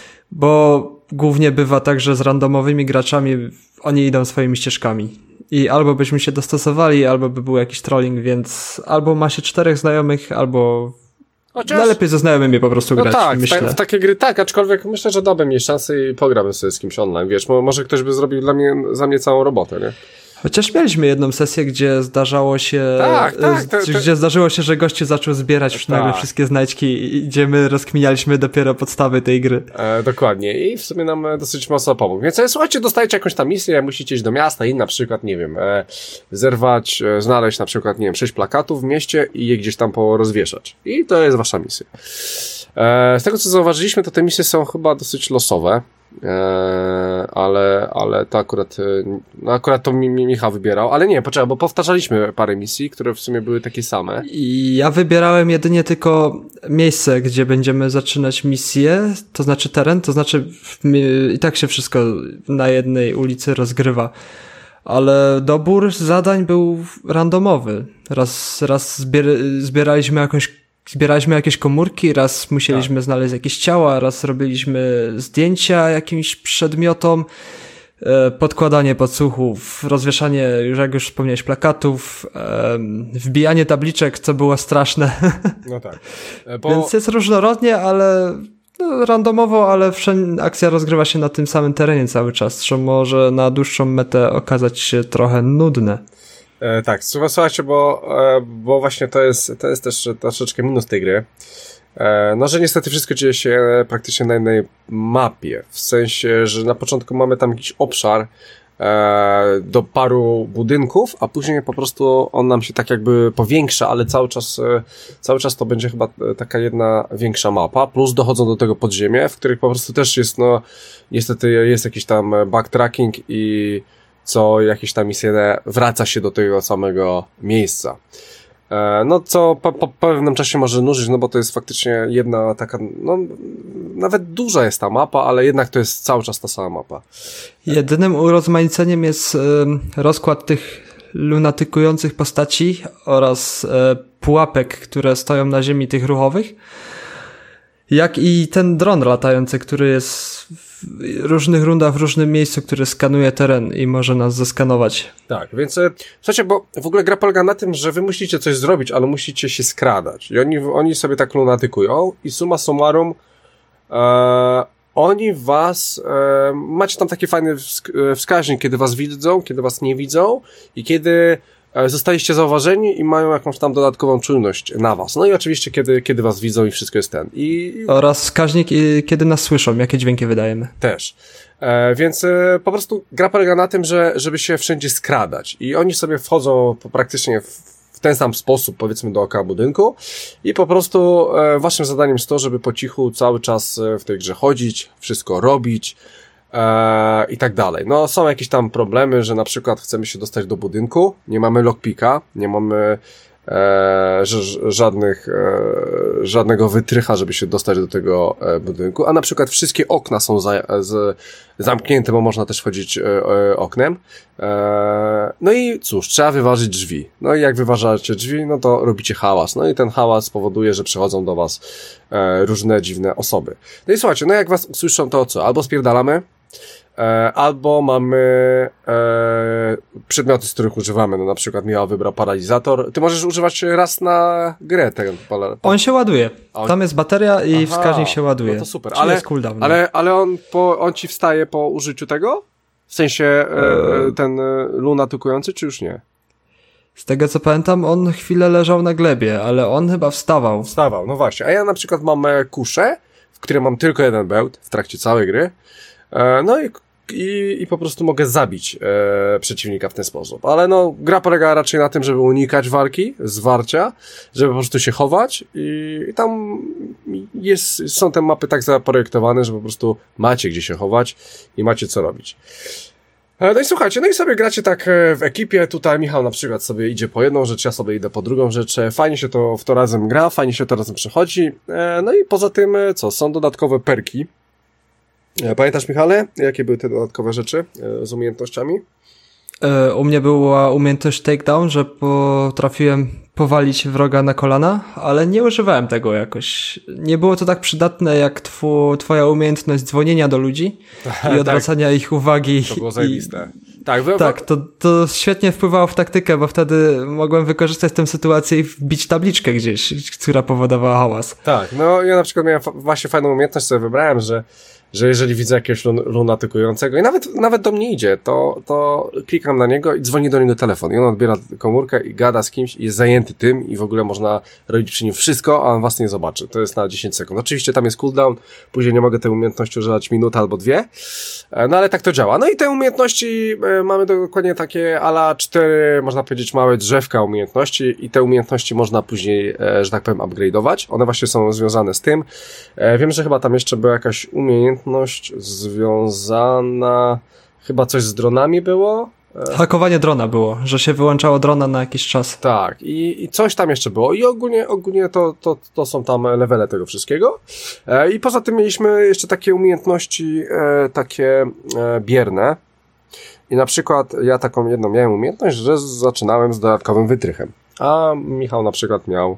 bo głównie bywa tak, że z randomowymi graczami oni idą swoimi ścieżkami. I albo byśmy się dostosowali, albo by był jakiś trolling, więc albo ma się czterech znajomych, albo Chociaż... najlepiej ze znajomymi po prostu no grać, tak, myślę. w, ta, w takie gry tak, aczkolwiek myślę, że dałbym jej szansę i pogramy sobie z kimś online, wiesz, może ktoś by zrobił dla mnie, za mnie całą robotę, nie? Chociaż mieliśmy jedną sesję, gdzie zdarzało się, tak, tak, to, to... gdzie zdarzyło się, że gościu zaczął zbierać już nagle tak. wszystkie znajdźki, gdzie my rozkminialiśmy dopiero podstawy tej gry. E, dokładnie i w sumie nam dosyć mocno pomógł. Więc e, słuchajcie, dostajecie jakąś tam misję, musicie iść do miasta i na przykład, nie wiem, e, zerwać, e, znaleźć na przykład, nie wiem, sześć plakatów w mieście i je gdzieś tam porozwieszać. I to jest wasza misja. E, z tego co zauważyliśmy, to te misje są chyba dosyć losowe. Eee, ale, ale to akurat no akurat to mi, mi Michał wybierał, ale nie, poczekaj, bo powtarzaliśmy parę misji, które w sumie były takie same. I ja wybierałem jedynie tylko miejsce, gdzie będziemy zaczynać misję, to znaczy teren, to znaczy i tak się wszystko na jednej ulicy rozgrywa. Ale dobór zadań był randomowy. Raz, raz zbier zbieraliśmy jakąś Zbieraliśmy jakieś komórki, raz musieliśmy tak. znaleźć jakieś ciała, raz robiliśmy zdjęcia jakimś przedmiotom, podkładanie podsłuchów, rozwieszanie, już jak już wspomniałeś, plakatów, wbijanie tabliczek, co było straszne. No tak. Bo... Więc jest różnorodnie, ale no, randomowo, ale wszędzie akcja rozgrywa się na tym samym terenie cały czas, co może na dłuższą metę okazać się trochę nudne. E, tak, słuchajcie, bo, e, bo właśnie to jest, to jest też troszeczkę minus tej gry. E, no, że niestety wszystko dzieje się praktycznie na jednej mapie. W sensie, że na początku mamy tam jakiś obszar e, do paru budynków, a później po prostu on nam się tak jakby powiększa, ale cały czas, e, cały czas to będzie chyba taka jedna większa mapa, plus dochodzą do tego podziemie, w których po prostu też jest, no, niestety jest jakiś tam backtracking i co jakieś tam misje wraca się do tego samego miejsca. E, no co po, po pewnym czasie może nużyć, no bo to jest faktycznie jedna taka, no nawet duża jest ta mapa, ale jednak to jest cały czas ta sama mapa. Jedynym urozmaiceniem jest y, rozkład tych lunatykujących postaci oraz y, pułapek, które stoją na ziemi tych ruchowych, jak i ten dron latający, który jest w różnych rundach w różnym miejscu, który skanuje teren i może nas zeskanować. Tak, więc słuchajcie, bo w ogóle gra polega na tym, że wy musicie coś zrobić, ale musicie się skradać. I oni, oni sobie tak lunatykują i summa summarum e, oni was, e, macie tam taki fajny wskaźnik, kiedy was widzą, kiedy was nie widzą i kiedy zostaliście zauważeni i mają jakąś tam dodatkową czujność na was. No i oczywiście, kiedy, kiedy was widzą i wszystko jest ten. I... Oraz wskaźnik, kiedy nas słyszą, jakie dźwięki wydajemy. Też. E, więc e, po prostu gra polega na tym, że żeby się wszędzie skradać. I oni sobie wchodzą praktycznie w, w ten sam sposób, powiedzmy, dookoła budynku i po prostu e, waszym zadaniem jest to, żeby po cichu cały czas w tej grze chodzić, wszystko robić, Eee, i tak dalej. No są jakieś tam problemy, że na przykład chcemy się dostać do budynku, nie mamy lockpicka, nie mamy e, żadnych, e, żadnego wytrycha, żeby się dostać do tego e, budynku, a na przykład wszystkie okna są za, z, zamknięte, bo można też wchodzić e, e, oknem. E, no i cóż, trzeba wyważyć drzwi. No i jak wyważacie drzwi, no to robicie hałas. No i ten hałas powoduje, że przychodzą do was e, różne dziwne osoby. No i słuchajcie, no jak was usłyszą, to co? Albo spierdalamy, E, albo mamy e, przedmioty, z których używamy. No na przykład Michał wybrał paralizator. Ty możesz używać raz na grę tego. On się ładuje. On... Tam jest bateria i Aha, wskaźnik się ładuje. No to super. Czyli ale jest cooldown. ale, ale on, po, on ci wstaje po użyciu tego? W sensie e, ten e, lunatykujący, czy już nie? Z tego co pamiętam, on chwilę leżał na glebie, ale on chyba wstawał. Wstawał, no właśnie. A ja na przykład mam kuszę, w której mam tylko jeden bełt w trakcie całej gry. E, no i, i, i po prostu mogę zabić e, przeciwnika w ten sposób. Ale no, gra polega raczej na tym, żeby unikać walki, zwarcia, żeby po prostu się chować i, i tam jest, są te mapy tak zaprojektowane, że po prostu macie gdzie się chować i macie co robić. No i słuchajcie, no i sobie gracie tak w ekipie, tutaj Michał na przykład sobie idzie po jedną rzecz, ja sobie idę po drugą rzecz, fajnie się to w to razem gra, fajnie się to razem przechodzi, no i poza tym, co, są dodatkowe perki. Pamiętasz, Michale, jakie były te dodatkowe rzeczy z umiejętnościami? U mnie była umiejętność takedown, że potrafiłem powalić wroga na kolana, ale nie używałem tego jakoś. Nie było to tak przydatne jak twu, twoja umiejętność dzwonienia do ludzi i odwracania tak. ich uwagi. To było zajebiste. I... Tak, wy... tak to, to świetnie wpływało w taktykę, bo wtedy mogłem wykorzystać tę sytuację i wbić tabliczkę gdzieś, która powodowała hałas. Tak, no ja na przykład miałem właśnie fajną umiejętność, sobie wybrałem, że że jeżeli widzę jakiegoś lun- lunatykującego i nawet, nawet do mnie idzie, to, to klikam na niego i dzwoni do niego telefon i on odbiera komórkę i gada z kimś i jest zajęty tym i w ogóle można robić przy nim wszystko, a on was nie zobaczy. To jest na dziesięć sekund. Oczywiście tam jest cooldown, później nie mogę tej umiejętności używać minutę albo dwie, no ale tak to działa. No i te umiejętności mamy dokładnie takie a la cztery, można powiedzieć, małe drzewka umiejętności i te umiejętności można później, że tak powiem, upgrade'ować. One właśnie są związane z tym. Wiem, że chyba tam jeszcze była jakaś umiejętność związana, chyba coś z dronami było? Hakowanie drona było, że się wyłączało drona na jakiś czas. Tak, i, i coś tam jeszcze było i ogólnie, ogólnie to, to, to są tam levele tego wszystkiego. E, I poza tym mieliśmy jeszcze takie umiejętności e, takie e, bierne. I na przykład ja taką jedną miałem umiejętność, że zaczynałem z dodatkowym wytrychem. A Michał na przykład miał...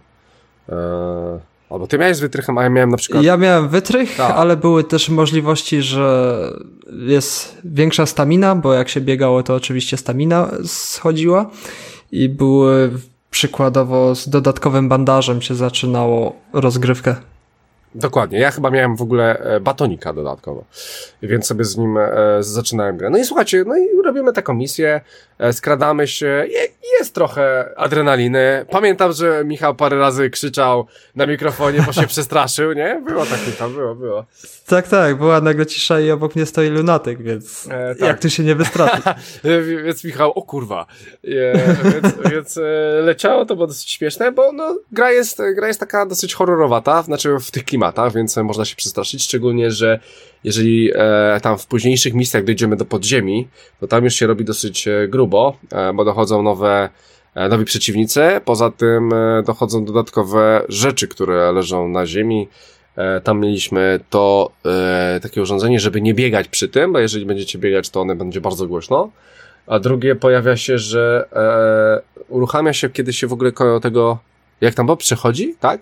E, Albo ty miałeś z wytrychem, a ja miałem na przykład... Ja miałem wytrych, tak. Ale były też możliwości, że jest większa stamina, bo jak się biegało, to oczywiście stamina schodziła i były przykładowo z dodatkowym bandażem się zaczynało rozgrywkę. Dokładnie, ja chyba miałem w ogóle batonika dodatkowo, więc sobie z nim e, zaczynałem grę. No i słuchajcie, no i robimy taką misję, e, skradamy się, je, jest trochę adrenaliny. Pamiętam, że Michał parę razy krzyczał na mikrofonie, bo się przestraszył, nie? Było tak, tam było, było. Tak, tak, była nagle cisza i obok mnie stoi lunatyk, więc e, tak. Jak tu się nie wystraszyć? Więc Michał, o kurwa. E, więc więc e, leciało, to było dosyć śmieszne, bo no, gra jest, gra jest taka dosyć horrorowata, znaczy w tych klimatach, więc można się przestraszyć, szczególnie, że jeżeli e, tam w późniejszych misjach dojdziemy do podziemi, to tam już się robi dosyć e, grubo, e, bo dochodzą nowe, e, nowi przeciwnicy, poza tym e, dochodzą dodatkowe rzeczy, które leżą na ziemi. E, tam mieliśmy to e, takie urządzenie, żeby nie biegać przy tym, bo jeżeli będziecie biegać, to one będzie bardzo głośno. A drugie pojawia się, że e, uruchamia się, kiedy się w ogóle koło tego, jak tam Bob przechodzi, tak?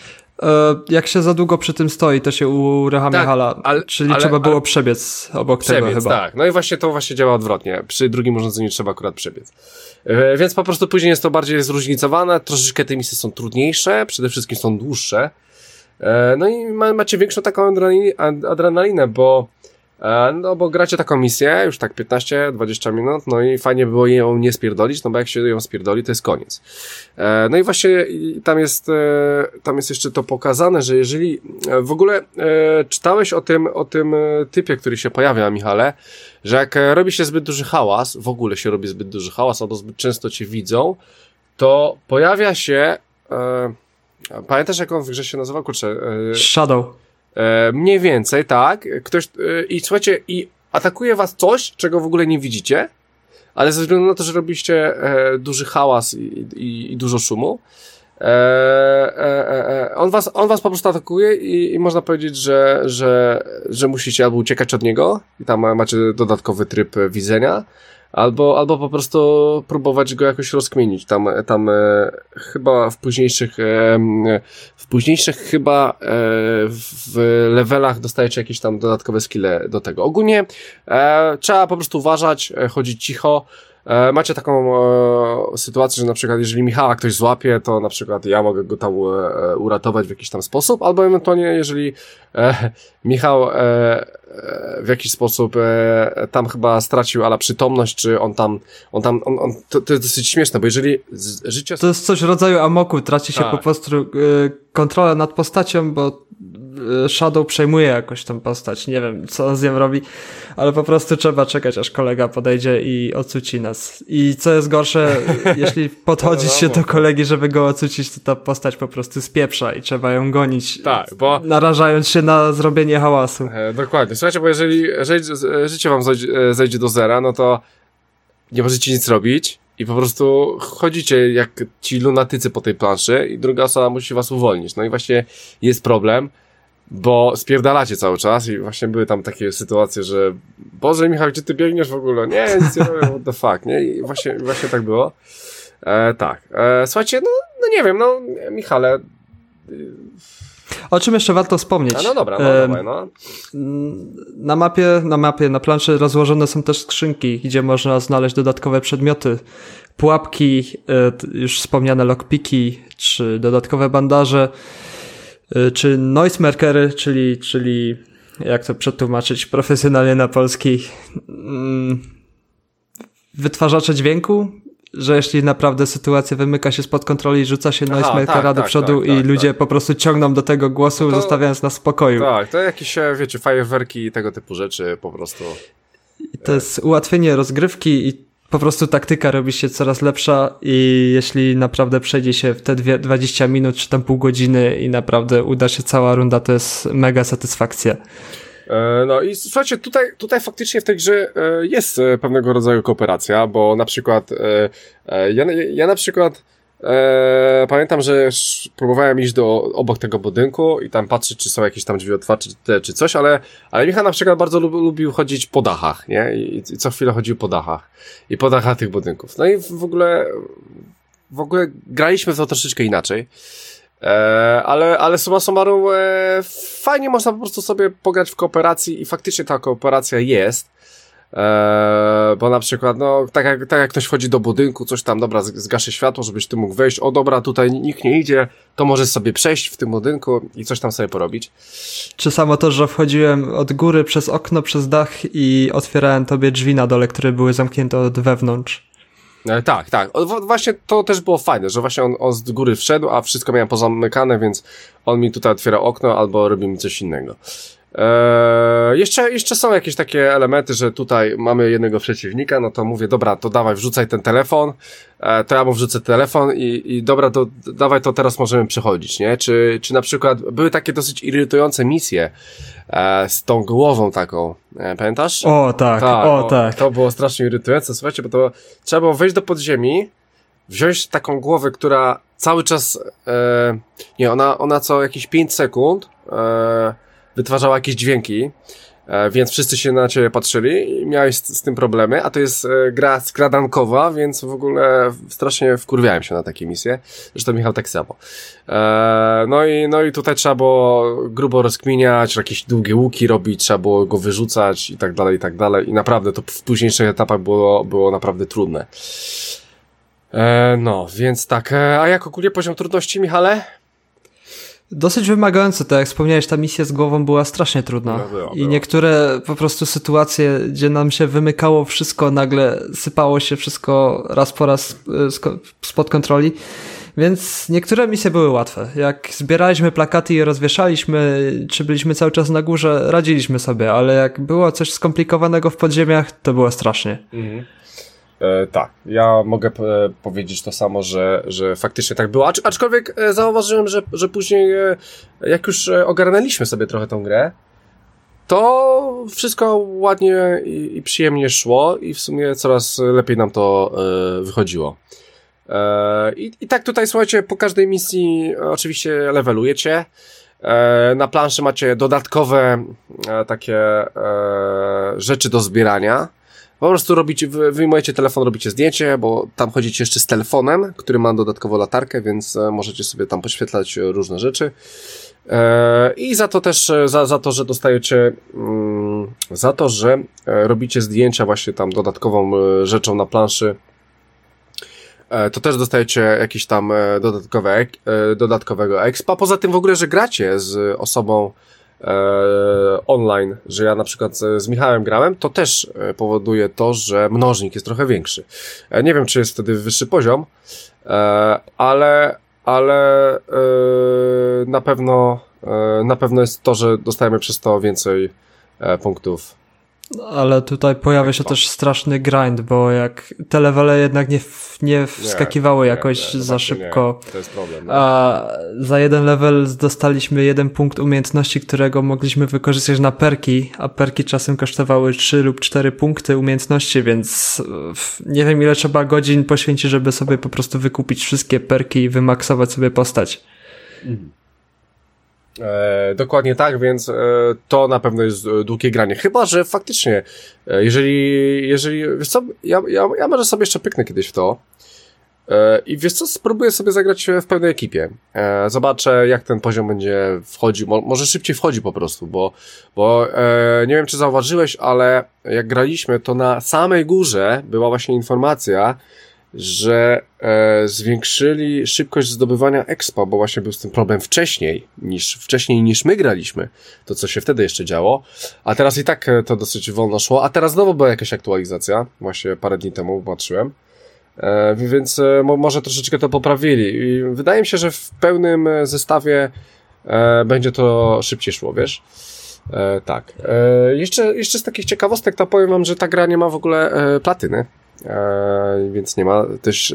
Jak się za długo przy tym stoi, to się uruchamia tak, hala, ale, czyli ale, trzeba było ale, przebiec obok przebiec, tego chyba. Tak, no i właśnie to właśnie działa odwrotnie. Przy drugim urządzeniu trzeba akurat przebiec. Yy, więc po prostu później jest to bardziej zróżnicowane, troszeczkę te misje są trudniejsze, przede wszystkim są dłuższe. Yy, no i ma, macie większą taką adrenalinę, adrenalinę bo no bo gracie taką misję, już tak piętnaście dwadzieścia minut, no i fajnie by było ją nie spierdolić, no bo jak się ją spierdoli, to jest koniec. No i właśnie tam jest, tam jest jeszcze to pokazane, że jeżeli w ogóle czytałeś o tym, o tym typie, który się pojawia, Michale, że jak robi się zbyt duży hałas, w ogóle się robi zbyt duży hałas, albo zbyt często cię widzą, to pojawia się, pamiętasz jak on w grze się nazywał? Kurczę, Shadow. E, mniej więcej, tak. Ktoś, e, i słuchajcie, i atakuje was coś, czego w ogóle nie widzicie, ale ze względu na to, że robiliście e, duży hałas i, i, i dużo szumu, e, e, e, on was, on was po prostu atakuje i, i można powiedzieć, że, że, że musicie albo uciekać od niego i tam macie dodatkowy tryb widzenia, albo, albo po prostu próbować go jakoś rozkmienić. Tam, tam e, chyba w późniejszych, e, w późniejszych chyba e, w levelach dostajecie jakieś tam dodatkowe skille do tego. Ogólnie e, trzeba po prostu uważać, e, chodzić cicho. E, macie taką e, sytuację, że na przykład jeżeli Michała ktoś złapie, to na przykład ja mogę go tam e, uratować w jakiś tam sposób, albo ewentualnie jeżeli e, Michał e, e, w jakiś sposób e, tam chyba stracił ala przytomność, czy on tam, on tam, on, on, to, to jest dosyć śmieszne, bo jeżeli z, życie... To jest coś w rodzaju amoku, traci się tak. po prostu y, kontrolę nad postacią, bo Shadow przejmuje jakoś tą postać, nie wiem co on z nią robi, ale po prostu trzeba czekać, aż kolega podejdzie i ocuci nas. I co jest gorsze, jeśli podchodzisz się do kolegi, żeby go ocucić, to ta postać po prostu spieprza i trzeba ją gonić, tak, bo... narażając się na zrobienie hałasu. E, dokładnie. Słuchajcie, bo jeżeli, jeżeli życie wam zejdzie, zejdzie do zera, no to nie możecie nic robić i po prostu chodzicie jak ci lunatycy po tej planszy i druga osoba musi was uwolnić. No i właśnie jest problem, bo spierdalacie cały czas i właśnie były tam takie sytuacje, że Boże Michał, gdzie ty biegniesz w ogóle? Nie, nic nie robię, what the fuck, nie? I właśnie, właśnie tak było. E, tak. E, słuchajcie, no, no nie wiem, no Michale... O czym jeszcze warto wspomnieć? A no dobra, no e, dawaj, no. Na mapie, na mapie, na planszy rozłożone są też skrzynki, gdzie można znaleźć dodatkowe przedmioty, pułapki, e, już wspomniane lockpiki, czy dodatkowe bandaże, czy noise markery, czyli, czyli jak to przetłumaczyć profesjonalnie na polski, wytwarzacze dźwięku, że jeśli naprawdę sytuacja wymyka się spod kontroli, rzuca się noise markera tak, do tak, przodu tak, i tak, ludzie tak. po prostu ciągną do tego głosu, no to, zostawiając nas w spokoju. Tak, to jakieś, wiecie, fajerwerki i tego typu rzeczy po prostu. I to jest ułatwienie rozgrywki i po prostu taktyka robi się coraz lepsza i jeśli naprawdę przejdzie się w te dwadzieścia minut czy tam pół godziny i naprawdę uda się cała runda, to jest mega satysfakcja. No i słuchajcie, tutaj, tutaj faktycznie w tej grze jest pewnego rodzaju kooperacja, bo na przykład ja, ja na przykład e, pamiętam, że próbowałem iść do obok tego budynku i tam patrzeć, czy są jakieś tam drzwi otwarte, czy, czy coś, ale, ale Michał na przykład bardzo lub, lubił chodzić po dachach, nie? I, I co chwilę chodził po dachach i po dachach tych budynków. No i w ogóle w ogóle graliśmy w to troszeczkę inaczej. E, ale, ale summa summarum e, fajnie można po prostu sobie pograć w kooperacji i faktycznie ta kooperacja jest, e, bo na przykład no tak jak, tak jak ktoś wchodzi do budynku, coś tam, dobra, zgaszę światło, żebyś ty mógł wejść, o dobra, tutaj nikt nie idzie, to możesz sobie przejść w tym budynku i coś tam sobie porobić. Czy samo to, że wchodziłem od góry przez okno, przez dach i otwierałem tobie drzwi na dole, które były zamknięte od wewnątrz. E, tak, tak. O, właśnie to też było fajne, że właśnie on, on z góry wszedł, a wszystko miałem pozamykane, więc on mi tutaj otwiera okno albo robi mi coś innego. E, jeszcze, jeszcze są jakieś takie elementy, że tutaj mamy jednego przeciwnika, no to mówię, dobra, to dawaj, wrzucaj ten telefon, e, to ja mu wrzucę telefon i, i dobra, to dawaj, to teraz możemy przechodzić, nie? Czy, czy na przykład były takie dosyć irytujące misje e, z tą głową taką, e, pamiętasz? O tak, tak o, o tak. To było strasznie irytujące, słuchajcie, bo to trzeba było wejść do podziemi, wziąć taką głowę, która cały czas, e, nie, ona, ona co jakieś pięć sekund e, wytwarzała jakieś dźwięki, e, więc wszyscy się na ciebie patrzyli i miałeś z, z tym problemy, a to jest e, gra skradankowa, więc w ogóle strasznie wkurwiałem się na takie misje. Zresztą Michał tak samo. E, no i, no i tutaj trzeba było grubo rozkminiać, jakieś długie łuki robić, trzeba było go wyrzucać i tak dalej, i tak dalej. I naprawdę to w późniejszych etapach było, było naprawdę trudne. E, no, więc tak. E, a jak ogólnie poziom trudności, Michale? Dosyć wymagające, tak jak wspomniałeś, ta misja z głową była strasznie trudna. No, było, było. I niektóre po prostu sytuacje, gdzie nam się wymykało wszystko, nagle sypało się wszystko raz po raz spod kontroli. Więc niektóre misje były łatwe. Jak zbieraliśmy plakaty i rozwieszaliśmy, czy byliśmy cały czas na górze, radziliśmy sobie, ale jak było coś skomplikowanego w podziemiach, to było strasznie. Mhm. E, tak, ja mogę e, powiedzieć to samo, że, że faktycznie tak było, Acz, aczkolwiek e, zauważyłem, że, że później e, jak już e, ogarnęliśmy sobie trochę tą grę, to wszystko ładnie i, i przyjemnie szło i w sumie coraz lepiej nam to e, wychodziło. E, i, I tak tutaj, słuchajcie, po każdej misji oczywiście levelujecie. E, na planszy macie dodatkowe e, takie e, rzeczy do zbierania. Po prostu robicie, wy, wyjmujecie telefon, robicie zdjęcie, bo tam chodzicie jeszcze z telefonem, który ma dodatkowo latarkę, więc możecie sobie tam poświetlać różne rzeczy. I za to też, za, za to, że dostajecie, za to, że robicie zdjęcia właśnie tam dodatkową rzeczą na planszy, to też dostajecie jakiś tam dodatkowe, dodatkowego expa. Poza tym w ogóle, że gracie z osobą online, że ja na przykład z Michałem grałem, to też powoduje to, że mnożnik jest trochę większy. Nie wiem, czy jest wtedy wyższy poziom, ale ale yy, na pewno yy, na pewno jest to, że dostajemy przez to więcej e, punktów. Ale tutaj pojawia się też straszny grind, bo jak te levele jednak nie, w, nie wskakiwały nie, jakoś nie, nie, za szybko. Nie. To jest problem. No. A za jeden level dostaliśmy jeden punkt umiejętności, którego mogliśmy wykorzystać na perki, a perki czasem kosztowały trzy lub cztery punkty umiejętności, więc nie wiem ile trzeba godzin poświęcić, żeby sobie po prostu wykupić wszystkie perki i wymaksować sobie postać. Mhm. E, dokładnie tak, więc e, to na pewno jest długie granie. Chyba że faktycznie, e, jeżeli, jeżeli, wiesz co, ja, ja, ja może sobie jeszcze pyknę kiedyś w to e, i wiesz co, spróbuję sobie zagrać w pełnej ekipie. E, zobaczę, jak ten poziom będzie wchodził, Mo, może szybciej wchodzi po prostu, bo, bo e, nie wiem, czy zauważyłeś, ale jak graliśmy, to na samej górze była właśnie informacja, że e, zwiększyli szybkość zdobywania expa, bo właśnie był z tym problem wcześniej niż, wcześniej niż my graliśmy, to co się wtedy jeszcze działo, a teraz i tak to dosyć wolno szło, a teraz znowu była jakaś aktualizacja, właśnie parę dni temu patrzyłem, e, więc e, może troszeczkę to poprawili i wydaje mi się, że w pełnym zestawie e, będzie to szybciej szło, wiesz? E, tak. E, jeszcze, jeszcze z takich ciekawostek to powiem wam, że ta gra nie ma w ogóle e, platyny. Eee, więc nie ma też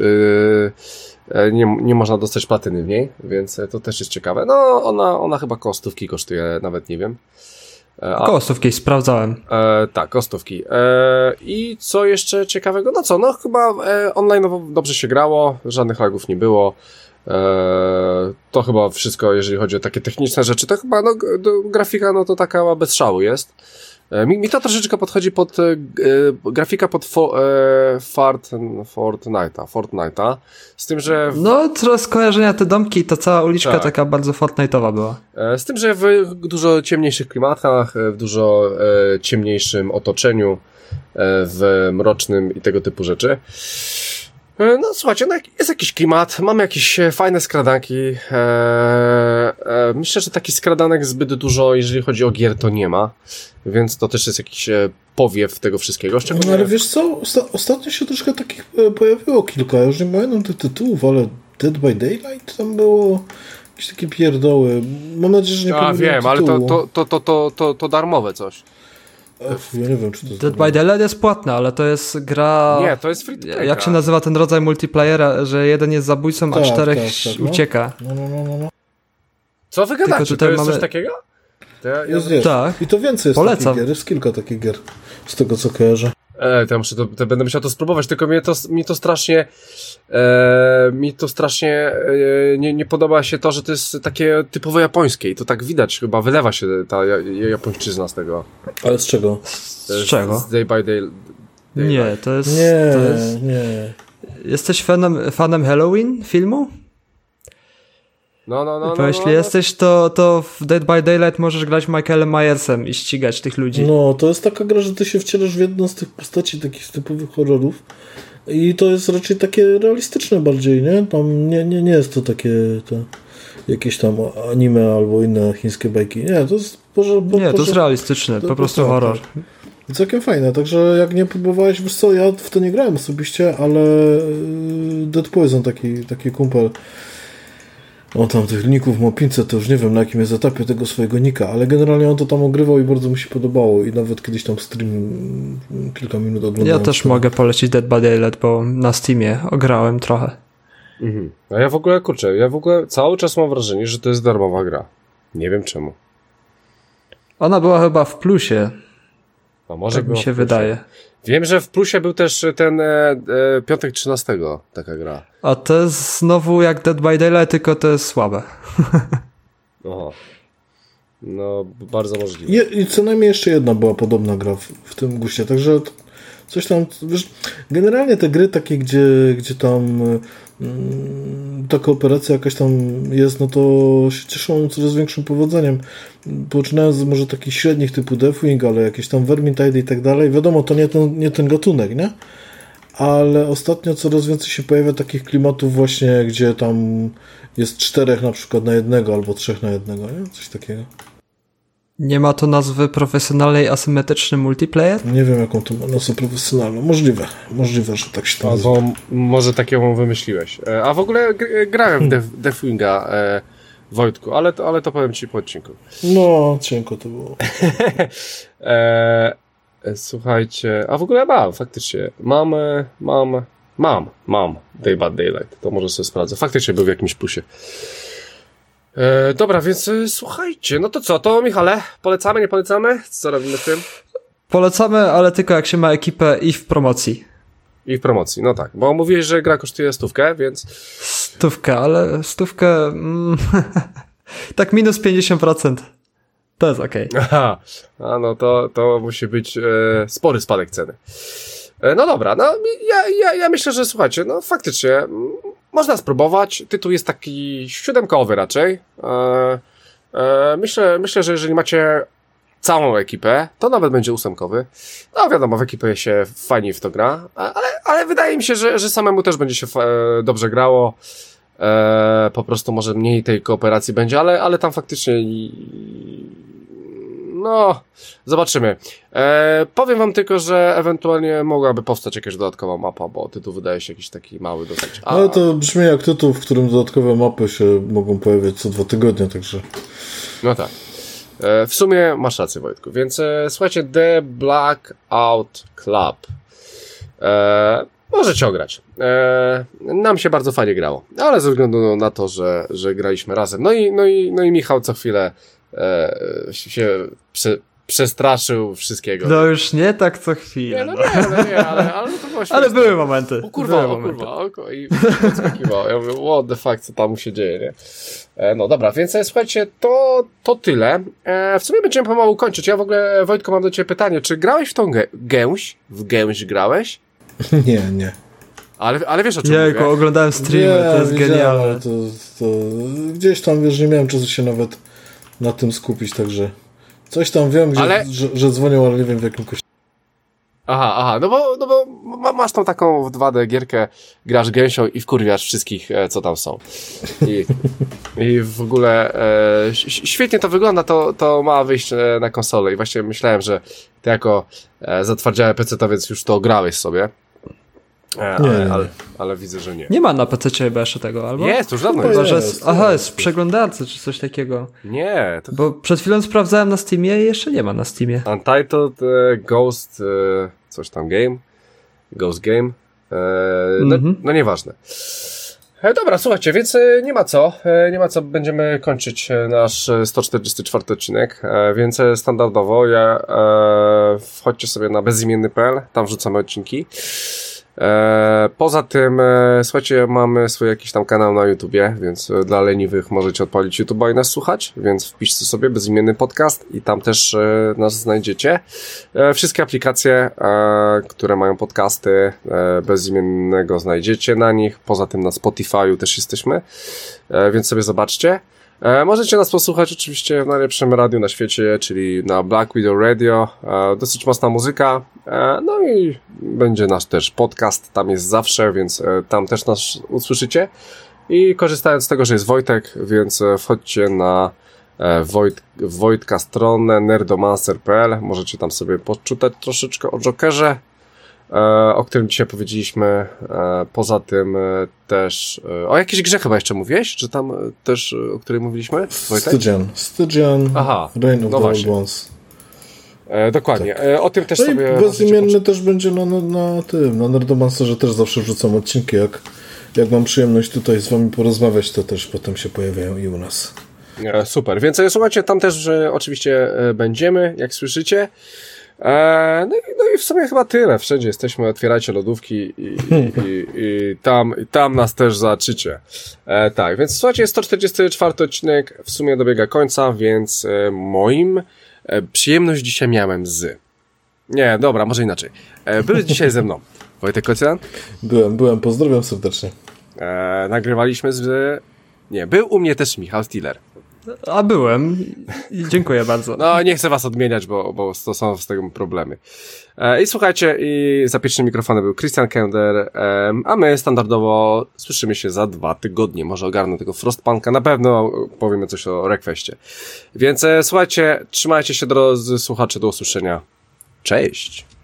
e, nie, nie można dostać platyny w niej, więc to też jest ciekawe. No ona, ona chyba koło stówki kosztuje, nawet nie wiem. E, a, koło stówki, sprawdzałem. E, tak, koło stówki. E, I co jeszcze ciekawego? No co, no chyba e, online dobrze się grało, żadnych lagów nie było. E, to chyba wszystko, jeżeli chodzi o takie techniczne rzeczy, to chyba no, do, grafika no to taka bez szału jest. Mi, mi to troszeczkę podchodzi pod e, grafika pod fo, e, Fort, Fortnite'a, Fortnite'a, z tym, że... W... No, trochę skojarzenia te domki, to cała uliczka tak. taka bardzo Fortnite'owa była. E, z tym, że w dużo ciemniejszych klimatach, w dużo e, ciemniejszym otoczeniu, e, w mrocznym i tego typu rzeczy. No słuchajcie, no jest jakiś klimat, mamy jakieś fajne skradanki. Eee, e, myślę, że takich skradanek zbyt dużo, jeżeli chodzi o gier, to nie ma. Więc to też jest jakiś powiew tego wszystkiego. No ale wiesz co, Osta- ostatnio się troszkę takich pojawiło kilka. Ja już nie pamiętam tych tytułów, ale Dead by Daylight tam było jakieś takie pierdoły. Mam nadzieję, że nie pamiętam. Ja wiem, tytułu. Ale to, to, to, to, to, to darmowe coś. Ech, ja nie wiem, czy to Dead by Daylight jest płatna, ale to jest gra... Nie, to jest free to play. Jak się nazywa ten rodzaj multiplayera, że jeden jest zabójcą, tak, a czterech tak, tak, no. ucieka. No, no, no, no. Co wy gadacie? To jest mamy... coś takiego? To ja, jest, jest. Tak. I to więcej jest Polecam. takich gier, jest kilka takich gier, z tego co kojarzę. E, to, ja muszę to, to będę musiał to spróbować, tylko mnie to, mi to strasznie e, mi to strasznie e, nie, nie podoba się to, że to jest takie typowo japońskie i to tak widać, chyba wylewa się ta japońszczyzna z tego. Ale z czego? Z, z czego? Z Day by Day. day nie, to jest... Nie, to jest... nie. Jesteś fanem, fanem Halloween filmu? No, no, no. Bo no, jeśli no, jesteś, to, to w Dead by Daylight możesz grać Michaelem Myersem i ścigać tych ludzi. No, to jest taka gra, że ty się wcielasz w jedną z tych postaci takich typowych horrorów i to jest raczej takie realistyczne bardziej, nie? Tam nie, nie, nie jest to takie to jakieś tam anime albo inne chińskie bajki. Nie, to jest... Boże, bo, nie, to jest realistyczne, to, po prostu to, horror. Tak. Całkiem fajne, także jak nie próbowałeś, wiesz co, ja w to nie grałem osobiście, ale Dead Poison, taki, taki kumpel, on tam tych ników ma pięćset, to już nie wiem na jakim jest etapie tego swojego nika, ale generalnie on to tam ogrywał i bardzo mi się podobało i nawet kiedyś tam stream kilka minut oglądałem. Ja też to. mogę polecić Dead by Daylight, bo na Steamie ograłem trochę. Mhm. A ja w ogóle, kurczę, ja w ogóle cały czas mam wrażenie, że to jest darmowa gra. Nie wiem czemu. Ona była chyba w plusie. A może tak mi się wydaje. Wiem, że w plusie był też ten e, e, piątek trzynastego taka gra. A to jest znowu jak Dead by Daylight, tylko to jest słabe. Oho. No, bardzo możliwe. Je, I co najmniej jeszcze jedna była podobna gra w, w tym guście, także coś tam, wiesz, generalnie te gry takie, gdzie, gdzie tam ta kooperacja jakaś tam jest, no to się cieszą coraz większym powodzeniem. Poczynając z może takich średnich typu Deathwing, ale jakieś tam Vermintide i tak dalej. Wiadomo, to nie ten, nie ten gatunek, nie? Ale ostatnio coraz więcej się pojawia takich klimatów właśnie, gdzie tam jest czterech na przykład na jednego, albo trzech na jednego, nie? Coś takiego. Nie ma to nazwy profesjonalnej asymetryczny multiplayer? Nie wiem, jaką to ma nazwę profesjonalną. Możliwe. Możliwe, że tak się to nazywa. Albo może takiego wymyśliłeś. A w ogóle grałem w Deathwinga, e, Wojtku, ale to, ale to powiem ci po odcinku. No, cienko to było. e, słuchajcie, a w ogóle mam, faktycznie. Mam, mam, mam, mam Day by Daylight. To może sobie sprawdzę. Faktycznie był w jakimś plusie. E, dobra, więc e, słuchajcie, no to co, to Michale, polecamy, nie polecamy? Co robimy z tym? Polecamy, ale tylko jak się ma ekipę i w promocji. I w promocji, no tak, bo mówiłeś, że gra kosztuje stówkę, więc... Stówkę, ale stówkę... Mm, tak minus pięćdziesiąt procent. To jest okej. Okay. Aha, a no to, to musi być e, spory spadek ceny. E, no dobra, no ja, ja, ja myślę, że słuchajcie, no faktycznie... M, Można spróbować. Tytuł jest taki siódemkowy raczej. E, e, myślę, myślę, że jeżeli macie całą ekipę, to nawet będzie ósemkowy. No wiadomo, w ekipie się fajnie w to gra, ale, ale wydaje mi się, że, że samemu też będzie się e, dobrze grało. E, po prostu może mniej tej kooperacji będzie, ale, ale tam faktycznie i, no, zobaczymy. E, powiem wam tylko, że ewentualnie mogłaby powstać jakaś dodatkowa mapa, bo tytuł wydaje się jakiś taki mały dosyć. A... Ale to brzmi jak tytuł, w którym dodatkowe mapy się mogą pojawiać co dwa tygodnie, także... No tak. E, w sumie masz rację, Wojtku. Więc e, słuchajcie, The Blackout Club. E, możecie ograć. E, nam się bardzo fajnie grało, ale ze względu na to, że, że graliśmy razem. No i, no i, no i Michał co chwilę e, się prze, przestraszył wszystkiego. No już nie tak co chwilę. Nie, no nie, no nie, ale, ale to było Ale były momenty. O kurwa, były o kurwa, o kurwa. I podskakiwał. Ja mówię, what the fuck, co tam się dzieje, nie? E, no dobra, więc e, słuchajcie, to, to tyle. E, w sumie będziemy pomału kończyć. Ja w ogóle, Wojtko, mam do ciebie pytanie. Czy grałeś w tą gę- gęś? W gęś grałeś? Nie, nie. Ale, ale wiesz o czym Jejku, mówię? oglądałem streamy, Nie, to jest genialne. To, to gdzieś tam, wiesz, nie miałem czasu się nawet na tym skupić, także coś tam wiem, gdzie, Ale... że, że dzwonią, ale nie wiem w jakim kościele. Aha, aha, no bo, no bo masz tą taką w dwa D gierkę, grasz gęsią i wkurwiasz wszystkich, e, co tam są. I, i w ogóle e, świetnie to wygląda, to, to ma wyjść e, na konsolę i właśnie myślałem, że ty jako e, zatwardziały pecetowiec już to grałeś sobie. E, Nie, ale, nie. ale, ale widzę, że nie. Nie ma na pececie chyba jeszcze tego, albo? Jest, już dawno Chyba jest. Chyba, że jest, jest, aha, jest. jest w przeglądarce czy coś takiego. Nie, to Bo przed chwilą sprawdzałem na Steamie i jeszcze nie ma na Steamie. Untitled e, Ghost e, coś tam game. Ghost Game. E, no, Mhm. no nieważne. E, dobra, słuchajcie, więc e, nie ma co. E, nie ma co, będziemy kończyć e, nasz e, sto czterdziesty czwarty odcinek, e, więc e, standardowo ja, e, wchodźcie sobie na bezimienny kropka p l, tam wrzucamy odcinki. E, poza tym, e, słuchajcie, mamy swój jakiś tam kanał na YouTubie, więc e, dla leniwych możecie odpalić YouTube'a i nas słuchać, więc wpiszcie sobie bezimienny podcast i tam też e, nas znajdziecie. E, wszystkie aplikacje, e, które mają podcasty e, bezimiennego znajdziecie na nich, poza tym na Spotify'u też jesteśmy, e, więc sobie zobaczcie. E, możecie nas posłuchać oczywiście w najlepszym radiu na świecie, czyli na Black Widow Radio. E, dosyć mocna muzyka. E, no i będzie nasz też podcast, tam jest zawsze, więc e, tam też nas usłyszycie. I korzystając z tego, że jest Wojtek, więc e, wchodźcie na e, Wojt, Wojtka stronę nerdomancer kropka p l. Możecie tam sobie poczytać troszeczkę o Jokerze, e, o którym dzisiaj powiedzieliśmy. E, poza tym e, też... E, o jakiejś grze chyba jeszcze mówiłeś? Czy tam e, też, e, o której mówiliśmy? Wojtek? Stygian. Stygian, Aha, Reign of no the właśnie. Old Ones. E, dokładnie. Tak. E, o tym też No i sobie... bezimienny możecie też będzie na, na, na tym, na Nerdomancerze też zawsze wrzucam odcinki, jak, jak mam przyjemność tutaj z wami porozmawiać, to też potem się pojawiają i u nas. E, super, więc e, słuchajcie, tam też e, oczywiście e, będziemy, jak słyszycie. E, no, i, no i w sumie chyba tyle. Wszędzie jesteśmy, otwierajcie lodówki i, i, i, i, tam, i tam nas też zobaczycie. E, tak, więc słuchajcie, sto czterdziesty czwarty odcinek w sumie dobiega końca, więc e, moim e, przyjemność dzisiaj miałem z Nie, dobra, może inaczej. E, były dzisiaj ze mną Wojtek Kocjan. Byłem, byłem, pozdrawiam serdecznie. E, nagrywaliśmy z... Nie, był u mnie też Michał Stiller. A byłem i dziękuję bardzo. No, nie chcę was odmieniać, bo, bo to są z tego problemy. E, I słuchajcie, i za pierwszym mikrofonem był Christian Kender, e, a my standardowo słyszymy się za dwa tygodnie. Może ogarnę tego Frostpunka, na pewno powiemy coś o Wreckfestie. Więc e, słuchajcie, trzymajcie się drodzy słuchacze, do usłyszenia. Cześć!